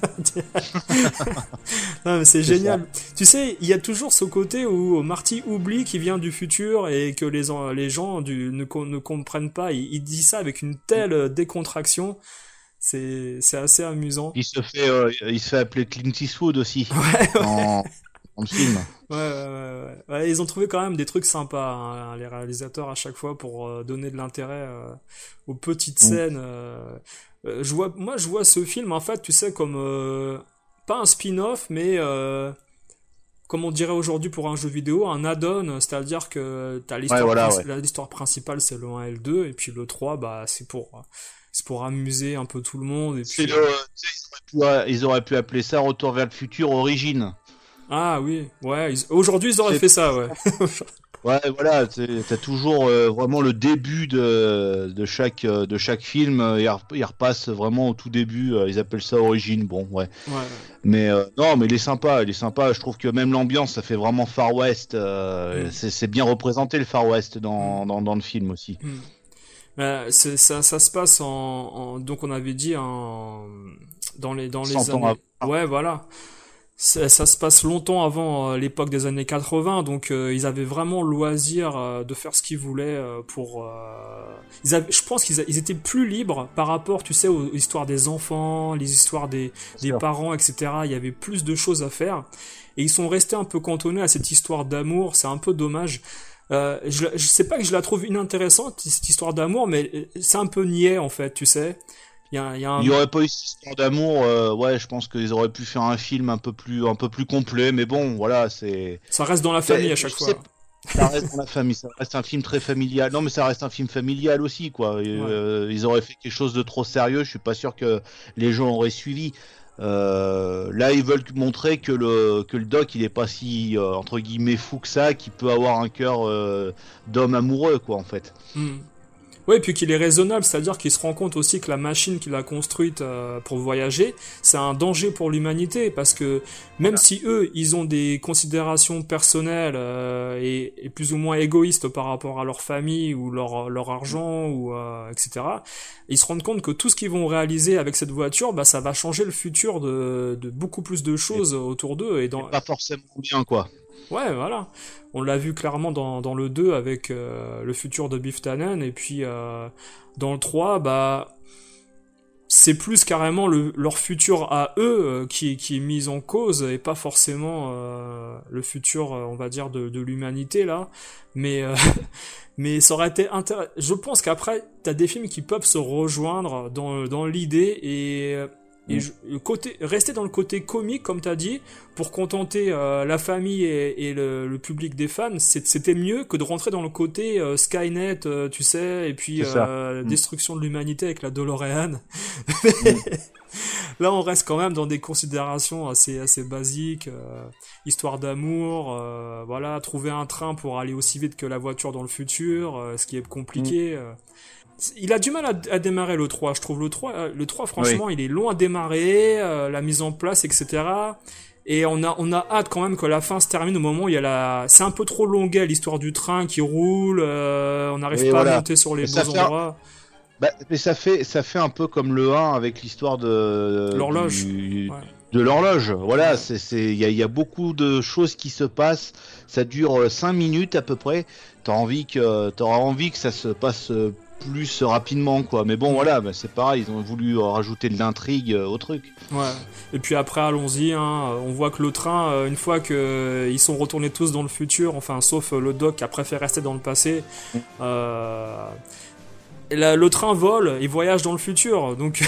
Non mais c'est, c'est génial. Ça. Tu sais, il y a toujours ce côté où Marty oublie qu'il vient du futur et que les les gens du, ne ne comprennent pas. Il, il dit ça avec une telle décontraction. C'est c'est assez amusant. Il se fait euh, il se fait appeler Clint Eastwood aussi. Ouais, ouais. En... dans le film. Ouais, ouais, ouais, ouais. Ils ont trouvé quand même des trucs sympas, hein, les réalisateurs à chaque fois pour euh, donner de l'intérêt euh, aux petites scènes. Mmh. Euh, euh, je vois, moi, je vois ce film en fait, tu sais, comme euh, pas un spin-off, mais euh, comme on dirait aujourd'hui pour un jeu vidéo, un add-on, c'est-à-dire que t'as l'histoire, ouais, voilà, princi- ouais. l'histoire principale, c'est le un et le deux, et puis le trois, bah c'est pour c'est pour amuser un peu tout le monde. Et puis, le, euh, ils, auraient pu, ils auraient pu appeler ça Retour vers le futur Origine. Ah oui, ouais. Ils... Aujourd'hui, ils auraient c'est... fait ça, ouais. Ouais, voilà. T'as toujours euh, vraiment le début de de chaque euh, de chaque film. Euh, ils, re- ils repassent vraiment au tout début. Euh, ils appellent ça Origine. Bon, ouais. Ouais. Mais euh, non, mais il est sympa. Il est sympa. Je trouve que même l'ambiance, ça fait vraiment Far West. Euh, mm. c'est, c'est bien représenté le Far West dans mm. dans, dans le film aussi. Mm. Euh, c'est, ça, ça se passe en, en donc on avait dit en dans les dans les années. Ouais, voilà. Ça, ça se passe longtemps avant euh, l'époque des années quatre-vingts, donc euh, ils avaient vraiment le loisir euh, de faire ce qu'ils voulaient euh, pour. Euh, ils avaient, je pense qu'ils a, ils étaient plus libres par rapport, tu sais, aux histoires des enfants, les histoires des, des parents, et cetera. Il y avait plus de choses à faire, et ils sont restés un peu cantonnés à cette histoire d'amour. C'est un peu dommage. Euh, je, je sais pas que je la trouve inintéressante cette histoire d'amour, mais c'est un peu niais en fait, tu sais. Il y a, il y a un... Il y aurait pas eu cette histoire d'amour, euh, ouais, je pense qu'ils auraient pu faire un film un peu plus, un peu plus complet, mais bon, voilà, c'est. Ça reste dans la famille à chaque fois. Ça reste dans la famille, ça reste un film très familial. Non, mais ça reste un film familial aussi, quoi. Et, ouais. euh, ils auraient fait quelque chose de trop sérieux, je suis pas sûr que les gens auraient suivi. Euh, là, ils veulent montrer que le que le doc, il est pas si euh, entre guillemets fou que ça, qu'il peut avoir un cœur euh, d'homme amoureux, quoi, en fait. Mm. Oui, et puis qu'il est raisonnable, c'est-à-dire qu'il se rend compte aussi que la machine qu'il a construite euh, pour voyager, c'est un danger pour l'humanité, parce que même voilà. si eux, ils ont des considérations personnelles euh, et, et plus ou moins égoïstes par rapport à leur famille ou leur leur argent ou euh, et cetera, ils se rendent compte que tout ce qu'ils vont réaliser avec cette voiture, bah ça va changer le futur de de beaucoup plus de choses et autour d'eux et dans. Pas forcément bien, quoi. Ouais, voilà. On l'a vu clairement dans, dans le deux avec euh, le futur de Biff Tannen, et puis euh, dans le trois, bah c'est plus carrément le, leur futur à eux euh, qui, qui est mis en cause, et pas forcément euh, le futur, euh, on va dire, de, de l'humanité, là. Mais, euh, mais ça aurait été intéressant. Je pense qu'après, t'as des films qui peuvent se rejoindre dans, dans l'idée, et... Et je, le côté, rester dans le côté comique, comme t'as dit, pour contenter euh, la famille et, et le, le public des fans, c'était mieux que de rentrer dans le côté euh, Skynet, euh, tu sais, et puis euh, destruction de l'humanité avec la DeLorean. Là, on reste quand même dans des considérations assez, assez basiques. Euh, histoire d'amour, euh, voilà, trouver un train pour aller aussi vite que la voiture dans le futur, euh, ce qui est compliqué. Mm. Euh. Il a du mal à, à démarrer le trois, je trouve. Le trois, le trois franchement, oui. il est long à démarrer, euh, la mise en place, et cetera. Et on a, on a hâte quand même que la fin se termine au moment où il y a la... C'est un peu trop longuet, l'histoire du train qui roule, euh, on n'arrive pas voilà. à monter sur les bons endroits. Bah, mais ça fait, ça fait un peu comme le un avec l'histoire de... L'horloge. Du... Ouais. De l'horloge, voilà, ouais. c'est, c'est, il y a, y a beaucoup de choses qui se passent, ça dure cinq minutes à peu près, t'as envie que, t'auras envie que ça se passe plus rapidement, quoi, mais bon, voilà, bah, c'est pareil, ils ont voulu rajouter de l'intrigue au truc. Ouais, et puis après, allons-y, hein, on voit que le train, une fois qu'ils sont retournés tous dans le futur, enfin, sauf le Doc qui a préféré rester dans le passé, mmh. euh... La, le train vole, il voyage dans le futur, donc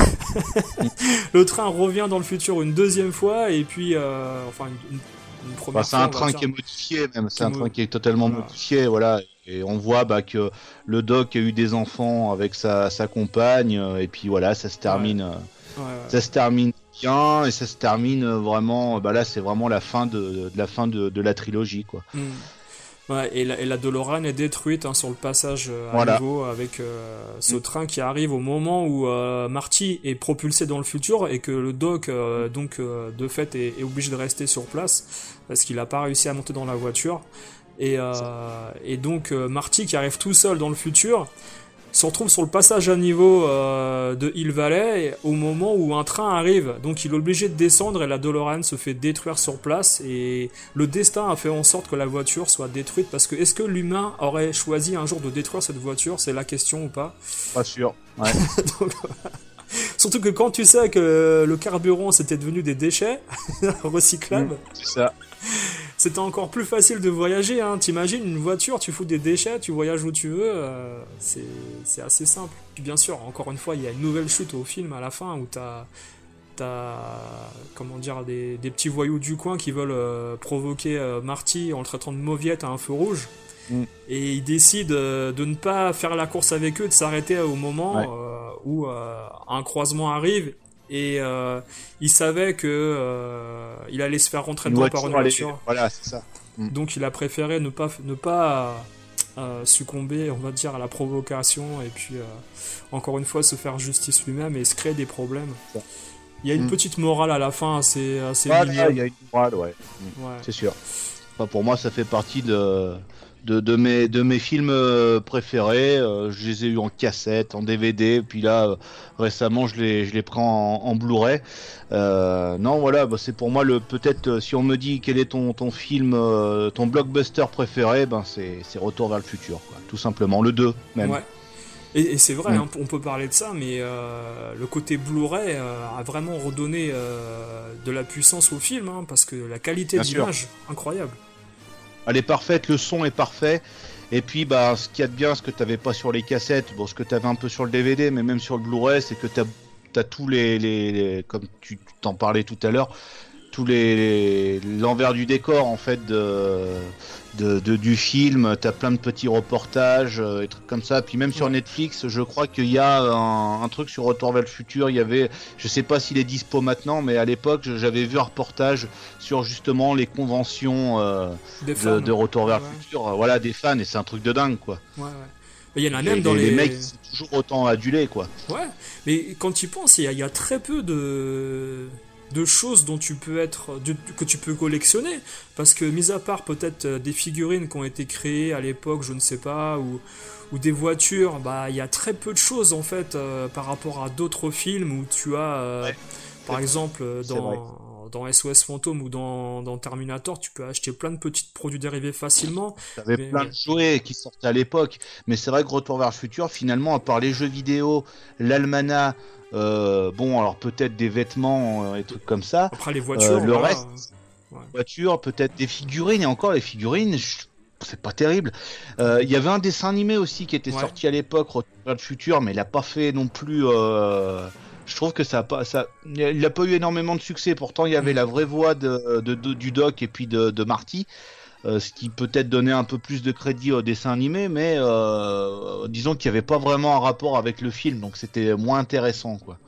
le train revient dans le futur une deuxième fois, et puis, euh, enfin, une, une première bah, c'est fois. Un train qui est modifié, même, c'est un mo... train qui est totalement voilà. modifié, voilà. Et on voit bah, que le Doc a eu des enfants avec sa, sa compagne, et puis voilà, ça se termine, ouais. Ouais, ouais. ça se termine bien, et ça se termine vraiment, bah là, c'est vraiment la fin de, de la fin de, de la trilogie, quoi. Mm. Ouais, et, la, et la DeLorean est détruite hein, sur le passage à voilà. niveau avec euh, ce mmh. train qui arrive au moment où euh, Marty est propulsé dans le futur et que le Doc euh, donc euh, de fait est, est obligé de rester sur place parce qu'il n'a pas réussi à monter dans la voiture et, euh, et donc euh, Marty qui arrive tout seul dans le futur se retrouve sur le passage à niveau euh, de Hill Valley au moment où un train arrive, donc il est obligé de descendre et la DeLorean se fait détruire sur place et le destin a fait en sorte que la voiture soit détruite parce que est-ce que l'humain aurait choisi un jour de détruire cette voiture, c'est la question ou pas? Pas sûr, ouais. Donc, surtout que quand tu sais que le carburant c'était devenu des déchets recyclables, mmh, c'est ça. C'était encore plus facile de voyager, hein. T'imagines une voiture, tu fous des déchets, tu voyages où tu veux, euh, c'est, c'est assez simple. Puis bien sûr, encore une fois, il y a une nouvelle chute au film à la fin où t'as, t'as comment dire, des, des petits voyous du coin qui veulent euh, provoquer euh, Marty en le traitant de mauviette à un feu rouge. Mm. Et ils décident euh, de ne pas faire la course avec eux, de s'arrêter au moment ouais. euh, où euh, un croisement arrive. Et euh, il savait que euh, il allait se faire rentrer dedans par une voiture. Allait... Voilà, c'est ça. Mm. Donc il a préféré ne pas ne pas euh, succomber, on va dire, à la provocation et puis euh, encore une fois se faire justice lui-même et se créer des problèmes. Ouais. Il y a une mm. petite morale à la fin, assez assez ouais, mignonne. Il y a une morale, ouais. Mm. ouais. C'est sûr. Enfin, pour moi, ça fait partie de De, de, mes, de mes films euh, préférés, euh, je les ai eu en cassette, en D V D, puis là euh, récemment je les, je les prends en, en Blu-ray. Euh, non voilà, bah, c'est pour moi le peut-être euh, si on me dit quel est ton, ton film, euh, ton blockbuster préféré, ben c'est, c'est Retour vers le futur, quoi, tout simplement, le deux même. Ouais. Et, et c'est vrai, mmh. hein, on peut parler de ça, mais euh, le côté Blu-ray euh, a vraiment redonné euh, de la puissance au film, hein, parce que la qualité Bien d'image, sûr. incroyable. Elle est parfaite, le son est parfait, et puis bah ce qu'il y a de bien, ce que tu n'avais pas sur les cassettes, bon ce que tu avais un peu sur le D V D, mais même sur le Blu-ray, c'est que tu as tous les, les, les, comme tu t'en parlais tout à l'heure, tous les, les l'envers du décor en fait de, de, de du film, t'as plein de petits reportages euh, et trucs comme ça, puis même sur Netflix je crois qu'il y a un, un truc sur Retour vers le futur, il y avait, je sais pas s'il est dispo maintenant, mais à l'époque j'avais vu un reportage sur justement les conventions euh, de, de Retour vers ouais. le futur, euh, voilà, des fans, et c'est un truc de dingue, quoi. Ouais, ouais. Il y en a même les, dans les... les mecs c'est toujours autant adulés, quoi. Ouais, mais quand tu y penses, il y, y a très peu de... de choses dont tu peux être de, que tu peux collectionner, parce que mis à part peut-être des figurines qui ont été créées à l'époque, je ne sais pas, ou, ou des voitures, bah il y a très peu de choses en fait euh, par rapport à d'autres films où tu as euh, ouais. par exemple dans dans S O S Fantôme ou dans, dans Terminator, tu peux acheter plein de petits produits dérivés facilement. T'avais mais... plein de jouets qui sortaient à l'époque, mais c'est vrai que Retour vers le futur, finalement, à part les jeux vidéo, l'almanach, Euh, bon, alors peut-être des vêtements et euh, trucs comme ça. Après les voitures, euh, le voilà. reste, ouais. voitures, peut-être des figurines, et encore les figurines, je... c'est pas terrible. Il euh, y avait un dessin animé aussi qui était ouais. sorti à l'époque, Retour vers le futur, mais il a pas fait non plus. Euh... Je trouve que ça a pas, ça, il a pas eu énormément de succès. Pourtant, il y avait mmh. la vraie voix de, de, de du Doc et puis de, de Marty. Euh, ce qui peut-être donnait un peu plus de crédit au dessin animé, mais euh, disons qu'il n'y avait pas vraiment un rapport avec le film, donc c'était moins intéressant, quoi.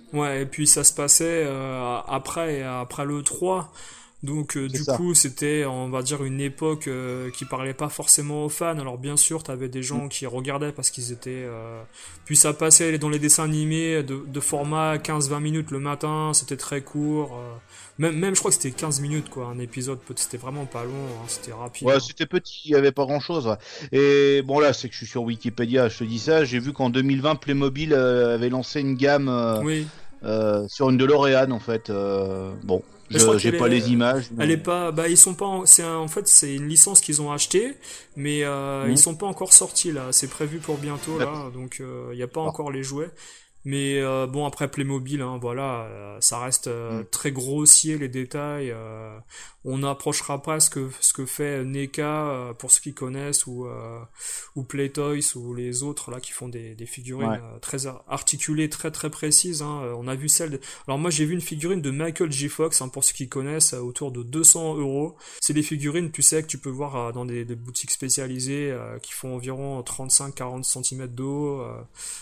Ouais, et puis ça se passait euh, après, après le trois. Donc euh, du ça. coup c'était on va dire une époque euh, qui parlait pas forcément aux fans. Alors bien sûr t'avais des gens mm. qui regardaient parce qu'ils étaient euh... puis ça passait dans les dessins animés de, de format quinze vingt minutes le matin, c'était très court, euh... même, même je crois que c'était quinze minutes quoi, un épisode, c'était vraiment pas long, hein, c'était rapide. Ouais, hein. C'était petit, il y avait pas grand chose. Ouais. Et bon là c'est que je suis sur Wikipédia, je te dis ça, j'ai vu qu'en deux mille vingt Playmobil euh, avait lancé une gamme euh, oui. euh, sur une DeLorean en fait, euh... bon. Je, j'ai pas est, les images. Mais... Elle est pas, bah ils sont pas. En, c'est un, en fait c'est une licence qu'ils ont achetée, mais euh, mmh. ils sont pas encore sortis là. C'est prévu pour bientôt là, donc il euh, y a pas ah. encore les jouets. Mais euh, bon après Playmobil, hein, voilà, euh, ça reste euh, mmh. très grossier les détails. Euh, on n'approchera pas ce que ce que fait NECA euh, pour ceux qui connaissent ou euh, ou Playtoys ou les autres là qui font des des figurines ouais. euh, très articulées, très très précises. Hein. On a vu celle. De... Alors moi j'ai vu une figurine de Michael J. Fox, hein, pour ceux qui connaissent, euh, autour de deux cents euros. C'est des figurines, tu sais, que tu peux voir euh, dans des, des boutiques spécialisées euh, qui font environ trente-cinq à quarante centimètres de haut. Euh,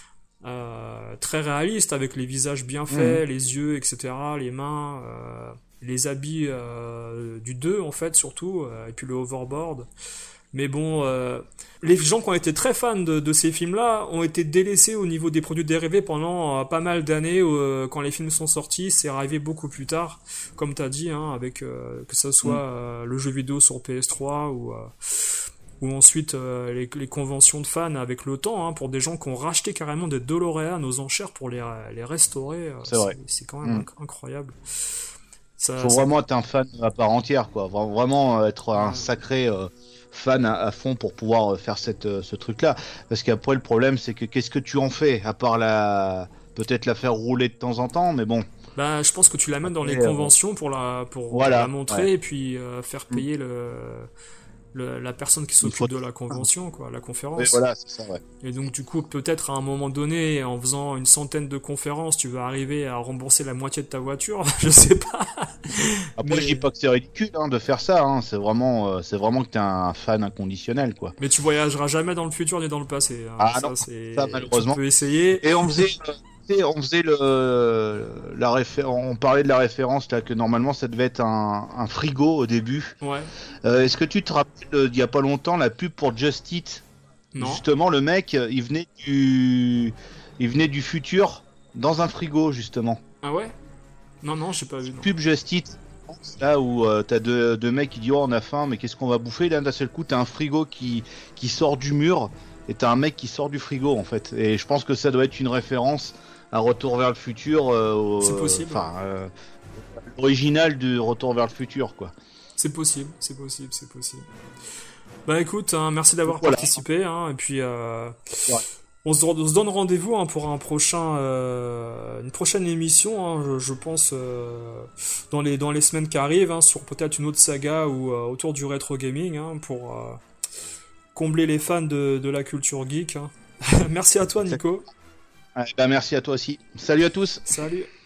Euh, très réaliste avec les visages bien faits, mmh. les yeux, et cetera, les mains, euh, les habits euh, du deux en fait surtout, euh, et puis le hoverboard. Mais bon, euh, les gens qui ont été très fans de, de ces films-là ont été délaissés au niveau des produits dérivés pendant euh, pas mal d'années. Euh, quand les films sont sortis, c'est arrivé beaucoup plus tard, comme t'as dit, hein, avec euh, que ça soit mmh. euh, le jeu vidéo sur P S trois ou euh, ou ensuite euh, les, les conventions de fans avec le temps, hein, pour des gens qui ont racheté carrément des DeLorean aux enchères pour les, les restaurer. Euh, c'est, vrai. c'est quand même mmh. incroyable. Ça, faut ça... vraiment être un fan à part entière, quoi. Vraiment être un sacré euh, fan à, à fond pour pouvoir faire cette, euh, ce truc-là. Parce qu'après, le problème, c'est que qu'est-ce que tu en fais, à part la... peut-être la faire rouler de temps en temps, mais bon. Bah, je pense que tu l'amènes dans les euh, conventions pour la, pour voilà, la montrer, ouais. et puis euh, faire payer mmh. le... Le, la personne qui s'occupe faut... de la convention, quoi, la conférence. Et voilà, c'est ça, ouais. Et donc, du coup, peut-être à un moment donné, en faisant une centaine de conférences, tu vas arriver à rembourser la moitié de ta voiture. Je sais pas. Après, mais... je dis pas que c'est ridicule hein, de faire ça. Hein. C'est vraiment, euh, c'est vraiment que t'es un fan inconditionnel, quoi. Mais tu voyageras jamais dans le futur ni dans le passé. Hein. Ah ça, non, c'est... ça malheureusement. Tu peux essayer. Et on faisait. On faisait le la réfé... on parlait de la référence là que normalement ça devait être un, un frigo au début. Ouais. Euh, est-ce que tu te rappelles euh, il y a pas longtemps la pub pour Just Eat? Non. Justement le mec il venait du il venait du futur dans un frigo justement. Ah ouais? Non non j'ai pas vu. Non. Pub Just Eat. Là où euh, t'as deux, deux mecs qui disent oh on a faim mais qu'est-ce qu'on va bouffer, là d'un seul coup t'as un frigo qui qui sort du mur et t'as un mec qui sort du frigo en fait, et je pense que ça doit être une référence à Retour vers le futur. Euh, c'est possible. Enfin, euh, l'original de Retour vers le futur, quoi. C'est possible, c'est possible, c'est possible. Bah écoute, hein, merci d'avoir voilà. participé, hein, et puis euh, ouais. on, se, on se donne rendez-vous hein, pour un prochain, euh, une prochaine émission, hein, je, je pense, euh, dans les dans les semaines qui arrivent, hein, sur peut-être une autre saga ou euh, autour du rétro gaming, hein, pour euh, combler les fans de, de la culture geek. Hein. Merci à toi, Nico. Ouais, bah merci à toi aussi. Salut à tous. Salut.